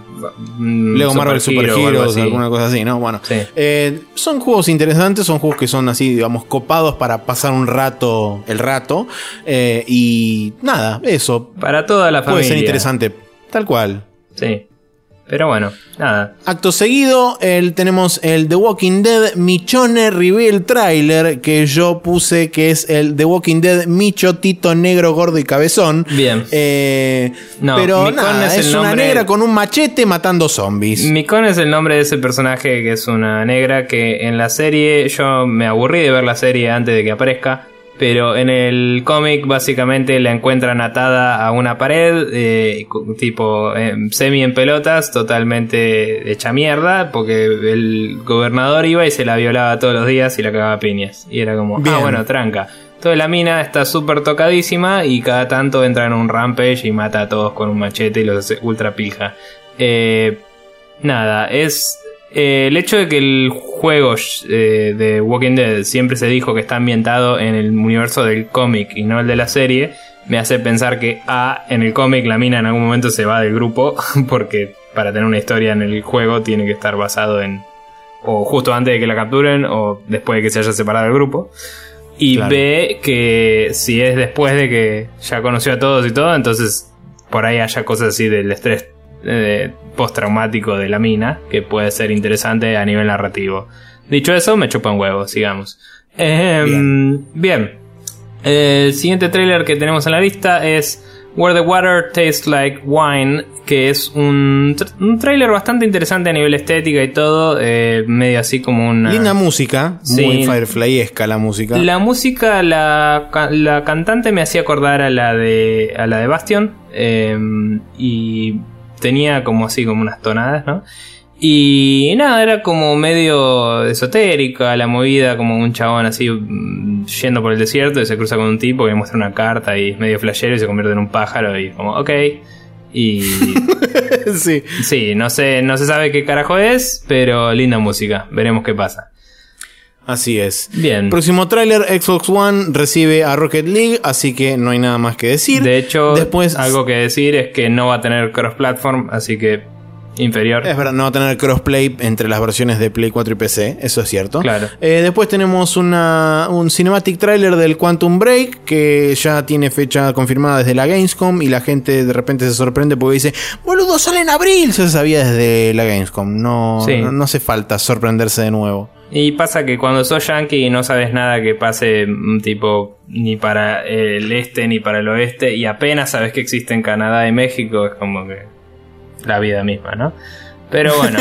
Lego Super Marvel Super Hero, Heroes, alguna cosa así, ¿no? Bueno, sí. eh, son juegos interesantes, son juegos que son así, digamos, copados para pasar un rato, el rato, eh, y nada, eso. Para toda la familia. Puede ser interesante, tal cual. Sí. Pero bueno, nada. Acto seguido, el, tenemos el The Walking Dead Michonne Reveal Trailer, que yo puse que es el The Walking Dead Michotito negro, gordo y cabezón. Bien. Eh, no, pero Micón nada, es, es una nombre... negra con un machete matando zombies. Micón es el nombre de ese personaje, que es una negra que en la serie, yo me aburrí de ver la serie antes de que aparezca. Pero en el cómic básicamente la encuentran atada a una pared, eh, tipo eh, semi en pelotas, totalmente hecha mierda, porque el gobernador iba y se la violaba todos los días y la cagaba a piñas. Y era como, bien. ah bueno, tranca. Toda la mina está súper tocadísima y cada tanto entra en un rampage y mata a todos con un machete y los hace ultra pija. Eh, nada, es... Eh, el hecho de que el juego eh, de Walking Dead siempre se dijo que está ambientado en el universo del cómic y no el de la serie, me hace pensar que A, en el cómic la mina en algún momento se va del grupo, porque para tener una historia en el juego tiene que estar basado en o justo antes de que la capturen o después de que se haya separado del grupo. Y claro. B, que si es después de que ya conoció a todos y todo, entonces por ahí haya cosas así del estrés Eh, postraumático de la mina, que puede ser interesante a nivel narrativo. Dicho eso, me chupan huevos, sigamos. Eh, bien, bien. Eh, el siguiente tráiler que tenemos en la lista es Where the Water Tastes Like Wine, que es un, tr- un tráiler bastante interesante a nivel estética y todo, eh, medio así como una... Linda música, sí. Muy Firefly-esca la música. La música, la, la cantante me hacía acordar a la de, a la de Bastion, eh, y... tenía como así como unas tonadas, ¿no? Y nada, era como medio esotérica la movida, como un chabón así yendo por el desierto y se cruza con un tipo que le muestra una carta y es medio flashero y se convierte en un pájaro y como, ok. Y... sí. Sí, no sé, no se sabe qué carajo es, pero linda música, veremos qué pasa. Así es. Bien. Próximo tráiler, Xbox One recibe a Rocket League, así que no hay nada más que decir. De hecho, después algo que decir es que no va a tener cross-platform, así que inferior. Es verdad, no va a tener crossplay entre las versiones de Play cuatro y P C, eso es cierto. Claro. Eh, después tenemos una, un cinematic trailer del Quantum Break, que ya tiene fecha confirmada desde la Gamescom, y la gente de repente se sorprende porque dice, boludo, sale en abril. Eso se sabía desde la Gamescom, no, sí. no, no hace falta sorprenderse de nuevo. Y pasa que cuando sos yankee y no sabes nada que pase tipo ni para el este ni para el oeste y apenas sabes que existe en Canadá y México, es como que la vida misma, ¿no? Pero bueno.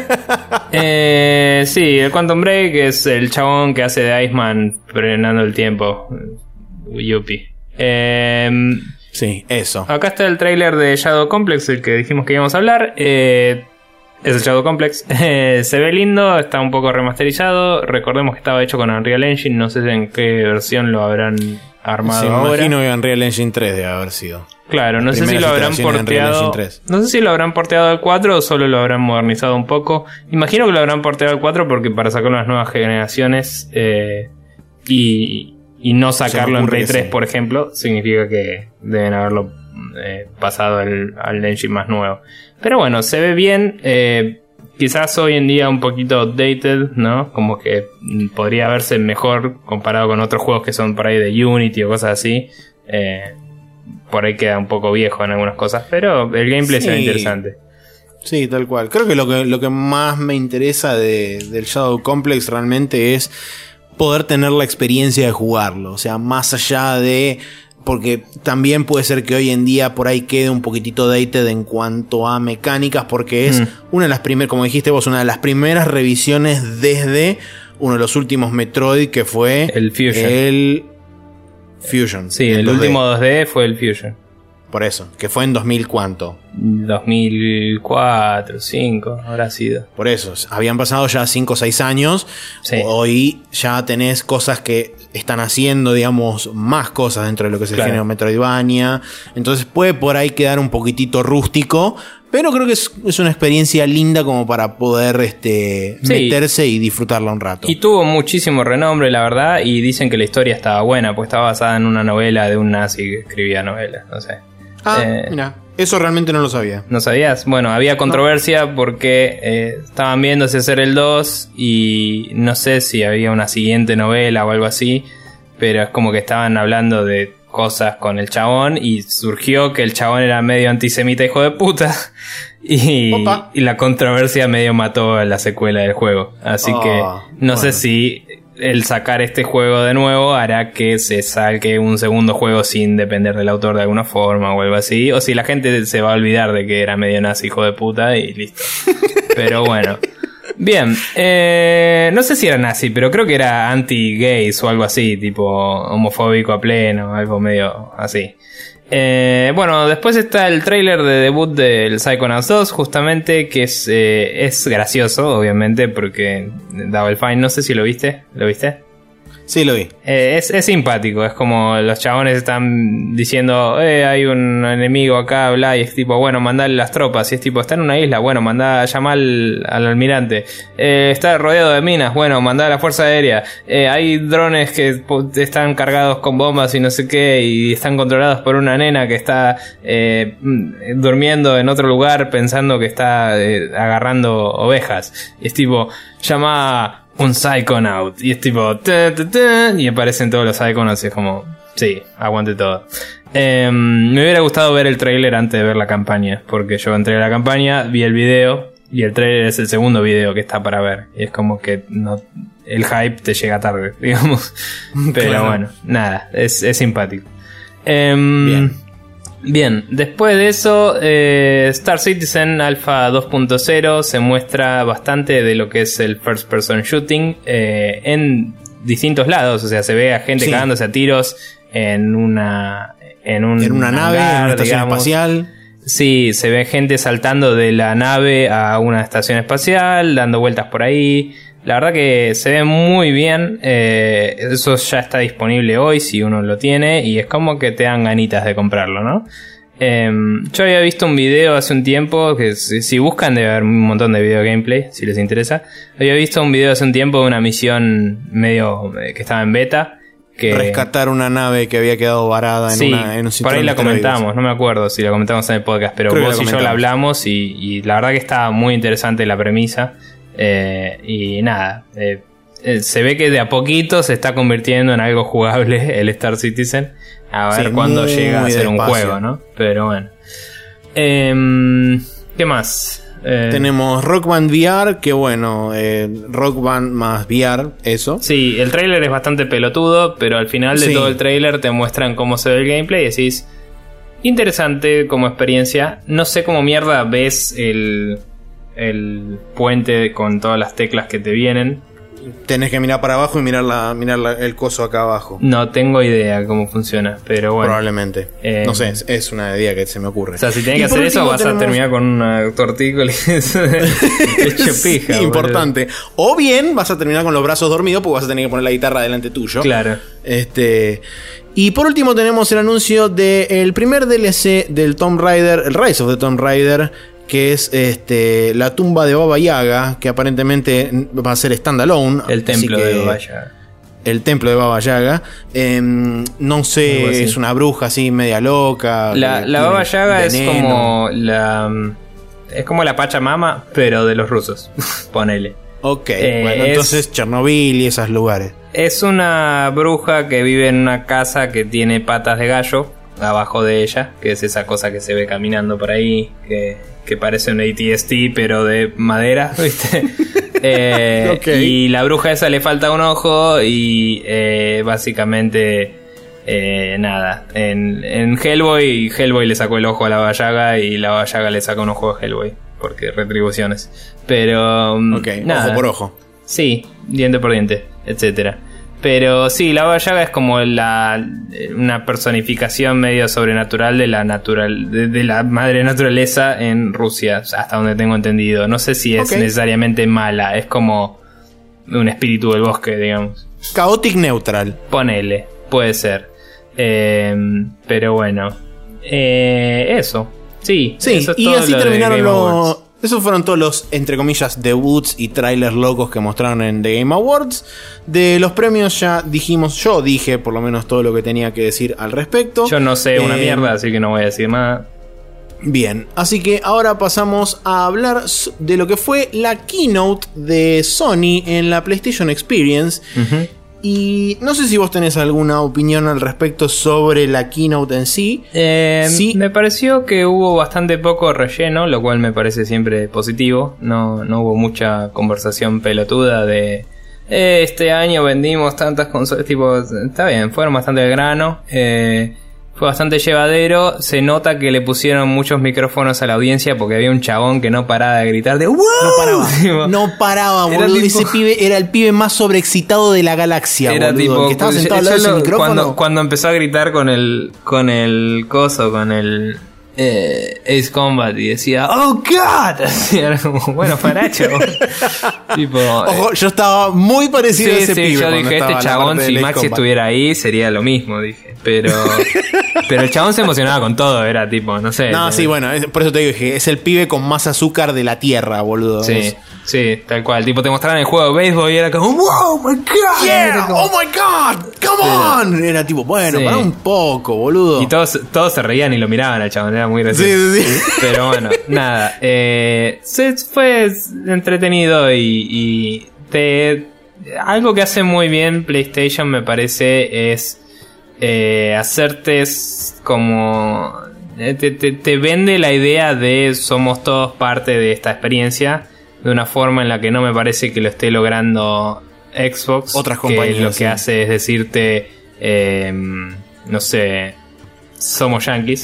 eh, sí, el Quantum Break es el chabón que hace de Iceman frenando el tiempo. Yupi. Eh, sí, eso. Acá está el tráiler de Shadow Complex, el que dijimos que íbamos a hablar. Eh... Es el Shadow Complex. Eh, se ve lindo, está un poco remasterizado. Recordemos que estaba hecho con Unreal Engine. No sé en qué versión lo habrán armado. Sí, me ahora. imagino que Unreal Engine tres debe haber sido. Claro, no sé si lo habrán porteado. No sé si lo habrán porteado al cuatro o solo lo habrán modernizado un poco. Imagino que lo habrán porteado al cuatro porque para sacar las nuevas generaciones eh, y, y no sacarlo en Play tres, sí. Por ejemplo, significa que deben haberlo eh, pasado al, al engine más nuevo. Pero bueno, se ve bien, eh, quizás hoy en día un poquito outdated, ¿no? Como que podría verse mejor comparado con otros juegos que son por ahí de Unity o cosas así. Eh, por ahí queda un poco viejo en algunas cosas, pero el gameplay sí. Se ve interesante. Sí, tal cual. Creo que lo que, lo que más me interesa de, del Shadow Complex realmente es poder tener la experiencia de jugarlo. O sea, más allá de... Porque también puede ser que hoy en día por ahí quede un poquitito dated en cuanto a mecánicas, porque es mm. una de las primeras, como dijiste vos, una de las primeras revisiones desde uno de los últimos Metroid, que fue el Fusion. El Fusion. Sí, el, el último dos D fue el Fusion. Por eso, que fue en dos mil ¿cuánto? dos mil cuatro, dos mil cinco habrá sido. Por eso, habían pasado ya cinco o seis años. Sí. Hoy ya tenés cosas que están haciendo, digamos, más cosas dentro de lo que es el claro. género Metroidvania. Entonces puede por ahí quedar un poquitito rústico, pero creo que es, es una experiencia linda como para poder este, sí. meterse y disfrutarla un rato. Y tuvo muchísimo renombre, la verdad, y dicen que la historia estaba buena, pues estaba basada en una novela de un nazi que escribía novelas, no sé. Ah, eh, mira, eso realmente no lo sabía. ¿No sabías? Bueno, había controversia no. porque eh, estaban viéndose hacer el dos y no sé si había una siguiente novela o algo así, pero es como que estaban hablando de cosas con el chabón y surgió que el chabón era medio antisemita hijo de puta y, y la controversia medio mató la secuela del juego, así oh, que no bueno. sé si el sacar este juego de nuevo hará que se saque un segundo juego sin depender del autor de alguna forma o algo así, o si la gente se va a olvidar de que era medio nazi hijo de puta y listo. Pero bueno, bien, eh, no sé si era nazi, pero creo que era anti-gays o algo así, tipo homofóbico a pleno, algo medio así. Eh, bueno, después está el tráiler de debut del Psychonauts dos, justamente, que es, eh, es gracioso, obviamente, porque Double Fine, no sé si lo viste, ¿lo viste? Sí, lo vi. Eh, es, es simpático, es como los chabones están diciendo, eh, hay un enemigo acá, bla, y es tipo, bueno, mandale las tropas, y es tipo, está en una isla, bueno, mandá a llamar al, al almirante, eh, está rodeado de minas, bueno, mandá a la fuerza aérea, eh, hay drones que están cargados con bombas y no sé qué, y están controlados por una nena que está eh, durmiendo en otro lugar pensando que está eh, agarrando ovejas, y es tipo, llama un Psychonaut, y es tipo ta, ta, ta, y aparecen todos los Psychonauts y es como, sí, aguante todo. eh, me hubiera gustado ver el trailer antes de ver la campaña, porque yo entré a la campaña, vi el video y el trailer es el segundo video que está para ver, y es como que no, el hype te llega tarde, digamos. Pero claro. Bueno, nada, es, es simpático. eh, bien Bien, después de eso, eh, Star Citizen Alpha dos punto cero se muestra bastante de lo que es el first person shooting eh, en distintos lados, o sea, se ve a gente sí. cagándose a tiros en una en, un en una hangar, nave, en una estación digamos. espacial. Sí, se ve gente saltando de la nave a una estación espacial, dando vueltas por ahí. La verdad que se ve muy bien, eh, eso ya está disponible hoy si uno lo tiene y es como que te dan ganitas de comprarlo, ¿no? Eh, yo había visto un video hace un tiempo, que si, si buscan debe haber un montón de video gameplay, si les interesa. Había visto un video hace un tiempo de una misión medio eh, que estaba en beta. Que rescatar una nave que había quedado varada en, sí, una, en un sitio. Por ahí la comentamos, no me acuerdo si la comentamos en el podcast, pero Creo vos y yo la hablamos y, y la verdad que estaba muy interesante la premisa. Eh, y nada, eh, eh, se ve que de a poquito se está convirtiendo en algo jugable el Star Citizen. A ver sí, cuándo llega a ser un juego, ¿no? Pero bueno. Eh, ¿Qué más? Eh, Tenemos Rock Band V R, que bueno, eh, Rock Band más V R, eso. Sí, el trailer es bastante pelotudo, pero al final de sí. todo el trailer te muestran cómo se ve el gameplay y decís, interesante como experiencia. No sé cómo mierda ves el... el puente con todas las teclas que te vienen. Tenés que mirar para abajo y mirar, la, mirar la, el coso acá abajo. No tengo idea cómo funciona, pero bueno. Probablemente. Eh, no sé, es, es una idea que se me ocurre. O sea, si tenés que hacer eso, vas tenemos... a terminar con una tortícola hecho pija. Sí, importante. O bien vas a terminar con los brazos dormidos porque vas a tener que poner la guitarra delante tuyo. Claro. Este... Y por último tenemos el anuncio del primer D L C del Tomb Raider, el Rise of the Tomb Raider, que es este la tumba de Baba Yaga, que aparentemente va a ser standalone. El templo de Baba Yaga. El templo de Baba Yaga. Eh, no sé, es una bruja así media loca. La, la Baba Yaga es como la es como la Pachamama, pero de los rusos. Ponele. Ok, eh, bueno, entonces es, Chernobyl y esos lugares. Es una bruja que vive en una casa que tiene patas de gallo abajo de ella, que es esa cosa que se ve caminando por ahí, que, que parece un A T S T pero de madera, ¿viste? eh, okay. Y la bruja esa le falta un ojo y eh, básicamente eh, nada, en, en Hellboy Hellboy le sacó el ojo a la Baba Yaga y la Baba Yaga le sacó un ojo a Hellboy, porque retribuciones. Pero okay, nada, ojo por ojo. Sí, diente por diente, etcétera. Pero sí, la Baba Yaga es como la una personificación medio sobrenatural de la natural de, de la madre naturaleza en Rusia, hasta donde tengo entendido. No sé si es okay. necesariamente mala, es como un espíritu del bosque, digamos. Chaotic neutral. Ponele, puede ser. Eh, pero bueno, eh, eso. Sí, sí, eso es y todo así lo terminaron los... Esos fueron todos los, entre comillas, debuts y trailers locos que mostraron en The Game Awards. De los premios ya dijimos, yo dije por lo menos todo lo que tenía que decir al respecto. Yo no sé una eh, mierda, así que no voy a decir nada. Bien, así que ahora pasamos a hablar de lo que fue la keynote de Sony en la PlayStation Experience. Uh-huh. Y no sé si vos tenés alguna opinión al respecto sobre la keynote en sí. Eh, sí. Me pareció que hubo bastante poco relleno, lo cual me parece siempre positivo. No, no hubo mucha conversación pelotuda de eh, este año vendimos tantas consolas. Tipo, está bien, fueron bastante al grano. Eh, fue bastante llevadero. Se nota que le pusieron muchos micrófonos a la audiencia porque había un chabón que no paraba de gritar de ¡wow! No paraba, no paraba, boludo. Tipo, ese pibe era el pibe más sobreexcitado de la galaxia, era boludo. Tipo, el que estaba sentado al lado de ese micrófono. Cuando, cuando empezó a gritar con el con el coso, con el eh, Ace Combat y decía ¡oh, God! Así era como, bueno, paracho. Tipo, ojo, yo estaba muy parecido sí, a ese sí, pibe. Yo dije, este chabón, si Maxi estuviera ahí, sería lo mismo, dije. Pero pero el chabón se emocionaba con todo, era tipo, no sé. No, eh, sí, bueno, es, por eso te digo que es el pibe con más azúcar de la tierra, boludo. Sí, es... sí, tal cual. Tipo, te mostraron el juego de béisbol y era como, ¡wow, my God! Yeah, como, ¡oh, my God! ¡Come on! Pero, era tipo, bueno, sí. Pará un poco, boludo. Y todos, todos se reían y lo miraban al chabón, era muy gracioso. Sí, sí, sí. Pero bueno, nada. Eh, se, fue entretenido y, y te, algo que hace muy bien PlayStation, me parece, es eh, hacerte como... Te, te, te vende la idea de somos todos parte de esta experiencia de una forma en la que no me parece que lo esté logrando Xbox. Otras compañías. Que lo que sí. hace es decirte, eh, no sé, somos yankees.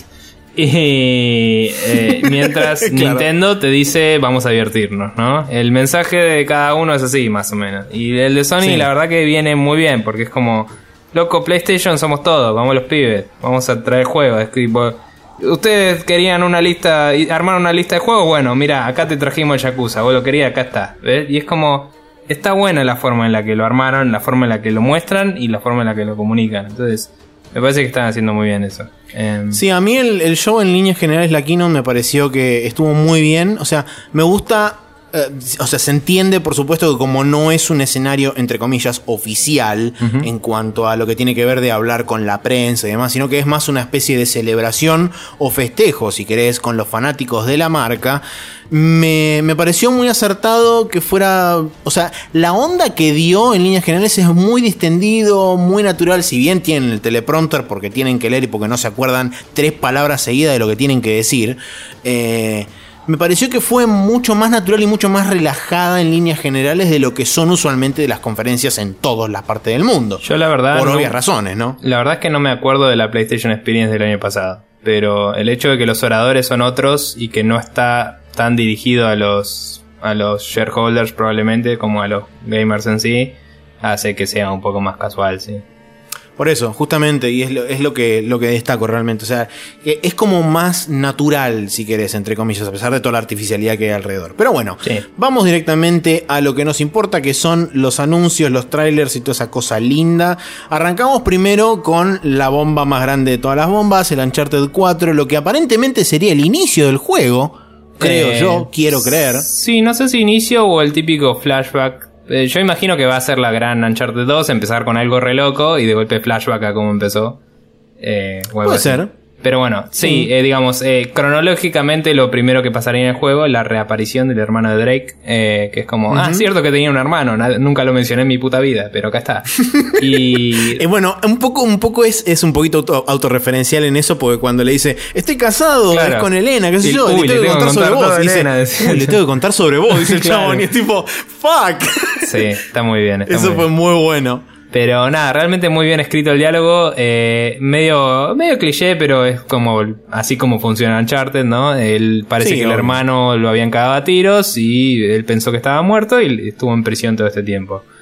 Y eh, mientras claro. Nintendo te dice vamos a divertirnos, ¿no? El mensaje de cada uno es así, más o menos. Y el de Sony, sí. La verdad que viene muy bien, porque es como, loco, PlayStation somos todos, vamos los pibes, vamos a traer juegos. Es tipo, ustedes querían una lista, armar una lista de juegos, bueno, mira, acá te trajimos el Yakuza, vos lo querías, acá está, ¿ves? Y es como, está buena la forma en la que lo armaron, la forma en la que lo muestran y la forma en la que lo comunican. Entonces, me parece que están haciendo muy bien eso. Eh... Sí, a mí el, el show en líneas generales, la keynote, me pareció que estuvo muy bien. O sea, me gusta... Eh, o sea, se entiende, por supuesto, que como no es un escenario, entre comillas, oficial, uh-huh. en cuanto a lo que tiene que ver de hablar con la prensa y demás, sino que es más una especie de celebración o festejo, si querés, con los fanáticos de la marca. Me, me pareció muy acertado que fuera... O sea, la onda que dio en líneas generales es muy distendido, muy natural. Si bien tienen el teleprompter porque tienen que leer y porque no se acuerdan tres palabras seguidas de lo que tienen que decir, eh... me pareció que fue mucho más natural y mucho más relajada en líneas generales de lo que son usualmente de las conferencias en todas las partes del mundo. Yo la verdad... Por no, obvias razones, ¿no? La verdad es que no me acuerdo de la PlayStation Experience del año pasado. Pero el hecho de que los oradores son otros y que no está tan dirigido a los, a los shareholders probablemente como a los gamers en sí, hace que sea un poco más casual, sí. Por eso, justamente, y es lo, es lo que lo que destaco realmente. O sea, que es como más natural, si querés, entre comillas, a pesar de toda la artificialidad que hay alrededor. Pero bueno, sí. Vamos directamente a lo que nos importa, que son los anuncios, los trailers y toda esa cosa linda. Arrancamos primero con la bomba más grande de todas las bombas, el Uncharted cuatro, lo que aparentemente sería el inicio del juego. Creo eh, yo, quiero creer. Sí, no sé si inicio o el típico flashback. Eh, yo imagino que va a ser la gran Uncharted dos, empezar con algo re loco y de golpe flashback a cómo empezó. Eh, Puede ser. Así. Pero bueno, sí, sí. Eh, digamos, eh, cronológicamente lo primero que pasaría en el juego es la reaparición del hermano de Drake, eh, que es como, uh-huh. ah, cierto que tenía un hermano, nada, nunca lo mencioné en mi puta vida, pero acá está. Y eh, bueno, un poco, un poco es, es un poquito auto, autorreferencial en eso, porque cuando le dice, estoy casado, claro. es con Elena, qué sé yo, uy, le, tengo le tengo que contar, contar sobre vos, Elena, dice, uy, le tengo que contar sobre vos, dice el claro. chabón, y es tipo, fuck. Sí, está muy bien. Está eso muy fue bien. muy bueno. Pero nada, realmente muy bien escrito el diálogo, eh, medio medio cliché, pero es como así como funciona Uncharted, ¿no? Él parece sí, que obvio. El hermano lo habían cagado a tiros y él pensó que estaba muerto y estuvo en prisión todo este tiempo.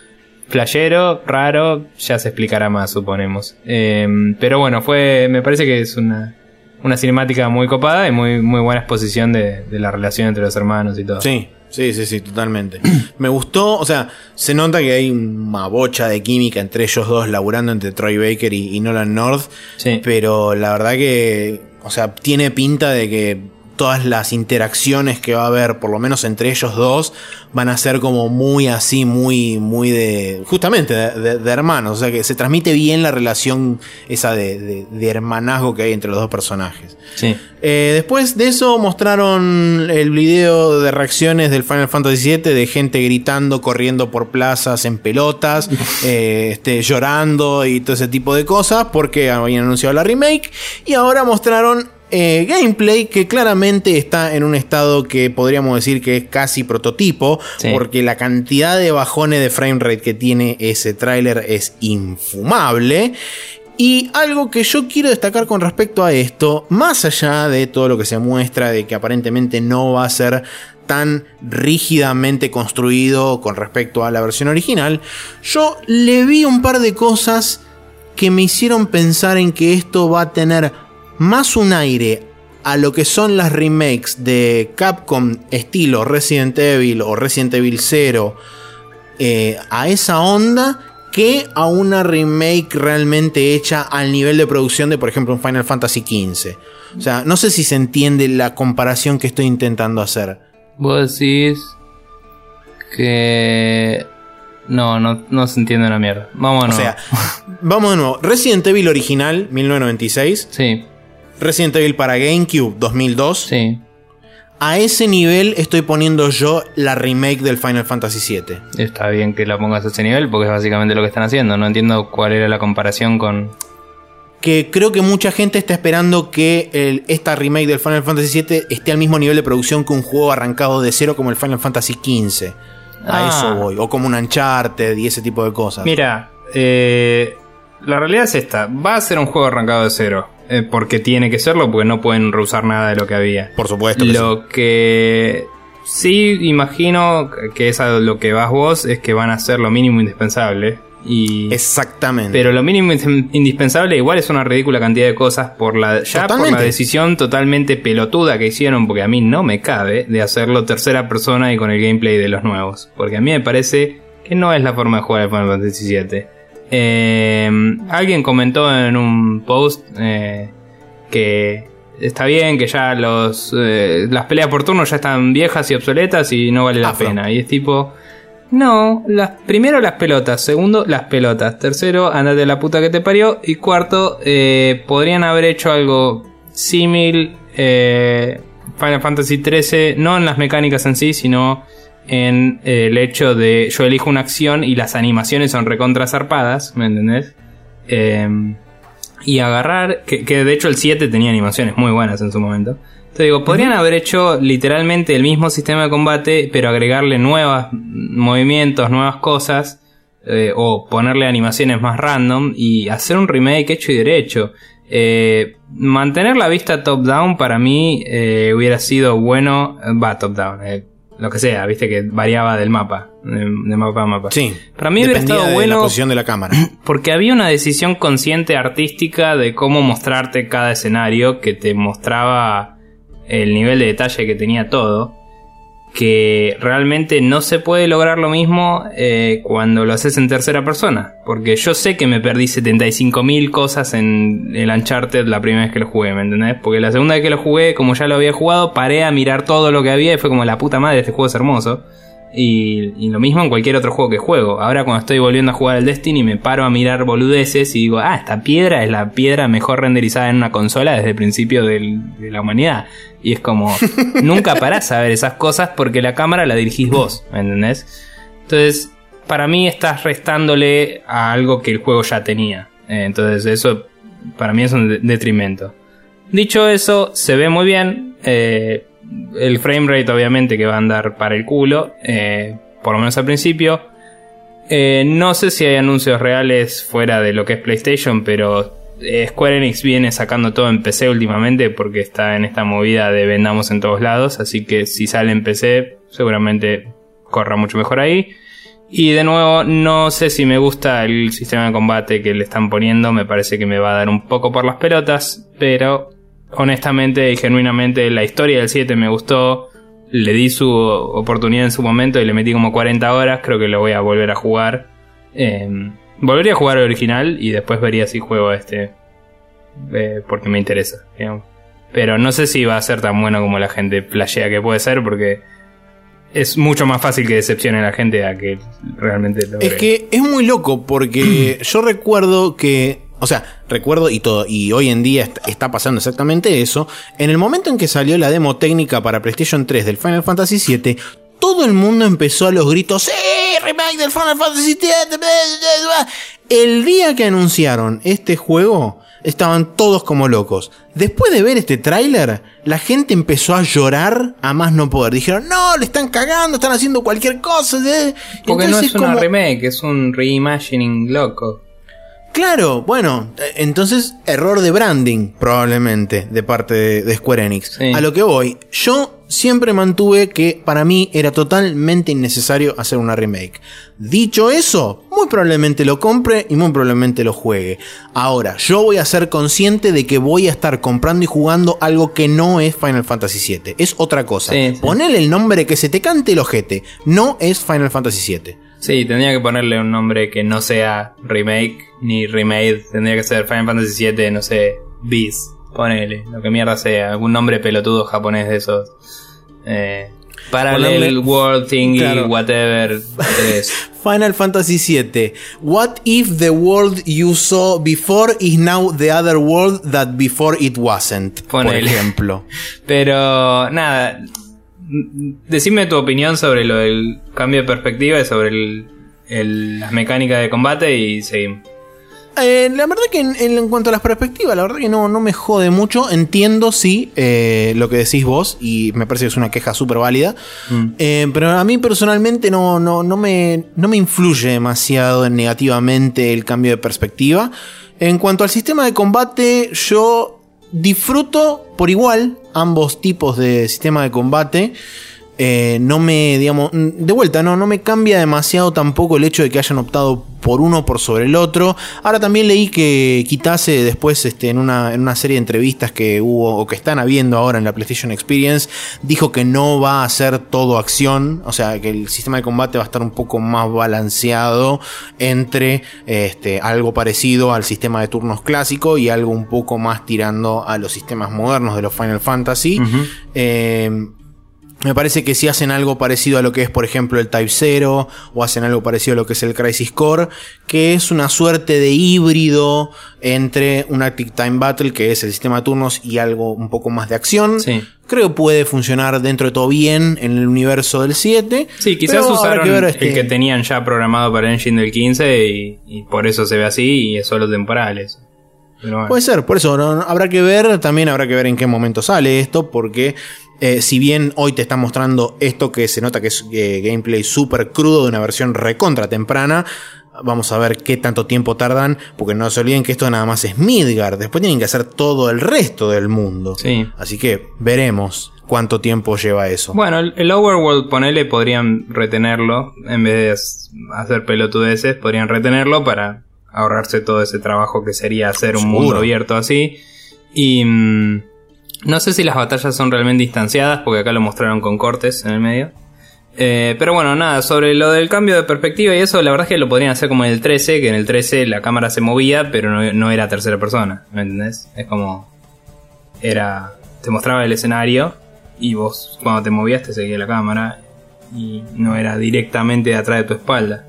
flashero, raro, ya se explicará más, suponemos. Eh, pero bueno, fue, me parece que es una, una cinemática muy copada y muy, muy buena exposición de, de la relación entre los hermanos y todo. Sí, sí, sí, sí, totalmente. Me gustó, o sea, se nota que hay una bocha de química entre ellos dos laburando, entre Troy Baker y, y Nolan North. Sí. Pero la verdad que, o sea, tiene pinta de que todas las interacciones que va a haber, por lo menos entre ellos dos, van a ser como muy así, muy, muy de, justamente de, de, de hermanos. O sea que se transmite bien la relación esa de, de, de hermanazgo que hay entre los dos personajes. Sí. Eh, después de eso mostraron el video de reacciones del Final Fantasy siete, de gente gritando, corriendo por plazas en pelotas, eh, este, llorando y todo ese tipo de cosas, porque habían anunciado la remake. Y ahora mostraron Eh, gameplay que claramente está en un estado que podríamos decir que es casi prototipo, sí, porque la cantidad de bajones de framerate que tiene ese tráiler es infumable. Y algo que yo quiero destacar con respecto a esto, más allá de todo lo que se muestra, de que aparentemente no va a ser tan rígidamente construido con respecto a la versión original, yo le vi un par de cosas que me hicieron pensar en que esto va a tener más un aire a lo que son las remakes de Capcom estilo Resident Evil o Resident Evil cero, eh, a esa onda, que a una remake realmente hecha al nivel de producción de, por ejemplo, un Final Fantasy quince. O sea, no sé si se entiende la comparación que estoy intentando hacer. Vos decís que... No, no, no se entiende una mierda. Vamos de nuevo. O sea, vamos de nuevo. Resident Evil original, mil novecientos noventa y seis. Sí. Resident Evil para GameCube, dos mil dos. Sí. A ese nivel estoy poniendo yo la remake del Final Fantasy siete. Está bien que la pongas a ese nivel porque es básicamente lo que están haciendo. No entiendo cuál era la comparación con... Que creo que mucha gente está esperando que el, esta remake del Final Fantasy siete esté al mismo nivel de producción que un juego arrancado de cero como el Final Fantasy quince. A ah. eso voy. O como un Uncharted y ese tipo de cosas. Mira, eh, la realidad es esta. Va a ser un juego arrancado de cero. Eh, porque tiene que serlo, porque no pueden reusar nada de lo que había. Por supuesto que Lo sí. que sí imagino que es a lo que vas vos, es que van a hacer lo mínimo indispensable. Y exactamente. Pero lo mínimo indispensable igual es una ridícula cantidad de cosas por la ya totalmente. Por la decisión totalmente pelotuda que hicieron, porque a mí no me cabe, de hacerlo tercera persona y con el gameplay de los nuevos. Porque a mí me parece que no es la forma de jugar el Final Fantasy siete. Eh, alguien comentó en un post eh, que está bien, que ya los eh, las peleas por turno ya están viejas y obsoletas y no vale la Afro. pena. Y es tipo... No, las, primero las pelotas, segundo las pelotas, tercero andate a la puta que te parió, y cuarto eh, podrían haber hecho algo símil eh, Final Fantasy trece, no en las mecánicas en sí, sino en eh, el hecho de yo elijo una acción y las animaciones son recontra zarpadas, ¿me entendés? Eh, y agarrar, que, que de hecho el siete tenía animaciones muy buenas en su momento. Te digo, podrían uh-huh. haber hecho literalmente el mismo sistema de combate, pero agregarle nuevos movimientos, nuevas cosas, eh, o ponerle animaciones más random y hacer un remake hecho y derecho. Eh, mantener la vista top-down para mí eh, hubiera sido bueno, va top-down, eh, lo que sea, viste que variaba del mapa, de, de mapa a mapa. Sí, para mí hubiera estado de bueno la posición de la cámara, porque había una decisión consciente artística de cómo mostrarte cada escenario, que te mostraba el nivel de detalle que tenía todo, que realmente no se puede lograr lo mismo eh, cuando lo haces en tercera persona, porque yo sé que me perdí setenta y cinco mil cosas en el Uncharted la primera vez que lo jugué, ¿me entendés? Porque la segunda vez que lo jugué, como ya lo había jugado, paré a mirar todo lo que había y fue como la puta madre, este juego es hermoso. Y, y lo mismo en cualquier otro juego que juego. Ahora cuando estoy volviendo a jugar al Destiny me paro a mirar boludeces y digo, ah, esta piedra es la piedra mejor renderizada en una consola desde el principio del, de la humanidad. Y es como, nunca parás a ver esas cosas porque la cámara la dirigís vos, ¿me entendés? Entonces, para mí estás restándole a algo que el juego ya tenía. Eh, entonces eso para mí es un detrimento. Dicho eso, se ve muy bien. Eh... El framerate obviamente que va a andar para el culo, eh, por lo menos al principio. Eh, no sé si hay anuncios reales fuera de lo que es PlayStation, pero eh, Square Enix viene sacando todo en P C últimamente porque está en esta movida de vendamos en todos lados. Así que si sale en P C seguramente corra mucho mejor ahí. Y de nuevo, no sé si me gusta el sistema de combate que le están poniendo. Me parece que me va a dar un poco por las pelotas. Pero honestamente y genuinamente la historia del siete me gustó. Le di su oportunidad en su momento y le metí como cuarenta horas. Creo que lo voy a volver a jugar. Eh, volvería a jugar el original y después vería si juego este. Eh, porque me interesa, digamos. Pero no sé si va a ser tan bueno como la gente flashea que puede ser, porque es mucho más fácil que decepcione a la gente a que realmente lo Es que es muy loco porque yo recuerdo que, o sea, recuerdo y todo, y hoy en día está pasando exactamente eso. En el momento en que salió la demo técnica para PlayStation tres del Final Fantasy siete, todo el mundo empezó a los gritos: ¡sí! ¡Remake del Final Fantasy siete! El día que anunciaron este juego, estaban todos como locos. Después de ver este tráiler, la gente empezó a llorar a más no poder. Dijeron: no, le están cagando, están haciendo cualquier cosa. Porque entonces, no es una como... remake, es un reimagining loco. Claro, bueno, entonces error de branding probablemente de parte de, de Square Enix. Sí. A lo que voy, yo siempre mantuve que para mí era totalmente innecesario hacer una remake. Dicho eso, muy probablemente lo compre y muy probablemente lo juegue. Ahora, yo voy a ser consciente de que voy a estar comprando y jugando algo que no es Final Fantasy siete. Es otra cosa. Sí, sí. Ponele el nombre que se te cante el ojete. No es Final Fantasy siete. Sí, tendría que ponerle un nombre que no sea remake ni remade. Tendría que ser Final Fantasy siete, no sé, Beast. Ponele, lo que mierda sea. Algún nombre pelotudo japonés de esos. Eh, Parallel Ponarle, World Thingy, claro. Whatever. Final Fantasy siete. What if the world you saw before is now the other world that before it wasn't? Ponele. Por ejemplo. Pero, nada... Decime tu opinión sobre lo del cambio de perspectiva y sobre el, el, las mecánicas de combate y seguimos. Eh, la verdad que en, en cuanto a las perspectivas, la verdad que no, no me jode mucho. Entiendo, sí, eh, lo que decís vos, y me parece que es una queja súper válida. Mm. Eh, pero a mí personalmente no, no, no, me, no me influye demasiado negativamente el cambio de perspectiva. En cuanto al sistema de combate, yo disfruto por igual ambos tipos de sistema de combate. Eh, no me, digamos, de vuelta, no, no me cambia demasiado tampoco el hecho de que hayan optado por uno por sobre el otro. Ahora también leí que Kitase después, este, en una, en una serie de entrevistas que hubo o que están habiendo ahora en la PlayStation Experience, dijo que no va a ser todo acción, o sea que el sistema de combate va a estar un poco más balanceado entre este, algo parecido al sistema de turnos clásico y algo un poco más tirando a los sistemas modernos de los Final Fantasy. Uh-huh. eh, Me parece que si hacen algo parecido a lo que es, por ejemplo, el Type cero, o hacen algo parecido a lo que es el Crisis Core, que es una suerte de híbrido entre un Active Time Battle, que es el sistema de turnos, y algo un poco más de acción, sí. Creo que puede funcionar dentro de todo bien en el universo del siete. Sí, quizás usaron que ver este... el que tenían ya programado para el Engine del quince y, y por eso se ve así y es solo temporal eso. Bueno. Puede ser, por eso no, no, habrá que ver, también habrá que ver en qué momento sale esto, porque eh, si bien hoy te están mostrando esto que se nota que es eh, gameplay súper crudo de una versión recontra temprana, vamos a ver qué tanto tiempo tardan, porque no se olviden que esto nada más es Midgard, después tienen que hacer todo el resto del mundo. Sí. Así que veremos cuánto tiempo lleva eso. Bueno, el, el Overworld, ponele, podrían retenerlo, en vez de hacer pelotudeces, podrían retenerlo para ahorrarse todo ese trabajo que sería hacer un Seguro. mundo abierto así. Y mmm, no sé si las batallas son realmente distanciadas, porque acá lo mostraron con cortes en el medio. Eh, pero bueno, nada, sobre lo del cambio de perspectiva y eso, la verdad es que lo podrían hacer como en el trece, que en el trece la cámara se movía, pero no, no era tercera persona, ¿me entendés? Es como... era... te mostraba el escenario y vos cuando te movías te seguía la cámara y no era directamente de atrás de tu espalda.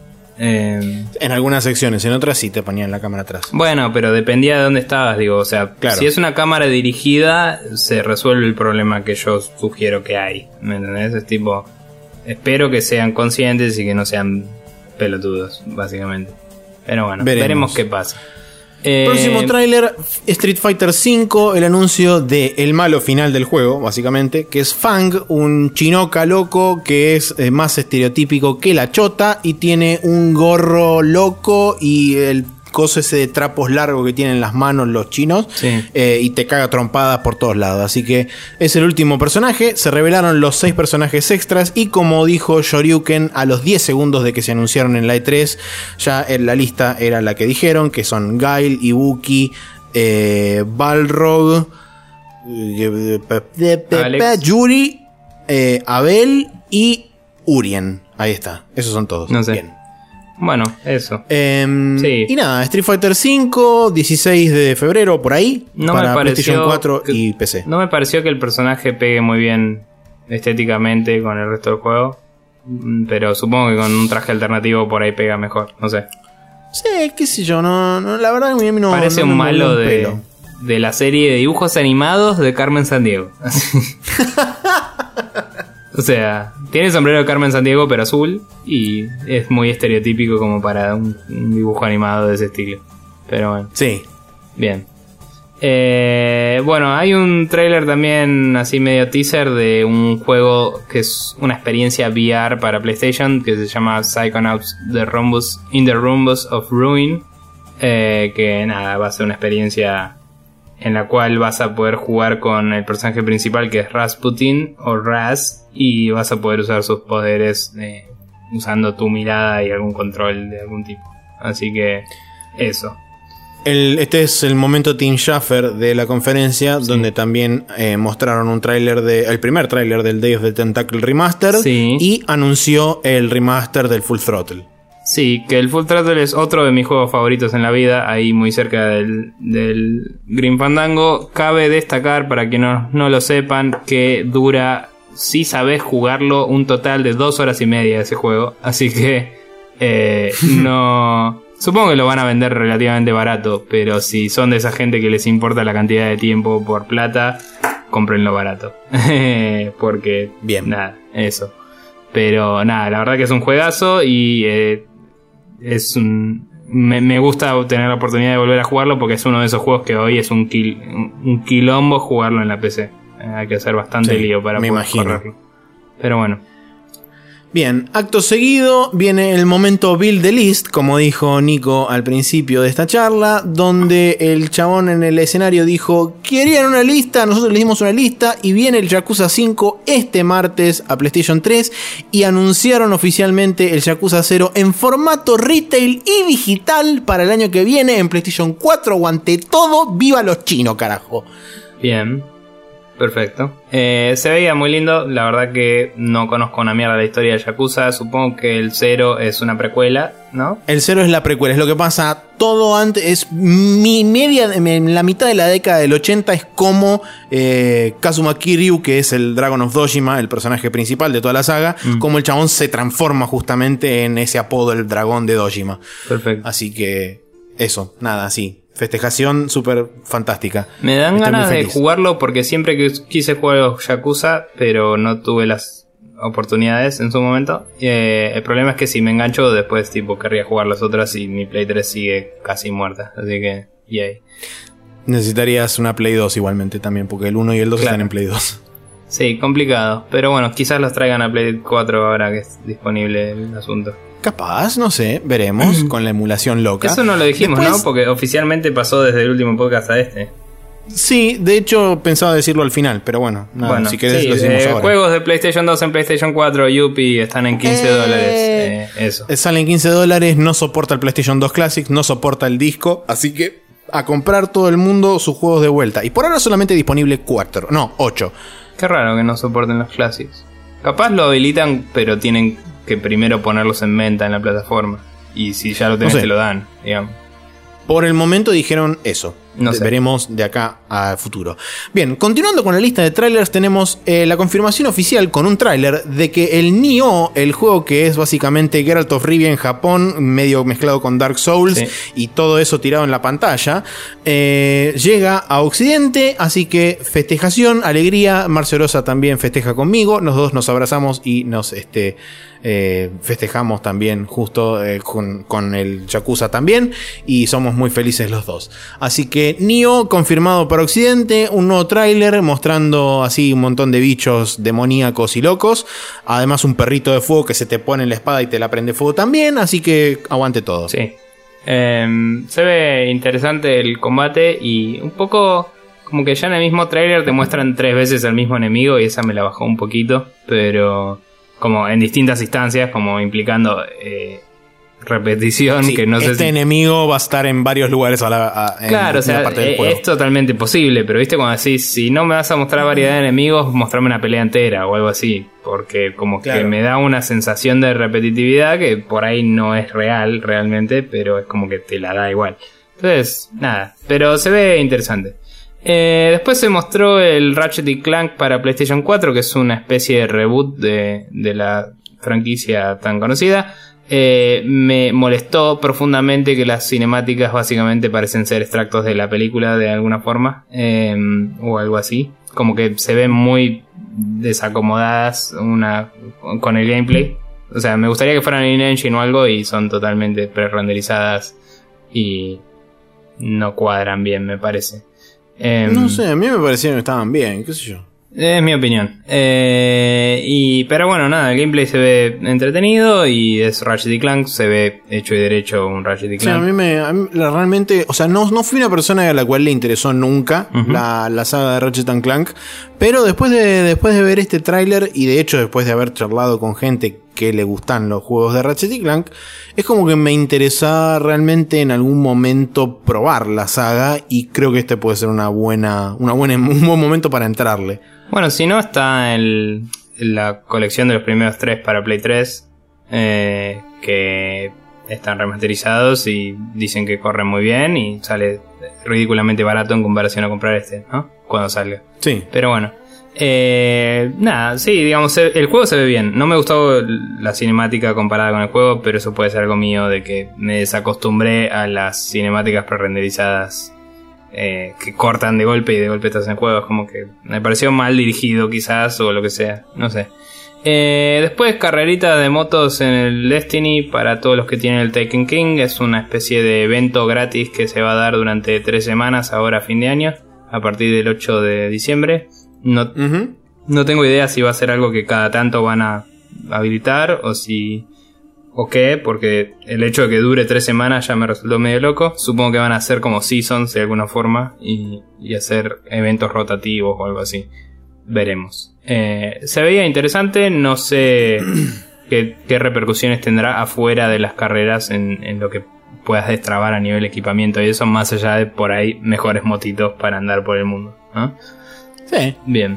Eh, en algunas secciones, en otras sí te ponían la cámara atrás. Bueno, pero dependía de dónde estabas, digo, o sea, claro. Si es una cámara dirigida, se resuelve el problema que yo sugiero que hay, ¿me entendés? Es tipo, espero que sean conscientes y que no sean pelotudos, básicamente. Pero bueno, veremos, veremos qué pasa. Eh, Próximo tráiler, Street Fighter cinco, el anuncio de el malo final del juego, básicamente, que es Fang, un chinoca loco que es eh, más estereotípico que la chota y tiene un gorro loco y el coso ese de trapos largos que tienen en las manos los chinos, Sí. eh, y te caga trompadas por todos lados. Así que es el último personaje. Se revelaron los seis personajes extras y como dijo Shoryuken, a los diez segundos de que se anunciaron en la E tres, ya en la lista era la que dijeron, que son Guile, Ibuki, eh, Balrog, eh, Alex. Yuri, eh, Abel y Urien. Ahí está, esos son todos. No sé. Bien. Bueno, eso. Eh, Sí. Y nada, Street Fighter cinco, dieciséis de febrero, por ahí, No para me pareció PlayStation cuatro que- y P C. No me pareció que el personaje pegue muy bien estéticamente con el resto del juego. Mm, Pero supongo que con un traje alternativo por ahí pega mejor. No sé. Sí, qué sé yo, no, no, la verdad que a mí no Parece no un me movió malo un de, pelo. de la serie de dibujos animados de Carmen Sandiego. O sea, tiene el sombrero de Carmen Sandiego pero azul. Y es muy estereotípico como para un, un dibujo animado de ese estilo. Pero bueno, Sí. bien. Eh, bueno, hay un trailer también así medio teaser de un juego que es una experiencia V R para PlayStation que se llama Psychonauts The Rhombus, in the Rhombus of Ruin. Eh, que nada, va a ser una experiencia en la cual vas a poder jugar con el personaje principal que es Rasputin o Raz y vas a poder usar sus poderes eh, usando tu mirada y algún control de algún tipo. Así que eso. El, este es el momento Tim Schafer de la conferencia, Sí. donde también eh, mostraron un tráiler de el primer tráiler del Day of the Tentacle Remaster, Sí. y anunció el remaster del Full Throttle. Sí, que el Full Throttle es otro de mis juegos favoritos en la vida, ahí muy cerca del, del Grim Fandango. Cabe destacar, para quienes no, no lo sepan, que dura, si sabes jugarlo, un total de dos horas y media ese juego. Así que eh, no... Supongo que lo van a vender relativamente barato, pero si son de esa gente que les importa la cantidad de tiempo por plata, cómprenlo barato. Porque, Bien. nada, eso. Pero nada, la verdad que es un juegazo y eh, es un... Me, me gusta tener la oportunidad de volver a jugarlo porque es uno de esos juegos que hoy es un, quil, un, un quilombo jugarlo en la P C. Eh, hay que hacer bastante Sí, lío para me poder imagino. correrlo. Pero bueno. Bien, acto seguido viene el momento Build the List, como dijo Nico al principio de esta charla, donde el chabón en el escenario dijo: querían una lista, nosotros le dimos una lista, y viene el Yakuza cinco este martes a PlayStation tres, y anunciaron oficialmente el Yakuza cero en formato retail y digital para el año que viene en PlayStation cuatro. Aguante todo, viva los chinos, carajo. Bien. Perfecto. Eh, se veía muy lindo. La verdad que no conozco una mierda de la historia de Yakuza. Supongo que el cero es una precuela, ¿no? El cero es la precuela, es lo que pasa todo antes, es mi media, en la mitad de la década del ochenta es como eh, Kazuma Kiryu, que es el Dragon of Dojima, el personaje principal de toda la saga, Mm. como el chabón se transforma justamente en ese apodo, el dragón de Dojima. Perfecto. Así que eso, nada, sí. Festejación súper fantástica. Me dan Estoy ganas muy de feliz. jugarlo porque siempre que quise jugar los Yakuza, pero no tuve las oportunidades en su momento. Eh, el problema es que si me engancho, después tipo querría jugar las otras y mi Play tres sigue casi muerta. Así que, yay. Necesitarías una Play dos igualmente también, porque el uno y el dos Claro. están en Play dos. Sí, complicado. Pero bueno, quizás los traigan a Play cuatro ahora que es disponible el asunto. Capaz, no sé, veremos con la emulación loca. Eso no lo dijimos, Después- ¿no? Porque oficialmente pasó desde el último podcast a este. Sí, de hecho pensaba decirlo al final, pero bueno, nada, bueno, si querés sí, lo decimos eh, ahora. juegos de PlayStation dos en PlayStation cuatro, Yupi, están en quince Eh. dólares. Eh, eso. Eh, Salen quince dólares, no soporta el PlayStation dos Classic, no soporta el disco, así que a comprar todo el mundo sus juegos de vuelta. Y por ahora solamente disponible cuatro, no, ocho. Qué raro que no soporten los clásicos. Capaz lo habilitan, pero tienen que primero ponerlos en venta en la plataforma. Y si ya lo tenés, No sé. te lo dan, digamos. Por el momento dijeron eso. No De- sé. Veremos de acá a futuro. Bien, continuando con la lista de trailers, tenemos eh, la confirmación oficial con un tráiler de que el Nioh, el juego que es básicamente Geralt of Rivia en Japón, medio mezclado con Dark Souls, Sí. y todo eso tirado en la pantalla, eh, llega a Occidente, así que festejación, alegría. Marcio Rosa también festeja conmigo, los dos nos abrazamos y nos este, eh, festejamos también justo eh, con, con el Yakuza también, y somos muy felices los dos. Así que Nioh confirmado para Occidente, un nuevo tráiler mostrando así un montón de bichos demoníacos y locos, además un perrito de fuego que se te pone en la espada y te la prende fuego también, así que aguante todo. Sí. Eh, se ve interesante el combate y un poco como que ya en el mismo trailer te muestran tres veces al mismo enemigo y esa me la bajó un poquito, pero como en distintas instancias, como implicando eh, repetición, sí, que no sé este si... enemigo va a estar en varios lugares a la, a, en claro, o sea, parte del es, juego. es totalmente posible, pero viste cuando decís, si no me vas a mostrar variedad de enemigos, mostrame una pelea entera o algo así, porque como claro. que me da una sensación de repetitividad que por ahí no es real realmente, pero es como que te la da igual. Entonces, nada, pero se ve interesante. Eh, después se mostró el Ratchet y Clank para PlayStation cuatro, que es una especie de reboot de, de la franquicia tan conocida. Eh, me molestó profundamente que las cinemáticas básicamente parecen ser extractos de la película de alguna forma, eh, o algo así. Como que se ven muy desacomodadas una con el gameplay. O sea, me gustaría que fueran in-engine o algo y son totalmente pre-renderizadas y no cuadran bien, me parece. Eh, no sé, a mí me parecieron que estaban bien, qué sé yo. Es mi opinión. Eh, y pero bueno, nada, el gameplay se ve entretenido y es Ratchet y Clank, se ve hecho y derecho un Ratchet y Clank. Sí, a mí me a mí, la, realmente, o sea, no, no fui una persona a la cual le interesó nunca uh-huh. la, la saga de Ratchet and Clank, pero después de después de ver este tráiler y de hecho después de haber charlado con gente que le gustan los juegos de Ratchet y Clank, es como que me interesa realmente en algún momento probar la saga y creo que este puede ser una buena, una buena un buen momento para entrarle. Bueno, si no, está el, la colección de los primeros tres para Play tres, eh, que están remasterizados y dicen que corren muy bien y sale ridículamente barato en comparación a comprar este, ¿no? Cuando salga. Sí. Pero bueno, eh, nada, sí, digamos, el juego se ve bien. No me gustó la cinemática comparada con el juego, pero eso puede ser algo mío de que me desacostumbré a las cinemáticas prerenderizadas. Eh, que cortan de golpe y de golpe estás en juegos, como que me pareció mal dirigido quizás o lo que sea, no sé. Eh, después carrerita de motos en el Destiny para todos los que tienen el Taken King, es una especie de evento gratis que se va a dar durante tres semanas ahora a fin de año, a partir del ocho de diciembre. No, uh-huh. no tengo idea si va a ser algo que cada tanto van a habilitar o si... o qué, porque el hecho de que dure tres semanas ya me resultó medio loco. Supongo que van a hacer como seasons de alguna forma y, y hacer eventos rotativos o algo así. Veremos. Eh, se veía interesante, no sé qué, qué repercusiones tendrá afuera de las carreras en, en lo que puedas destrabar a nivel equipamiento y eso, más allá de por ahí mejores motitos para andar por el mundo, ¿no? Sí. Bien.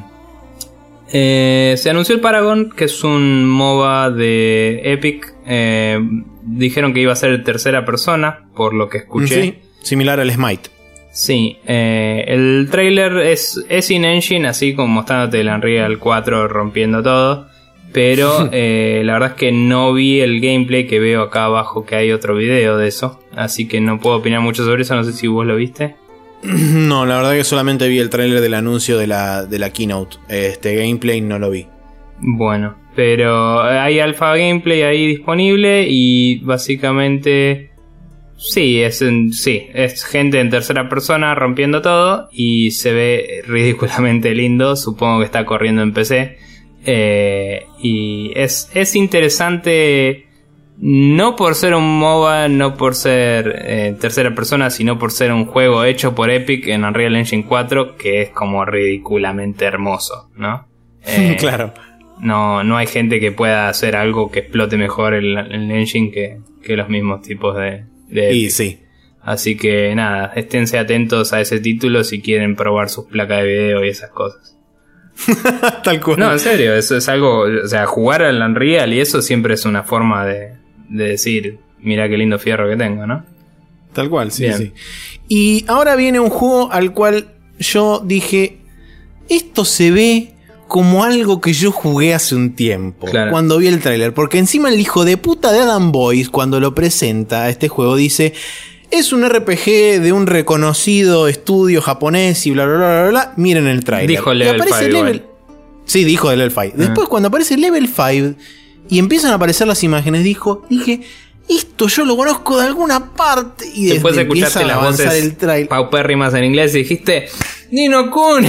Eh, se anunció el Paragon, que es un MOBA de Epic. Eh, dijeron que iba a ser tercera persona, por lo que escuché. Sí, similar al Smite. Sí, eh, el trailer es, es in-engine, así como mostrándote el Unreal cuatro rompiendo todo. Pero eh, la verdad es que no vi el gameplay, que veo acá abajo que hay otro video de eso. Así que no puedo opinar mucho sobre eso, no sé si vos lo viste. No, la verdad que solamente vi el tráiler del anuncio de la, de la keynote. Este gameplay no lo vi. Bueno, pero hay alpha gameplay ahí disponible y básicamente sí, es en, sí, es gente en tercera persona rompiendo todo y se ve ridículamente lindo. Supongo que está corriendo en P C. Eh, y es, es interesante. No por ser un MOBA, no por ser eh, tercera persona, sino por ser un juego hecho por Epic en Unreal Engine cuatro, que es como ridículamente hermoso, ¿no? Eh, claro. No, no hay gente que pueda hacer algo que explote mejor el, el engine que, que los mismos tipos de, de Epic. Y sí. Así que nada, esténse atentos a ese título si quieren probar sus placas de video y esas cosas. Tal cual. No, en serio, eso es algo, o sea, jugar al Unreal y eso siempre es una forma de, de decir, mira qué lindo fierro que tengo, ¿no? Tal cual, sí, Bien. sí. Y ahora viene un juego al cual yo dije, esto se ve como algo que yo jugué hace un tiempo, claro, cuando vi el tráiler, porque encima el hijo de puta de Adam Boyce, cuando lo presenta a este juego, dice, es un R P G de un reconocido estudio japonés y bla bla bla bla, bla. Miren el tráiler. Dijo Level cinco. Level... Sí, dijo Level cinco. Uh-huh. Después cuando aparece Level cinco y empiezan a aparecer las imágenes, dijo, dije, esto yo lo conozco de alguna parte. Y después de, escuchaste las voces paupérrimas en inglés y dijiste, Ni no Kuni.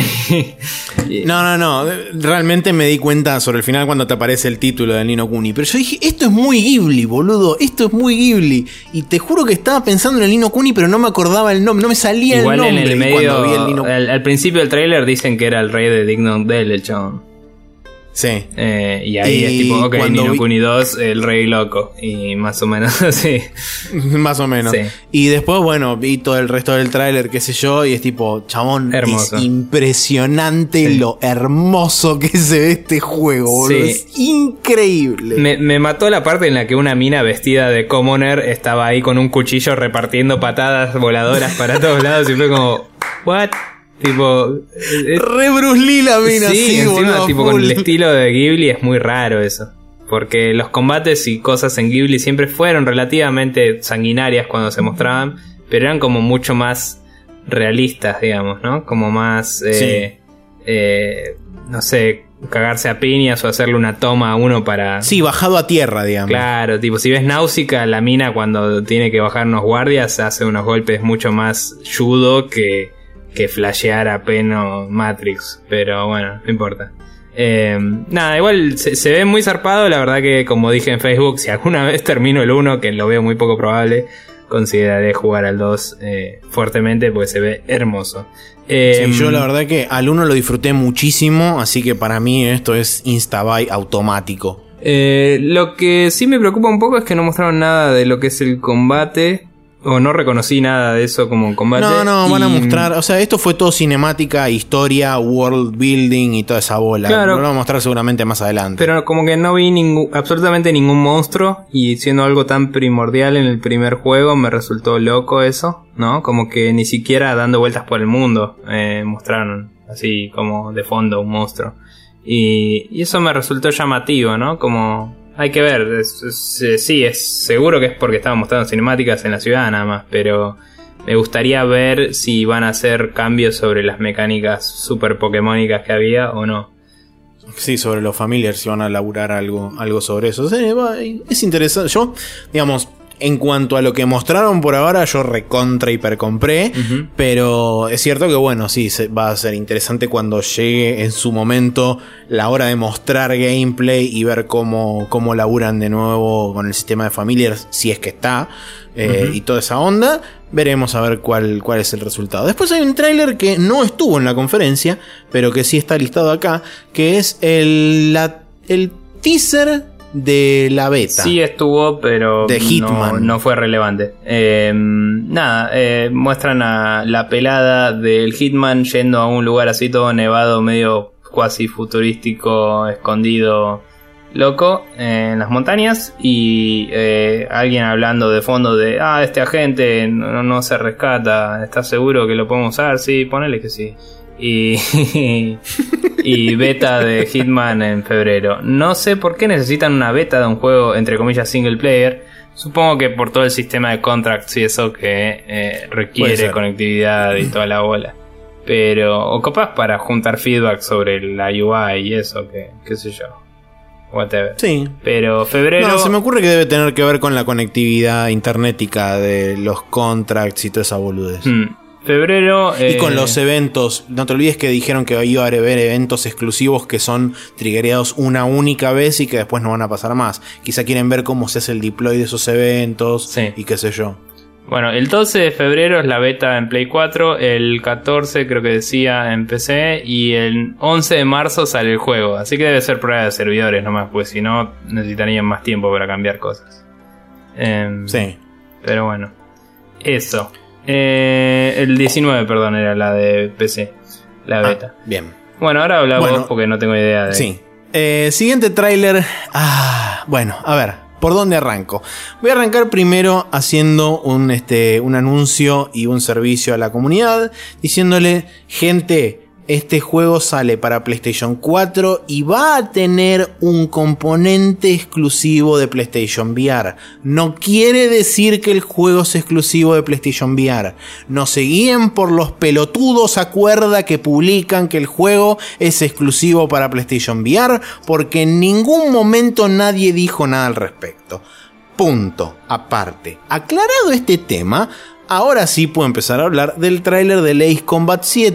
No, no, no. Realmente me di cuenta sobre el final cuando te aparece el título de Ni no Kuni. Pero yo dije, esto es muy Ghibli, boludo. Esto es muy Ghibli. Y te juro que estaba pensando en el Ni no Kuni, pero no me acordaba el nombre. No me salía Igual el nombre. En el medio, cuando vi el Ni no... al, al principio del tráiler dicen que era el rey de Dignum Del, el chabón. Sí. Eh, y ahí y es tipo, ok, Ni no vi... Kuni dos, el rey loco. Y más o menos así. Más o menos. Sí. Y después, bueno, vi todo el resto del tráiler, qué sé yo, y es tipo, chabón, hermoso. Es impresionante sí. Lo hermoso que se ve este juego, boludo. Sí. Es increíble. Me, me mató la parte en la que una mina vestida de commoner estaba ahí con un cuchillo repartiendo patadas voladoras para todos lados y fue como, ¿what? Tipo, eh, re Bruce Lee la mina, sí, sí, encima, boludo, tipo, con el estilo de Ghibli es muy raro eso. Porque los combates y cosas en Ghibli siempre fueron relativamente sanguinarias cuando se mostraban, pero eran como mucho más realistas, digamos, ¿no? Como más, eh, sí. eh, no sé, cagarse a piñas o hacerle una toma a uno para... Sí, bajado a tierra, digamos. Claro, tipo, si ves Náusica, la mina cuando tiene que bajar unos guardias hace unos golpes mucho más judo que... que flashear a peno Matrix, pero bueno, no importa. Eh, nada, igual se, se ve muy zarpado, la verdad que como dije en Facebook, si alguna vez termino el uno, que lo veo muy poco probable, consideraré jugar al dos eh, fuertemente porque se ve hermoso. Eh, sí, yo la verdad que al uno lo disfruté muchísimo, así que para mí esto es instabuy automático. Eh, lo que sí me preocupa un poco es que no mostraron nada de lo que es el combate. O no reconocí nada de eso como combate. No, no, y... van a mostrar... O sea, esto fue todo cinemática, historia, world building y toda esa bola. Claro, lo van a mostrar seguramente más adelante. Pero como que no vi ningún, absolutamente ningún monstruo. Y siendo algo tan primordial en el primer juego, me resultó loco eso, ¿no? Como que ni siquiera dando vueltas por el mundo eh, mostraron así como de fondo un monstruo. Y, y eso me resultó llamativo, ¿no? Como... Hay que ver, es, es, sí, es seguro que es porque estaban mostrando cinemáticas en la ciudad nada más, pero me gustaría ver si van a hacer cambios sobre las mecánicas super pokémónicas que había o no. Sí, sobre los familiars, si van a laburar algo, algo sobre eso. Sí, es interesante. Yo, digamos, en cuanto a lo que mostraron por ahora, yo recontra hiper compré. Uh-huh. Pero es cierto que, bueno, sí, se, va a ser interesante cuando llegue en su momento la hora de mostrar gameplay y ver cómo, cómo laburan de nuevo con el sistema de familiars, si es que está, eh, uh-huh. y toda esa onda. Veremos a ver cuál, cuál es el resultado. Después hay un tráiler que no estuvo en la conferencia, pero que sí está listado acá, que es el, la, el teaser de la beta. Sí estuvo, pero de Hitman. No, no fue relevante. Eh, nada, eh, muestran a la pelada del Hitman yendo a un lugar así todo nevado, medio cuasi futurístico, escondido, loco, eh, en las montañas. Y eh, alguien hablando de fondo de, ah, este agente no, no se rescata, ¿estás seguro que lo podemos usar? Sí, ponele que sí. Y, y beta de Hitman en febrero. No sé por qué necesitan una beta de un juego entre comillas single player. Supongo que por todo el sistema de contracts y eso que eh, requiere conectividad y toda la bola. Pero, o capaz para juntar feedback sobre la U I y eso, que qué sé yo. Whatever. Sí. Pero febrero... No, se me ocurre que debe tener que ver con la conectividad internetica de los contracts y toda esa boludez. Hmm. Febrero... Y eh... con los eventos, no te olvides que dijeron que iba a haber eventos exclusivos que son triggereados una única vez y que después no van a pasar más. Quizá quieren ver cómo se hace el deploy de esos eventos, sí. Y qué sé yo. Bueno, el doce de febrero es la beta en Play cuatro, el catorce creo que decía en P C y el once de marzo sale el juego. Así que debe ser prueba de servidores nomás, pues si no necesitarían más tiempo para cambiar cosas. Eh, sí. Pero bueno, eso. Eh, el diecinueve, perdón, era la de P C, la beta. Ah, bien. Bueno, ahora hablamos bueno, porque no tengo idea de... Sí. Eh, siguiente tráiler. Ah, bueno, a ver, ¿por dónde arranco? Voy a arrancar primero haciendo un, este, un anuncio y un servicio a la comunidad, diciéndole, gente... Este juego sale para PlayStation cuatro y va a tener un componente exclusivo de PlayStation V R. No quiere decir que el juego es exclusivo de PlayStation V R. No se guíen por los pelotudos a cuerda que publican que el juego es exclusivo para PlayStation V R, porque en ningún momento nadie dijo nada al respecto. Punto. Aparte, aclarado este tema, ahora sí puedo empezar a hablar del tráiler de Ace Combat siete,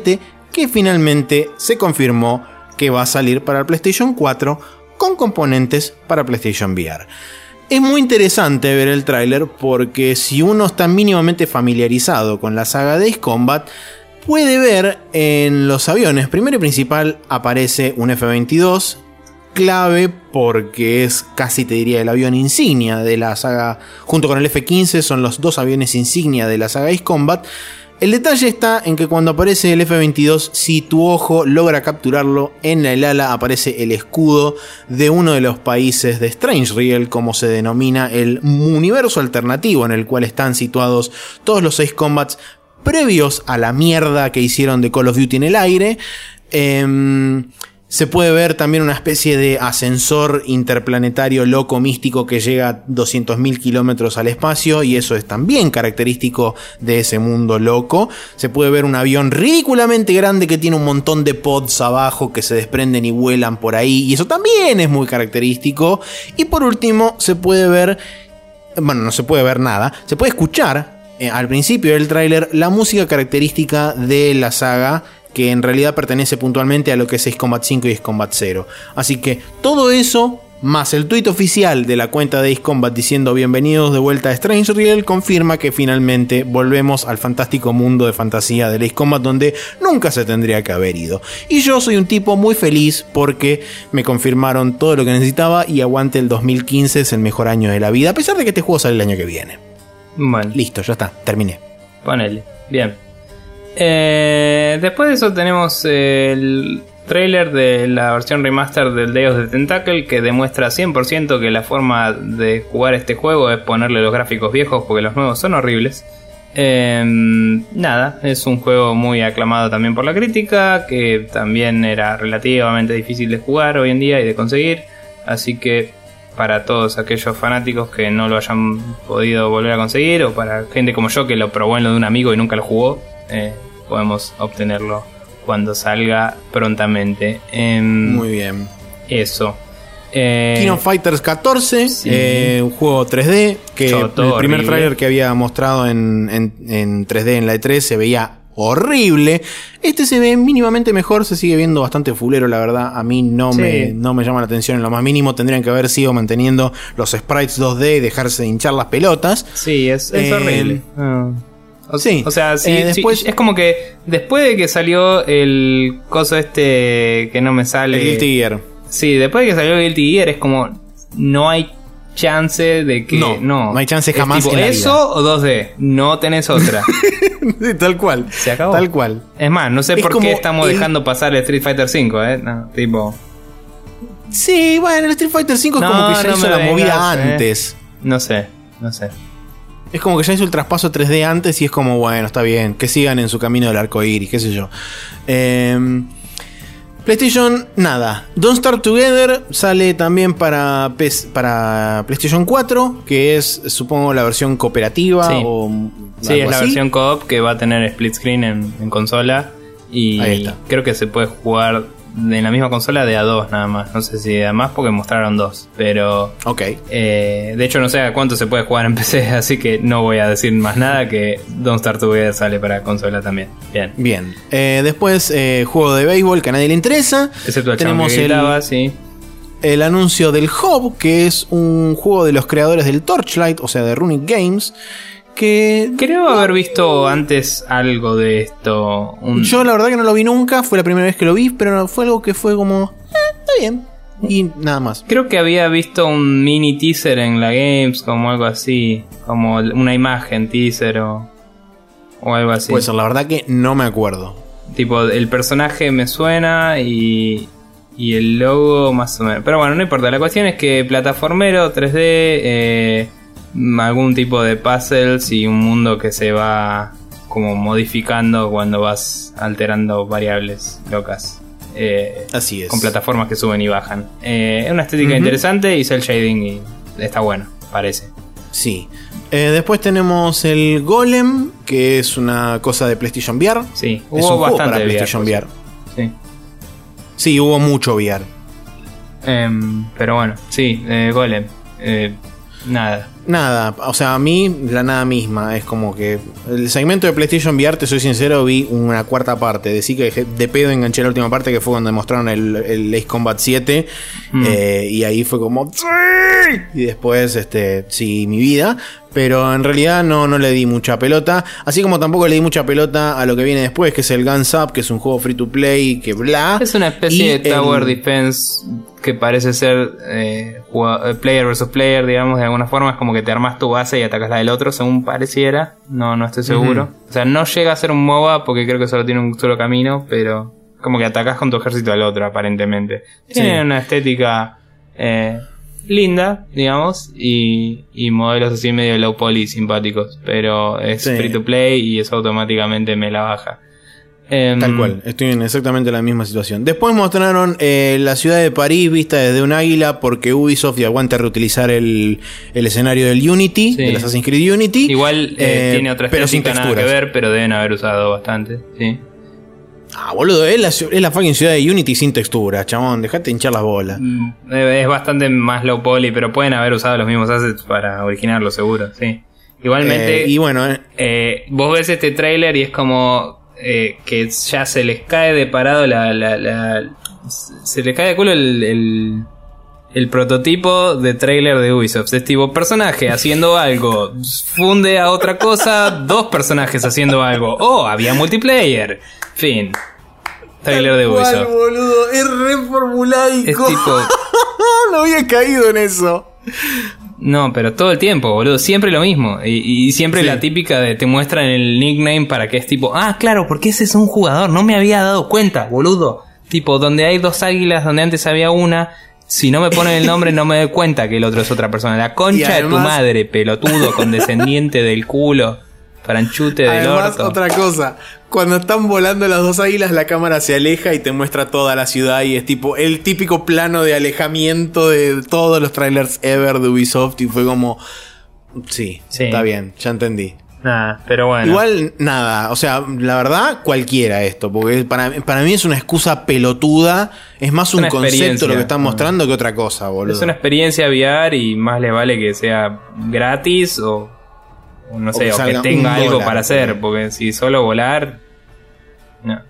que finalmente se confirmó que va a salir para el PlayStation cuatro con componentes para PlayStation V R. Es muy interesante ver el tráiler porque si uno está mínimamente familiarizado con la saga de Ace Combat, puede ver en los aviones, primero y principal, aparece un F veintidós, clave porque es casi te diría el avión insignia de la saga, junto con el F quince son los dos aviones insignia de la saga Ace Combat. El detalle está en que cuando aparece el F veintidós, si tu ojo logra capturarlo, en el ala aparece el escudo de uno de los países de Strange Real, como se denomina el universo alternativo en el cual están situados todos los Ace Combats previos a la mierda que hicieron de Call of Duty en el aire. Eh, Se puede ver también una especie de ascensor interplanetario loco místico que llega a doscientos mil kilómetros al espacio, y eso es también característico de ese mundo loco. Se puede ver un avión ridículamente grande que tiene un montón de pods abajo que se desprenden y vuelan por ahí, y eso también es muy característico. Y por último se puede ver, bueno, no se puede ver nada, se puede escuchar eh, al principio del tráiler la música característica de la saga, que en realidad pertenece puntualmente a lo que es Ace Combat cinco y Ace Combat cero. Así que todo eso, más el tuit oficial de la cuenta de Ace Combat diciendo bienvenidos de vuelta a Strange Real, confirma que finalmente volvemos al fantástico mundo de fantasía del Ace Combat donde nunca se tendría que haber ido. Y yo soy un tipo muy feliz porque me confirmaron todo lo que necesitaba, y aguante el dos mil quince, es el mejor año de la vida, a pesar de que este juego sale el año que viene. Bueno. Listo, ya está, terminé. Ponele, bien. Eh, después de eso tenemos el trailer de la versión remaster del Day of the Tentacle, que demuestra cien por ciento que la forma de jugar este juego es ponerle los gráficos viejos porque los nuevos son horribles. Eh, nada, es un juego muy aclamado también por la crítica, que también era relativamente difícil de jugar hoy en día y de conseguir, así que para todos aquellos fanáticos que no lo hayan podido volver a conseguir, o para gente como yo que lo probó en lo de un amigo y nunca lo jugó, Eh, podemos obtenerlo cuando salga prontamente. Eh, Muy bien. Eso. Eh, King of Fighters catorce, sí. eh, un juego tres D que Choto, el primer horrible. trailer que había mostrado en, en, en tres D en la E tres se veía horrible. Este se ve mínimamente mejor, se sigue viendo bastante fulero, la verdad. A mí no, sí. me, no me llama la atención en lo más mínimo. Tendrían que haber sido manteniendo los sprites dos D y dejarse de hinchar las pelotas. Sí, es, es Eh, horrible. Ah. O, sí. o sea, sí, Eh, después- sí, es como que después de que salió el coso este que no me sale. El Guilty Gear. Sí, después de que salió el Guilty Gear es como no hay chance de que No, no, no hay chance Es jamás tipo, en la eso vida. o dos D, no tenés otra. Sí, tal cual. Se acabó. Tal cual. Es más, no sé Es por como qué estamos el- dejando pasar el Street Fighter cinco, eh. No, tipo, Sí, bueno, el Street Fighter cinco es No, como que ya no hizo me la vengas, movida eh. antes. no sé, no sé. Es como que ya hizo el traspaso tres D antes y es como, bueno, está bien, que sigan en su camino del arco iris, qué sé yo. Eh, PlayStation, nada. Don't Starve Together sale también para, P S para PlayStation cuatro, que es, supongo, la versión cooperativa Sí. o Sí, algo es la así. versión co-op que va a tener split screen en, en consola. Y Ahí está. creo que se puede jugar en la misma consola de a dos nada más. No sé si de a más porque mostraron dos. Pero Ok. eh, de hecho no sé a cuánto se puede jugar en P C. Así que no voy a decir más nada, que Don't Starve Together sale para consola también. Bien. Bien. Eh, después, eh, juego de béisbol que a nadie le interesa. Excepto el Tenemos chabón que el- gritaba, sí. El anuncio del Hub, que es un juego de los creadores del Torchlight, o sea, de Runic Games. Que Creo haber visto antes algo de esto. Un... yo la verdad que no lo vi nunca, fue la primera vez que lo vi, pero fue algo que fue como, eh, está bien, y nada más. Creo que había visto un mini teaser en la Games, como algo así, como una imagen teaser o, o algo así. Puede ser, la verdad que no me acuerdo. Tipo, el personaje me suena y, y el logo más o menos. Pero bueno, no importa, la cuestión es que plataformero, tres D, eh, algún tipo de puzzles y un mundo que se va como modificando cuando vas alterando variables locas. Eh, Así es. Con plataformas que suben y bajan. Eh, es una estética Ujú. interesante y cel shading y está bueno, parece. Sí. Eh, después tenemos el Golem, que es una cosa de PlayStation V R. Sí, es hubo un juego bastante para V R, PlayStation V R. Sí. Sí, hubo mucho V R. Em, pero bueno, sí, eh, Golem. Eh, nada. Nada, o sea, a mí la nada misma. Es como que el segmento de PlayStation V R, te soy sincero, vi una cuarta parte. Decí que de pedo enganché la última parte, que fue cuando mostraron el, el Ace Combat siete. Mm. Eh, y ahí fue como ¡sí! Y después, este, sí, mi vida. Pero en realidad no, no le di mucha pelota. Así como tampoco le di mucha pelota a lo que viene después, que es el Guns Up, que es un juego free to play, que bla. Es una especie y de Tower el... Defense que parece ser eh, player versus player, digamos, de alguna forma. Es como que te armas tu base y atacas la del otro, según pareciera. No, no estoy seguro. Uh-huh. O sea, no llega a ser un MOBA porque creo que solo tiene un solo camino, pero como que atacas con tu ejército al otro, aparentemente. Tiene sí. una estética... Eh, linda, digamos, y, y modelos así medio low poly simpáticos, pero es sí. free to play y eso automáticamente me la baja. Um, Tal cual, estoy en exactamente la misma situación. Después mostraron eh, la ciudad de París vista desde un águila, porque Ubisoft y aguanta reutilizar el, el escenario del Unity, sí. del Assassin's Creed Unity. Igual eh, eh, tiene otra estética nada que ver, pero deben haber usado bastante, sí. Ah, boludo, es la, es la fucking ciudad de Unity sin textura, chabón, dejate hinchar las bolas. Es bastante más low poly, pero pueden haber usado los mismos assets para originarlo, seguro, sí. Igualmente, eh, y bueno, eh. Eh, vos ves este tráiler y es como eh, que ya se les cae de parado la... la, la se les cae de culo el... el El prototipo de tráiler de Ubisoft. Es tipo, personaje haciendo algo, funde a otra cosa, dos personajes haciendo algo. Oh, había multiplayer. Fin. Tráiler de Ubisoft. Cual, boludo, es re formulaico. Es tipo... no había caído en eso. No, pero todo el tiempo, boludo. Siempre lo mismo. Y, y siempre sí. la típica de te muestran el nickname para que es tipo... Ah, claro, porque ese es un jugador. No me había dado cuenta, boludo. Tipo, donde hay dos águilas, donde antes había una... Si no me ponen el nombre, no me doy cuenta que el otro es otra persona. La concha además, de tu madre, pelotudo, condescendiente del culo, franchute del además, orto. Otra cosa, cuando están volando las dos águilas, la cámara se aleja y te muestra toda la ciudad. Y es tipo el típico plano de alejamiento de todos los trailers ever de Ubisoft. Y fue como... Sí, sí. Está bien, ya entendí. Nada, pero bueno. Igual, nada, o sea, la verdad, cualquiera esto, porque para, para mí es una excusa pelotuda, es más un concepto lo que están mostrando que otra cosa, boludo. Es una experiencia V R y más le vale que sea gratis o, o no sé, o que, o que tenga algo dólar, para hacer, porque si solo volar, no.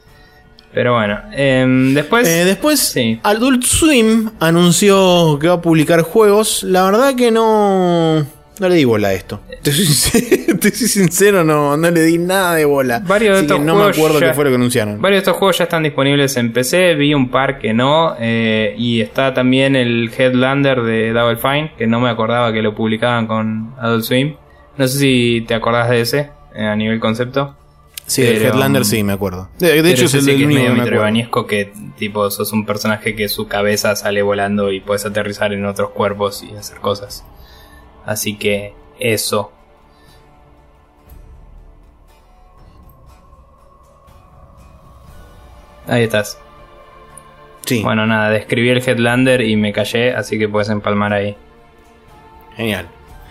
Pero bueno, eh, después... Eh, después, sí. Adult Swim anunció que va a publicar juegos, la verdad que no... No le di bola a esto. Te soy sincero, te soy sincero no, no le di nada de bola. Varios de estos no juegos me acuerdo ya, qué fue lo que anunciaron. Varios de estos juegos ya están disponibles en P C. Vi un par que no. Eh, y está también el Headlander de Double Fine, que no me acordaba que lo publicaban con Adult Swim. No sé si te acordás de ese, eh, a nivel concepto. Sí, el Headlander sí, me acuerdo. De, de hecho, es el sí que es medio me metroidvaniesco, que tipo sos un personaje que su cabeza sale volando y puedes aterrizar en otros cuerpos y hacer cosas. Así que eso. Ahí estás. Sí. Bueno, nada, describí el Headlander y me callé, así que puedes empalmar ahí. Genial.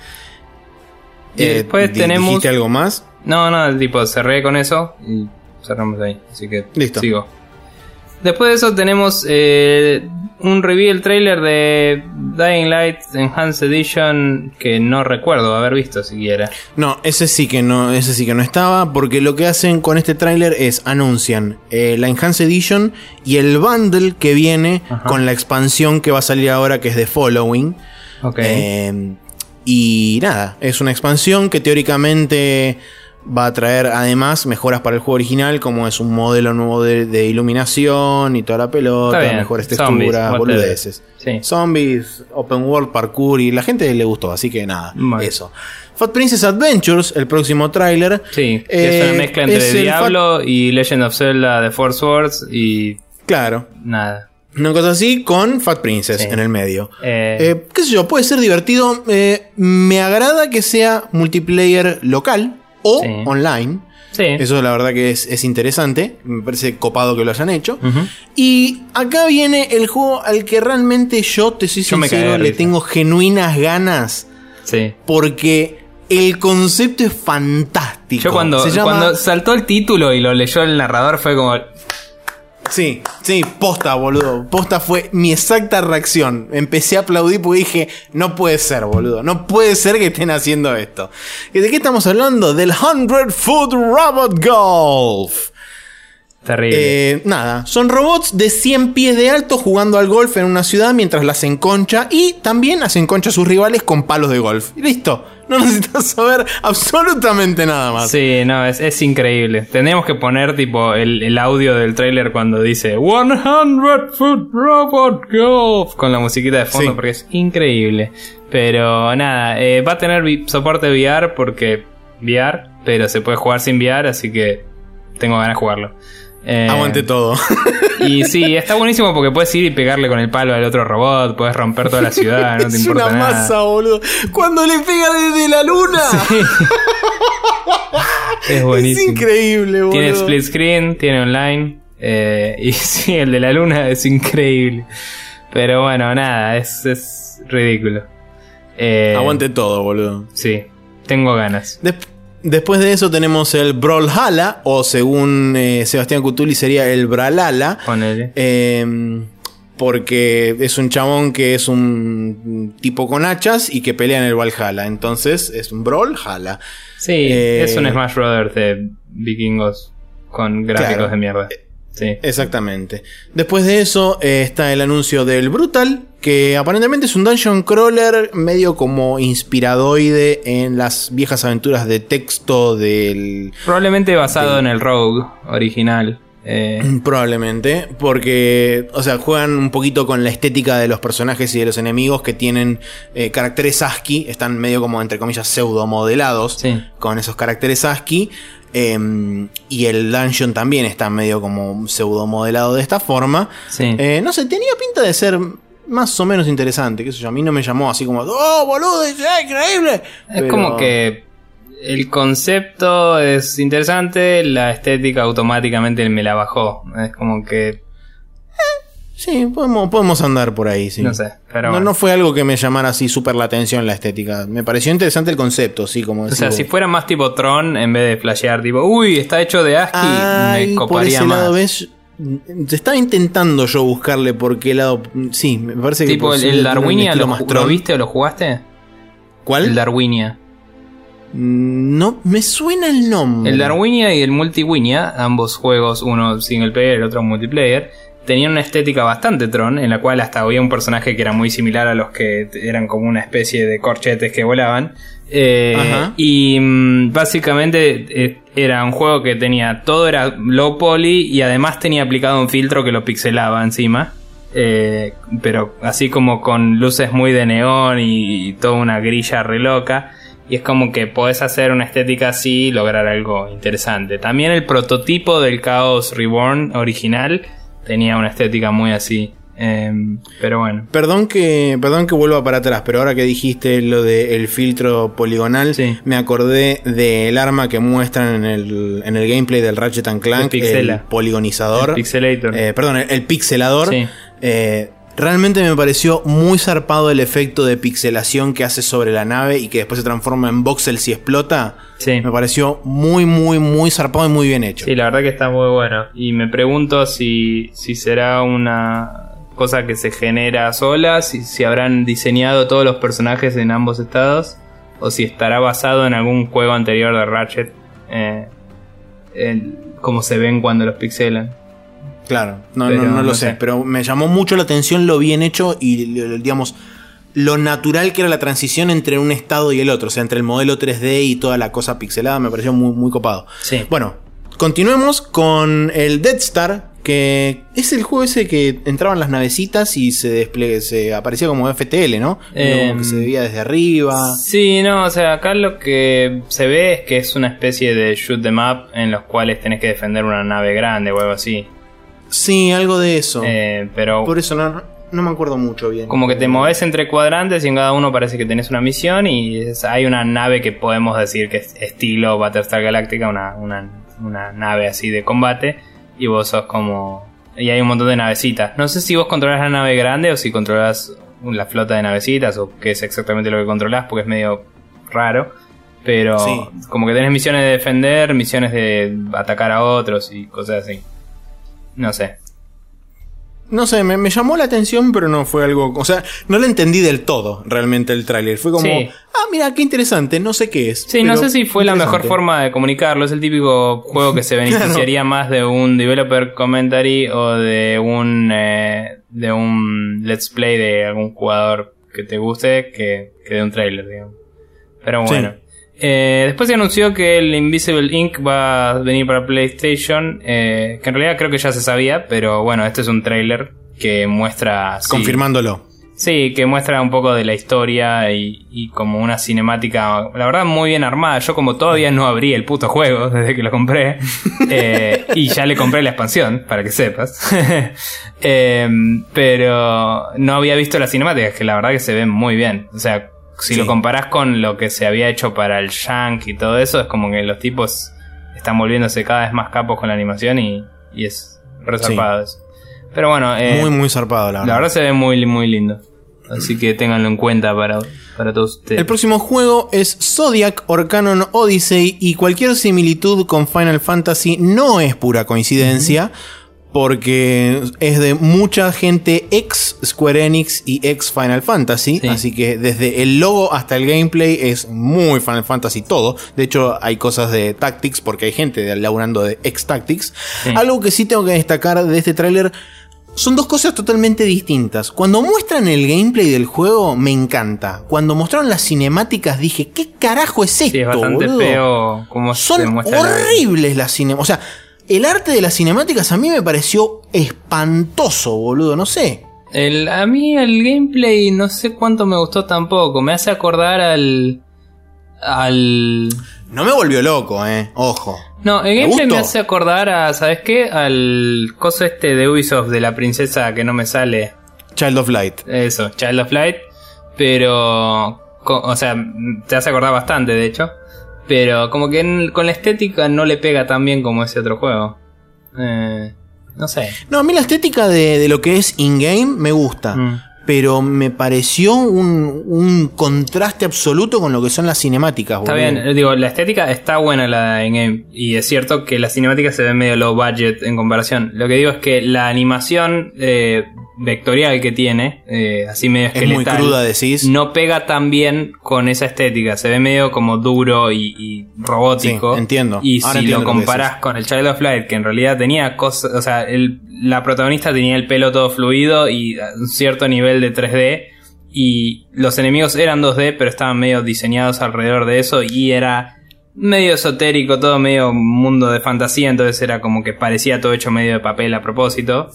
Y eh, después tenemos... ¿Dijiste algo más? No, no, tipo cerré con eso y cerramos ahí, así que listo. Sigo. Después de eso tenemos eh, un reveal trailer de Dying Light Enhanced Edition que no recuerdo haber visto siquiera. No, ese sí que no, ese sí que no estaba, porque lo que hacen con este trailer es anuncian eh, la Enhanced Edition y el bundle que viene Ajá. con la expansión que va a salir ahora, que es The Following. Okay. Eh, y nada, es una expansión que teóricamente va a traer además mejoras para el juego original, como es un modelo nuevo de, de iluminación y toda la pelota, mejores texturas, boludeces. Sí. Zombies, open world, parkour, y la gente le gustó, así que nada, bueno. Eso. Fat Princess Adventures, el próximo tráiler. Sí, eh, es una mezcla entre Diablo Fat... y Legend of Zelda The Four Swords y... Claro. Nada. Una cosa así con Fat Princess sí. en el medio. Eh... Eh, qué sé yo, puede ser divertido. Eh, me agrada que sea multiplayer local o sí. online. Sí. Eso la verdad que es, es interesante. Me parece copado que lo hayan hecho. Uh-huh. Y acá viene el juego al que realmente yo, te soy sincero, le tengo genuinas ganas. Sí. Porque el concepto es fantástico. Yo cuando, Se llama... cuando saltó el título y lo leyó el narrador fue como... Sí, sí, posta, boludo. Posta fue mi exacta reacción. Empecé a aplaudir porque dije, no puede ser, boludo. No puede ser que estén haciendo esto. ¿Y de qué estamos hablando? Del hundred Foot Robot Golf. Terrible. Eh, nada, son robots de cien pies de alto jugando al golf en una ciudad mientras las enconcha y también las enconcha a sus rivales con palos de golf. Y listo, no necesitas saber absolutamente nada más. Sí, no, es, es increíble. Tendríamos que poner tipo el, el audio del tráiler cuando dice hundred Foot Robot Golf con la musiquita de fondo, sí, porque es increíble. Pero nada, eh, va a tener vi- soporte V R porque V R, pero se puede jugar sin V R, así que tengo ganas de jugarlo. Eh, Aguante todo. Y sí, está buenísimo porque puedes ir y pegarle con el palo al otro robot, puedes romper toda la ciudad, no te es importa una nada. masa, boludo. Cuando le pega desde la luna. Sí. Es buenísimo. Es increíble, boludo. Tiene split screen, tiene online. Eh, y sí, el de la luna es increíble. Pero bueno, nada, es, es ridículo. Eh, Aguante todo, boludo. Sí, tengo ganas. Des- Después de eso tenemos el Brawlhalla, o según eh, Sebastián Cutuli sería el Brawlhalla. Ponele. Eh, porque es un chabón que es un tipo con hachas y que pelea en el Valhalla. Entonces es un Brawlhalla. Sí, eh, es un Smash Brothers de vikingos con gráficos claro, de mierda. Sí. Exactamente. Después de eso eh, está el anuncio del Brutal, que aparentemente es un dungeon crawler medio como inspiradoide en las viejas aventuras de texto del... Probablemente basado del- en el Rogue original. Eh, Probablemente, porque, o sea, juegan un poquito con la estética de los personajes y de los enemigos que tienen eh, caracteres ASCII, están medio como, entre comillas, pseudo modelados Sí. con esos caracteres ASCII. Eh, y el dungeon también está medio como pseudo modelado de esta forma. sí. Eh, no sé, tenía pinta de ser más o menos interesante, qué sé yo, a mí no me llamó así como, ¡oh, boludo, es increíble! Es Pero- como que el concepto es interesante, la estética automáticamente me la bajó. Es como que, Sí, podemos, podemos andar por ahí, sí. no sé, pero No, bueno. no fue algo que me llamara así súper la atención la estética. Me pareció interesante el concepto, sí, como O decís sea, vos. si fuera más tipo Tron, en vez de flashear tipo, uy, está hecho de ASCII, Ay, me por coparía ese más. lado, ¿ves? Estaba intentando yo buscarle por qué lado... Sí, me parece que... Tipo, por el, sí el tiene un Darwinia, estilo ¿lo, más ju- Tron. ¿lo viste o lo jugaste? ¿Cuál? El Darwinia. No, me suena el nombre. El Darwinia y el Multiwinia, ambos juegos, uno single player, el otro multiplayer, tenían una estética bastante Tron, en la cual hasta había un personaje que era muy similar a los que eran como una especie de corchetes que volaban. Eh, Ajá. y mm, básicamente eh, era un juego que tenía, todo era low poly y además tenía aplicado un filtro que lo pixelaba encima. Eh, pero así como con luces muy de neón y, y toda una grilla re loca. Y es como que podés hacer una estética así y lograr algo interesante. También el prototipo del Chaos Reborn original tenía una estética muy así. Eh, pero bueno. Perdón que, perdón que vuelva para atrás, pero ahora que dijiste lo del filtro poligonal, Sí. me acordé del arma que muestran en el, en el gameplay del Ratchet and Clank, El pixela. el poligonizador. El pixelator. Eh, perdón, el, el pixelador. Sí. Eh, realmente me pareció muy zarpado el efecto de pixelación que hace sobre la nave y que después se transforma en voxel si explota. Sí. Me pareció muy, muy, muy zarpado y muy bien hecho. Sí, la verdad que está muy bueno. Y me pregunto si, si será una cosa que se genera sola, si, si habrán diseñado todos los personajes en ambos estados, o si estará basado en algún juego anterior de Ratchet, eh, el- como se ven cuando los pixelan. Claro, no, Pero no, no lo no sé. sé. Pero me llamó mucho la atención lo bien hecho y, lo- digamos, lo natural que era la transición entre un estado y el otro. O sea, entre el modelo tres D y toda la cosa pixelada. Me pareció muy, muy copado. Sí. Bueno, continuemos con el Death Star, que es el juego ese que entraban las navecitas y se desple- se aparecía como F T L, ¿no? Eh, como que se veía desde arriba. Sí, no, o sea, acá lo que se ve es que es una especie de shoot 'em up en los cuales tenés que defender una nave grande o algo así. Sí, algo de eso. Eh, pero Por eso no, no me acuerdo mucho bien. como que te moves entre cuadrantes y en cada uno parece que tenés una misión y es- hay una nave que podemos decir que es estilo Battlestar Galactica, una, una, una nave así de combate, y vos sos como... Y hay un montón de navecitas. No sé si vos controlas la nave grande o si controlas la flota de navecitas o qué es exactamente lo que controlás, porque es medio raro. Pero Sí. como que tenés misiones de defender, misiones de atacar a otros y cosas así. No sé. No sé, me, me llamó la atención, pero no fue algo... O sea, no lo entendí del todo, realmente, el tráiler. Fue como... Sí. Ah, mira, qué interesante, no sé qué es. Sí, no sé si fue la mejor forma de comunicarlo. Es el típico juego que se beneficiaría claro. más de un developer commentary o de un... Eh, de un let's play de algún jugador que te guste que, que de un tráiler, digamos. Pero bueno. Sí. Eh, después se anunció que el Invisible Ink va a venir para PlayStation, eh, que en realidad creo que ya se sabía, pero bueno, este es un tráiler que muestra... Confirmándolo. Sí, que muestra un poco de la historia y, y como una cinemática, la verdad, muy bien armada. Yo como todavía no abrí el puto juego desde que lo compré, eh, y ya le compré la expansión, para que sepas. eh, pero no había visto las cinemáticas, que la verdad que se ven muy bien. O sea... Si sí. lo comparás con lo que se había hecho para el Shank y todo eso, es como que los tipos están volviéndose cada vez más capos con la animación y, y es re zarpado sí. eso. Pero bueno, eh, muy muy zarpado la verdad. La verdad se ve muy muy lindo. Así que ténganlo en cuenta para, para todos ustedes. El próximo juego es Zodiac Orcanon Odyssey y cualquier similitud con Final Fantasy no es pura coincidencia. Uh-huh. Porque es de mucha gente ex Square Enix y ex Final Fantasy. Sí. Así que desde el logo hasta el gameplay es muy Final Fantasy todo. De hecho hay cosas de Tactics porque hay gente laburando de ex Tactics. Sí. Algo que sí tengo que destacar de este tráiler son dos cosas totalmente distintas. Cuando muestran el gameplay del juego me encanta. Cuando mostraron las cinemáticas dije, ¿qué carajo es esto? Sí, es bastante boludo? Feo como son se muestra horribles la... las cinemáticas. O sea... El arte de las cinemáticas a mí me pareció espantoso, boludo, no sé. El, a mí el gameplay no sé cuánto me gustó tampoco. Me hace acordar al... Al... No me volvió loco, eh. Ojo. No, el gameplay me, me hace acordar a... ¿Sabes qué? Al coso este de Ubisoft de la princesa que no me sale. Child of Light. Eso, Child of Light. Pero... O sea, te hace acordar bastante, de hecho. Pero como que en, con la estética no le pega tan bien como ese otro juego. Eh, no sé. No, a mí la estética de, de lo que es in-game me gusta. Mm. Pero me pareció un, un contraste absoluto con lo que son las cinemáticas. Está boludo. bien, digo, la estética está buena la in-game. Y es cierto que las cinemáticas se ven medio low budget en comparación. Lo que digo es que la animación eh, vectorial que tiene, eh, así medio esqueletal, es muy cruda, decís. No pega tan bien con esa estética. Se ve medio como duro y, y robótico. Sí, entiendo. Y Ahora si entiendo lo comparás con el Child of Light, que en realidad tenía cosas, o sea, el, la protagonista tenía el pelo todo fluido y un cierto nivel de tres D, y los enemigos eran dos D, pero estaban medio diseñados alrededor de eso, y era medio esotérico, todo medio mundo de fantasía, entonces era como que parecía todo hecho medio de papel a propósito.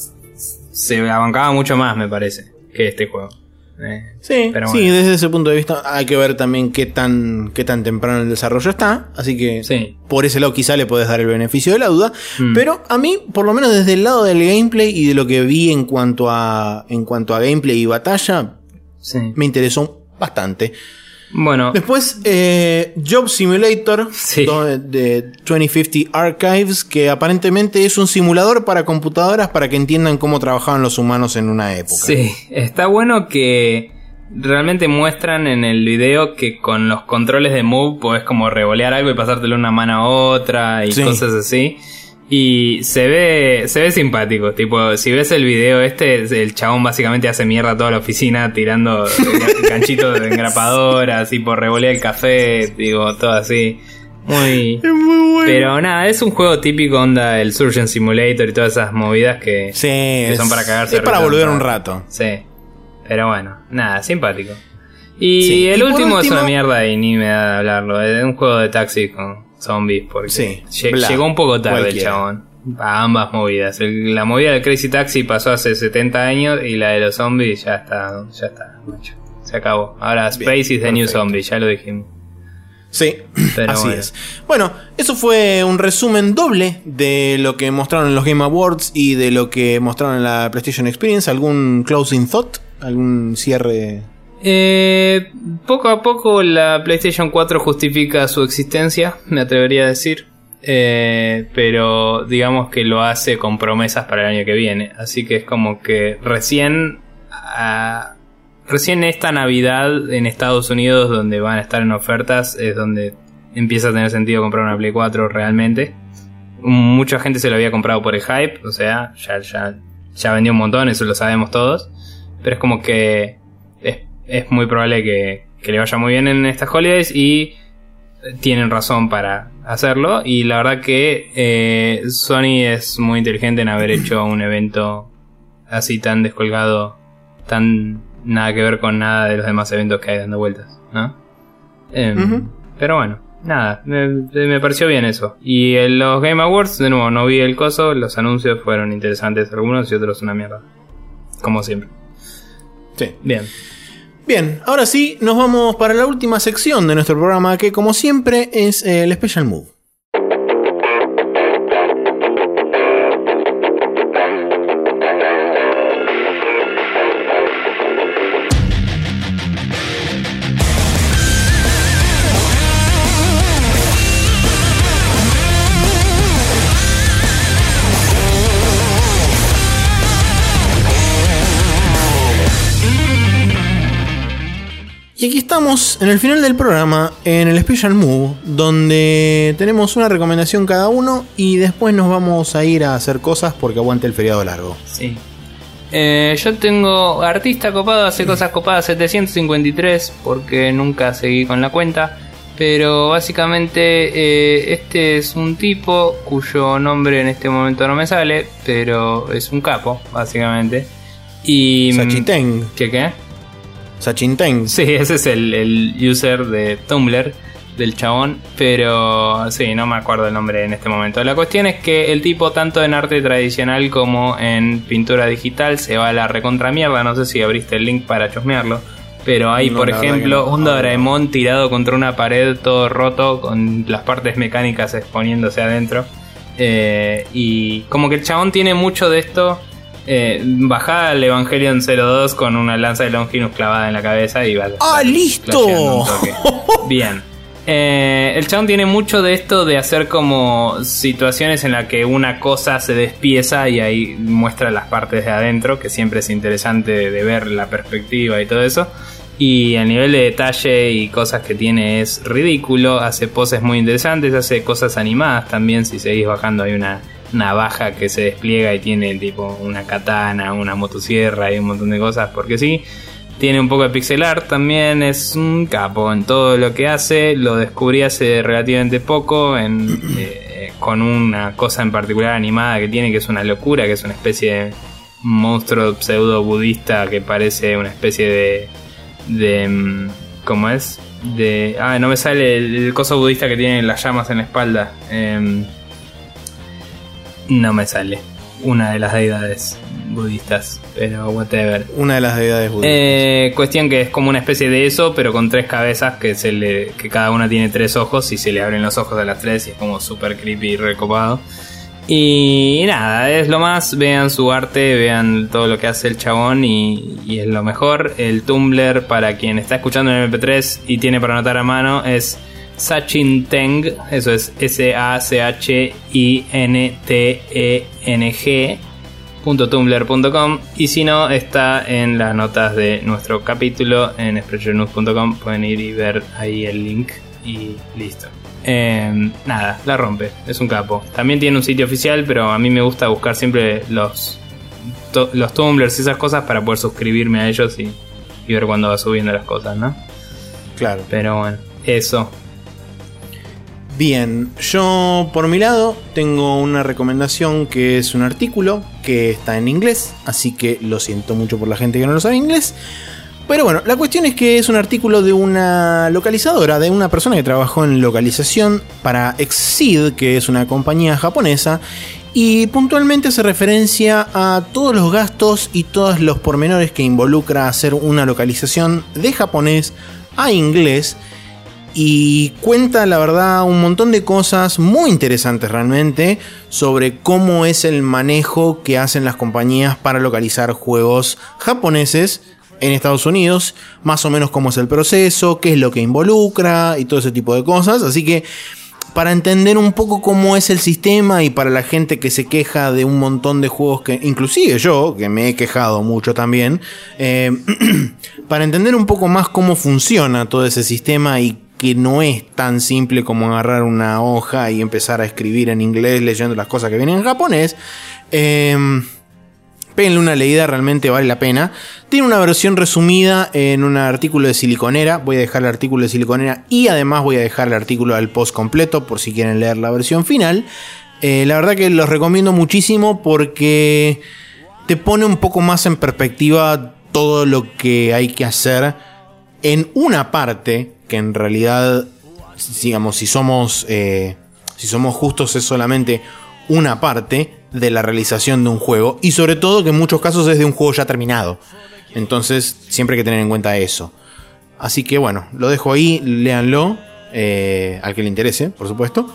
Se abancaba mucho más, me parece, que este juego. Eh, sí, pero sí, bueno. Desde ese punto de vista hay que ver también qué tan, qué tan temprano el desarrollo está. Así que sí. Por ese lado quizá le podés dar el beneficio de la duda. Mm. Pero a mí, por lo menos desde el lado del gameplay y de lo que vi en cuanto a, en cuanto a gameplay y batalla, sí. me interesó bastante. Bueno. Después, eh, Job Simulator sí. de, de veinte cincuenta Archives, que aparentemente es un simulador para computadoras para que entiendan cómo trabajaban los humanos en una época. Sí, está bueno que realmente muestran en el video que con los controles de Move podés como revolear algo y pasártelo una mano a otra y sí. cosas así. Y se ve se ve simpático, tipo, si ves el video este, el chabón básicamente hace mierda toda la oficina tirando ganchitos de engrapadora, así por revolea el café, digo, todo así. Muy... Es muy bueno. Pero nada, es un juego típico onda el Surgeon Simulator y todas esas movidas que, sí, que es, son para cagarse. Es para volver un rato. Sí, pero bueno, nada, simpático. Y sí. el y último, último es una mierda y ni me da de hablarlo, es un juego de taxi con zombies, porque sí, lle- llegó un poco tarde cualquiera. El chabón a ambas movidas. El, la movida del Crazy Taxi pasó hace setenta años y la de los zombies ya está, ya está, macho. Se acabó. Ahora Space Bien, is the perfecto. New Zombie, ya lo dijimos. Sí, Pero así bueno. es. Bueno, eso fue un resumen doble de lo que mostraron en los Game Awards y de lo que mostraron en la PlayStation Experience. ¿Algún closing thought? ¿Algún cierre? Eh, poco a poco la PlayStation cuatro justifica su existencia, me atrevería a decir. Eh, pero digamos que lo hace con promesas para el año que viene. Así que es como que recién... Uh, Recién esta Navidad en Estados Unidos, donde van a estar en ofertas, es donde empieza a tener sentido comprar una Play cuatro realmente. Mucha gente se lo había comprado por el hype, o sea, ya, ya ya vendió un montón, eso lo sabemos todos. Pero es como que es, es muy probable que, que le vaya muy bien en estas holidays y tienen razón para hacerlo. Y la verdad que eh, Sony es muy inteligente en haber hecho un evento así tan descolgado, tan nada que ver con nada de los demás eventos que hay dando vueltas, ¿no? Eh, uh-huh. Pero bueno, nada, me, me pareció bien eso. Y en los Game Awards, de nuevo, no vi el coso, los anuncios fueron interesantes algunos y otros una mierda, como siempre. Sí. Bien. Bien, ahora sí, nos vamos para la última sección de nuestro programa, que como siempre es el Special Move. Y aquí estamos en el final del programa, en el Special Move, donde tenemos una recomendación cada uno y después nos vamos a ir a hacer cosas porque aguante el feriado largo. Sí. Eh, yo tengo artista copado, hace cosas copadas setecientos cincuenta y tres porque nunca seguí con la cuenta. Pero básicamente eh, este es un tipo cuyo nombre en este momento no me sale, pero es un capo, básicamente. Y Sachiteng. ¿Qué qué? Sachiteng. Sí, ese es el, el user de Tumblr del chabón, pero sí, no me acuerdo el nombre en este momento. La cuestión es que el tipo, tanto en arte tradicional como en pintura digital, se va a la recontramierda. No sé si abriste el link para chusmearlo, pero hay, no, por ejemplo, no. un Doraemon tirado contra una pared todo roto, con las partes mecánicas exponiéndose adentro. Eh, y como que el chabón tiene mucho de esto. Eh, bajá al Evangelion cero dos con una lanza de Longinus clavada en la cabeza y va. ¡Ah, listo! Bien. Eh, el chabón tiene mucho de esto de hacer como situaciones en las que una cosa se despieza y ahí muestra las partes de adentro, que siempre es interesante de, de ver la perspectiva y todo eso. Y el nivel de detalle y cosas que tiene es ridículo. Hace poses muy interesantes, hace cosas animadas también. Si seguís bajando hay una navaja que se despliega y tiene tipo una katana, una motosierra y un montón de cosas porque sí. Tiene un poco de pixel art también, es un capo en todo lo que hace. Lo descubrí hace relativamente poco en, eh, con una cosa en particular animada que tiene, que es una locura, que es una especie de monstruo pseudo budista que parece una especie de... de ¿cómo es? De, ah, no me sale el, el coso budista que tiene las llamas en la espalda. Eh, no me sale. Una de las deidades budistas, pero whatever. Una de las deidades budistas. Eh, cuestión que es como una especie de eso, pero con tres cabezas que se le, que cada una tiene tres ojos y se le abren los ojos a las tres y es como super creepy y recopado. Y nada, es lo más. Vean su arte, vean todo lo que hace el chabón y, y es lo mejor. El Tumblr, para quien está escuchando en M P tres y tiene para anotar a mano, es Sachiteng, eso es S A C H I N T E N G punto tumblr punto com, y si no, está en las notas de nuestro capítulo en spreadshirt news punto com. Pueden ir y ver ahí el link y listo. Eh, nada, la rompe, es un capo. También tiene un sitio oficial, pero a mí me gusta buscar siempre los to, los Tumblrs y esas cosas para poder suscribirme a ellos y, y ver cuándo va subiendo las cosas, ¿no? Claro. Pero bueno, eso. Bien, yo por mi lado tengo una recomendación que es un artículo que está en inglés, así que lo siento mucho por la gente que no lo sabe inglés. Pero bueno, la cuestión es que es un artículo de una localizadora, de una persona que trabajó en localización para Exceed, que es una compañía japonesa, y puntualmente hace referencia a todos los gastos y todos los pormenores que involucra hacer una localización de japonés a inglés. Y cuenta, la verdad, un montón de cosas muy interesantes realmente sobre cómo es el manejo que hacen las compañías para localizar juegos japoneses en Estados Unidos, más o menos cómo es el proceso, qué es lo que involucra y todo ese tipo de cosas. Así que para entender un poco cómo es el sistema y para la gente que se queja de un montón de juegos, que inclusive yo, que me he quejado mucho también, eh, para entender un poco más cómo funciona todo ese sistema y que no es tan simple como agarrar una hoja y empezar a escribir en inglés leyendo las cosas que vienen en japonés, eh, péguenle una leída, realmente vale la pena. Tiene una versión resumida en un artículo de Siliconera. Voy a dejar el artículo de Siliconera y además voy a dejar el artículo del post completo por si quieren leer la versión final. Eh, la verdad que los recomiendo muchísimo porque te pone un poco más en perspectiva todo lo que hay que hacer en una parte que en realidad, digamos, si somos, eh, si somos justos, es solamente una parte de la realización de un juego, y sobre todo que en muchos casos es de un juego ya terminado. Entonces siempre hay que tener en cuenta eso. Así que bueno, lo dejo ahí, léanlo, eh, al que le interese, por supuesto.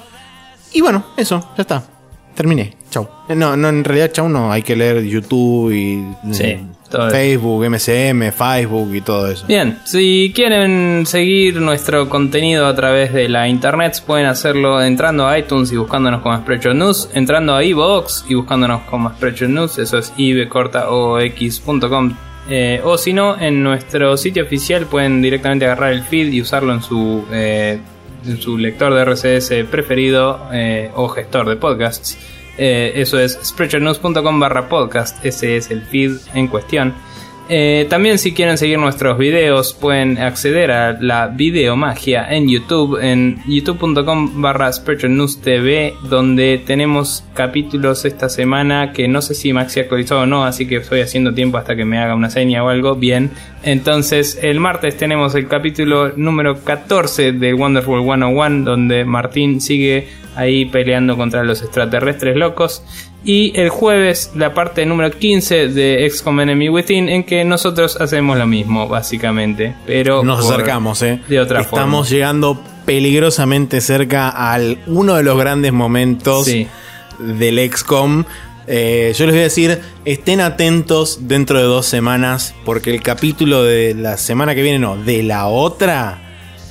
Y bueno, eso, ya está. Terminé, chau. No, no, en realidad chau no, hay que leer YouTube y sí, todo Facebook, M C M, Facebook y todo eso. Bien, si quieren seguir nuestro contenido a través de la internet, pueden hacerlo entrando a iTunes y buscándonos como Spreadshot News, entrando a iVoox y buscándonos como Spreadshot News, eso es i b corta o x punto com. Eh, o si no, en nuestro sitio oficial pueden directamente agarrar el feed y usarlo en su... Eh, en su lector de R S S preferido eh, o gestor de podcasts. Eh, eso es spreadshotnews punto com barra podcast. Ese es el feed en cuestión. Eh, también, si quieren seguir nuestros videos, pueden acceder a la videomagia en YouTube, en youtube punto com barra spreadshotnews T V, donde tenemos capítulos esta semana que no sé si Maxi actualizó o no, así que estoy haciendo tiempo hasta que me haga una seña o algo. Bien, entonces el martes tenemos el capítulo número catorce de Wonderful ciento uno, donde Martín sigue ahí peleando contra los extraterrestres locos. Y el jueves la parte número quince de X COM Enemy Within, en que nosotros hacemos lo mismo básicamente, pero nos acercamos, eh. de otra Estamos forma. Estamos llegando peligrosamente cerca al uno de los grandes momentos sí. del X COM. Eh, yo les voy a decir, estén atentos dentro de dos semanas, porque el capítulo de la semana que viene, no, de la otra,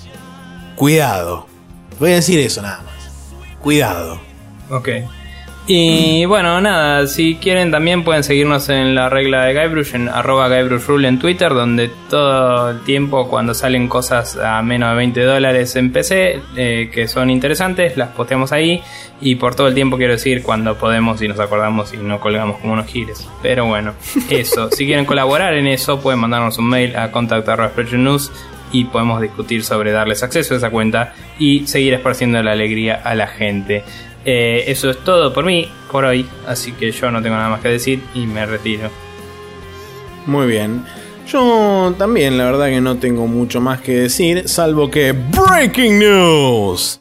cuidado. Voy a decir eso nada más. Cuidado. Ok. Y bueno, nada, si quieren también pueden seguirnos en la regla de Guybrush, en arroba GuybrushRule en Twitter, donde todo el tiempo cuando salen cosas a menos de veinte dólares en P C, eh, que son interesantes, las posteamos ahí. Y por todo el tiempo, quiero decir, cuando podemos y nos acordamos y no colgamos como unos giles. Pero bueno, eso. Si quieren colaborar en eso, pueden mandarnos un mail a contacto arroba spreadshotnews y podemos discutir sobre darles acceso a esa cuenta y seguir esparciendo la alegría a la gente. Eh, eso es todo por mí, por hoy. Así que yo no tengo nada más que decir y me retiro. Muy bien. Yo también, la verdad que no tengo mucho más que decir, salvo que Breaking News.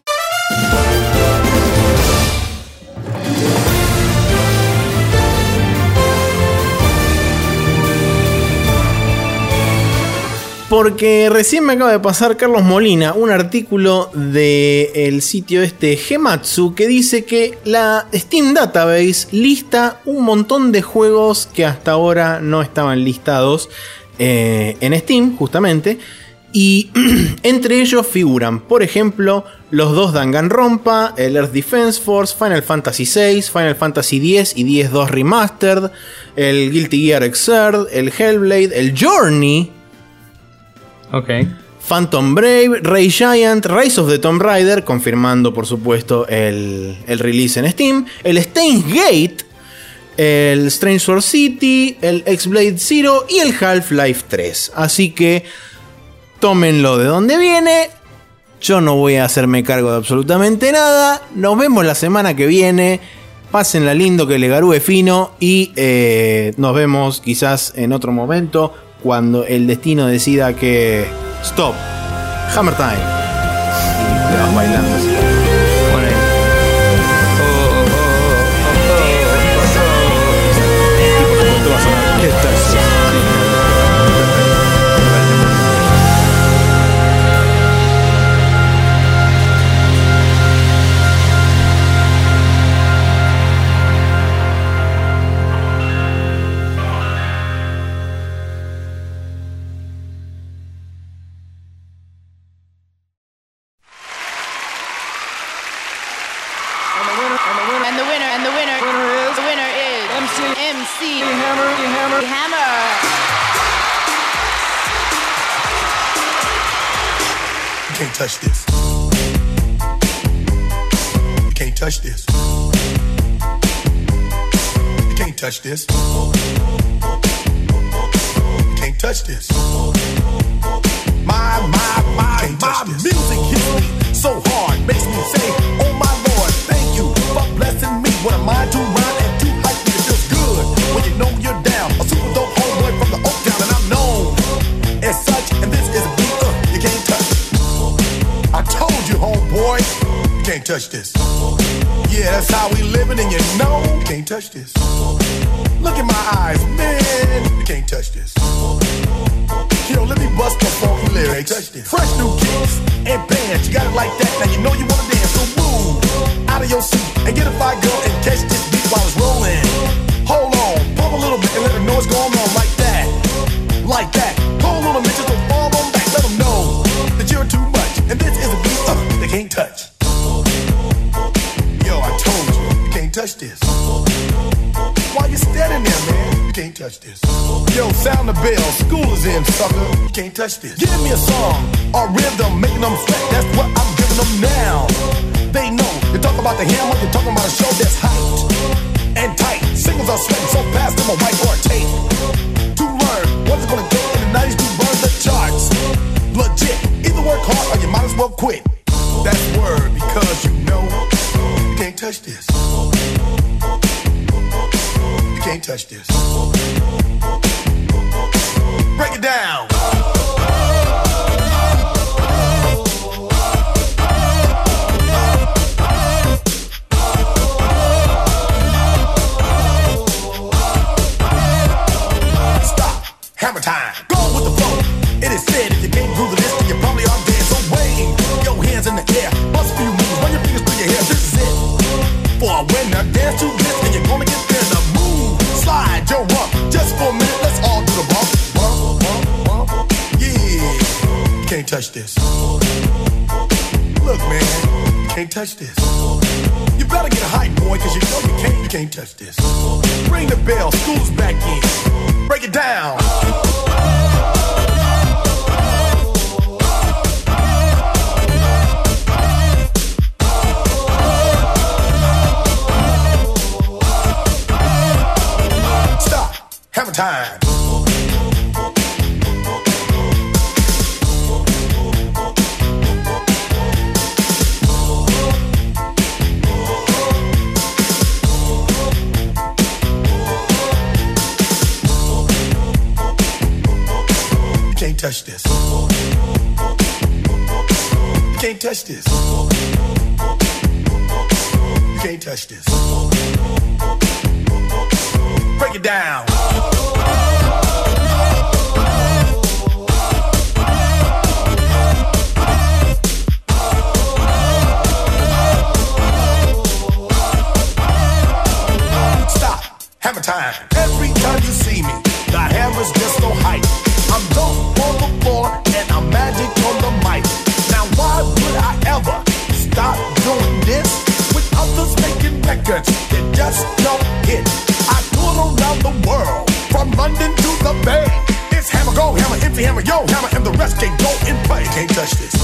Porque recién me acaba de pasar Carlos Molina un artículo del sitio este Gematsu que dice que la Steam Database lista un montón de juegos que hasta ahora no estaban listados eh, en Steam, justamente. Y entre ellos figuran, por ejemplo, los dos Danganronpa, el Earth Defense Force, Final Fantasy seis, Final Fantasy diez y diez dos Remastered, el Guilty Gear Xrd, el Hellblade, el Journey. Ok. Phantom Brave, Ray Giant, Rise of the Tomb Raider, confirmando por supuesto el, el release en Steam, el Steins Gate, el Strange Sword City, el X-Blade Zero y el Half-Life tres. Así que tómenlo de donde viene. Yo no voy a hacerme cargo de absolutamente nada. Nos vemos la semana que viene. Pásenla lindo, que le garúe fino. Y eh, nos vemos quizás en otro momento, cuando el destino decida que stop, hammer time, y te vas bailando así. Bueno, oh, oh, oh, oh, oh, y por supuesto va a sonar esta es- And the winner, and the winner, winner is, the winner is M C, M C Hammer, Hammer, Hammer. You can't touch this. You can't touch this. You can't touch this. touch this. My, my, my, my music hits me so hard, makes me say, oh my Lord, thank you for blessing me. What a mind to rhyme and to hype me, it feels good when you know you're down. A super dope homeboy from the Oak Town, and I'm known as such, and this is a beat uh, you can't touch. I told you, homeboy, you can't touch this. Yeah, that's how we living, and you know you can't touch this. Look in my eyes, man, you can't touch this. Yo, let me bust the funky lyrics. Fresh new kicks and bands, you got it like that. Now you know you wanna dance, so move out of your seat and get a fire girl and catch this beat while it's rolling. Hold on, pump a little bit and let them know what's going on like that, like that. Hold on a minute, just don't fall on back. Let them know that you're too much, and this is a beat uh, they can't touch. Yo, I told you, you can't touch this. Why you standing there, man? You can't touch this. Yo, sound the bell, school is in, sucker. You can't touch this. Give me a song or rhythm, making them sweat. That's what I'm giving them now. They know. You talk about the hammer, you're talking about a show that's hyped and tight. Singles are sweating so fast, them a white or a tape. To learn what's it gonna take in the nineties to burn the charts. Legit. Either work hard or you might as well quit. That's word, because you know you can't touch this. You can't touch this. Break it down. Stop. Hammer time. Go with the flow. It is said if you can't groove the list, then you probably are dead. So wave your hands in the air. Bust a few moves. Run your fingers through your hair. This is it. For a winner, dance to this, and you're gonna get there. The move, slide your rump. Just for a minute, let's all do the bump. Bump, bump, bump. Yeah, you can't touch this. Look, man, you can't touch this. You better get a hype, boy, cause you know you can't, you can't touch this. Ring the bell, school's back in. Break it down. Hammer time. You can't touch this. You can't touch this. You can't touch this. Break it down. Stop. Hammer time. Every time you see me, the hammer's just so hype. I'm dope on the floor and I'm magic on the mic. Now why would I ever stop doing this with others making records that just don't hit? I tour around the world, from London to the Bay. It's hammer, go hammer, empty hammer, yo hammer, and the rest can go and play. You can't touch this.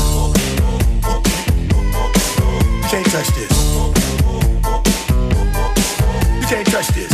You can't touch this. You can't touch this.